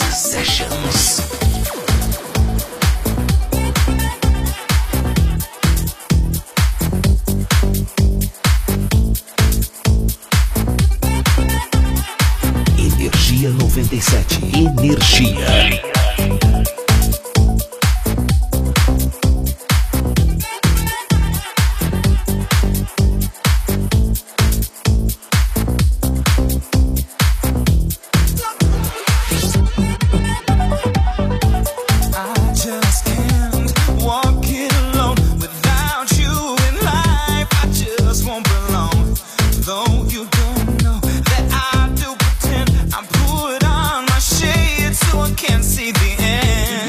Sessions. Energia noventa e sete. Energia. Can't see the end.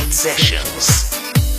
Night Sessions.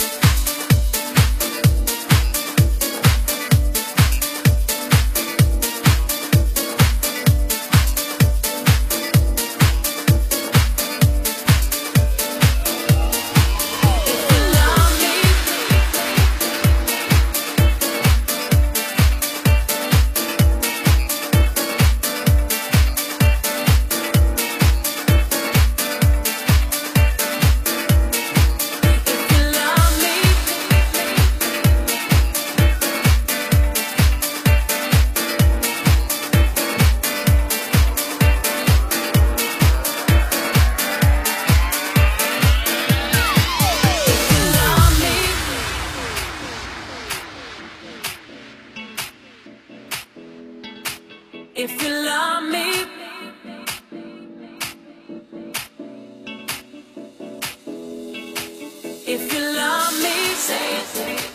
If you love me, if you love me, say it.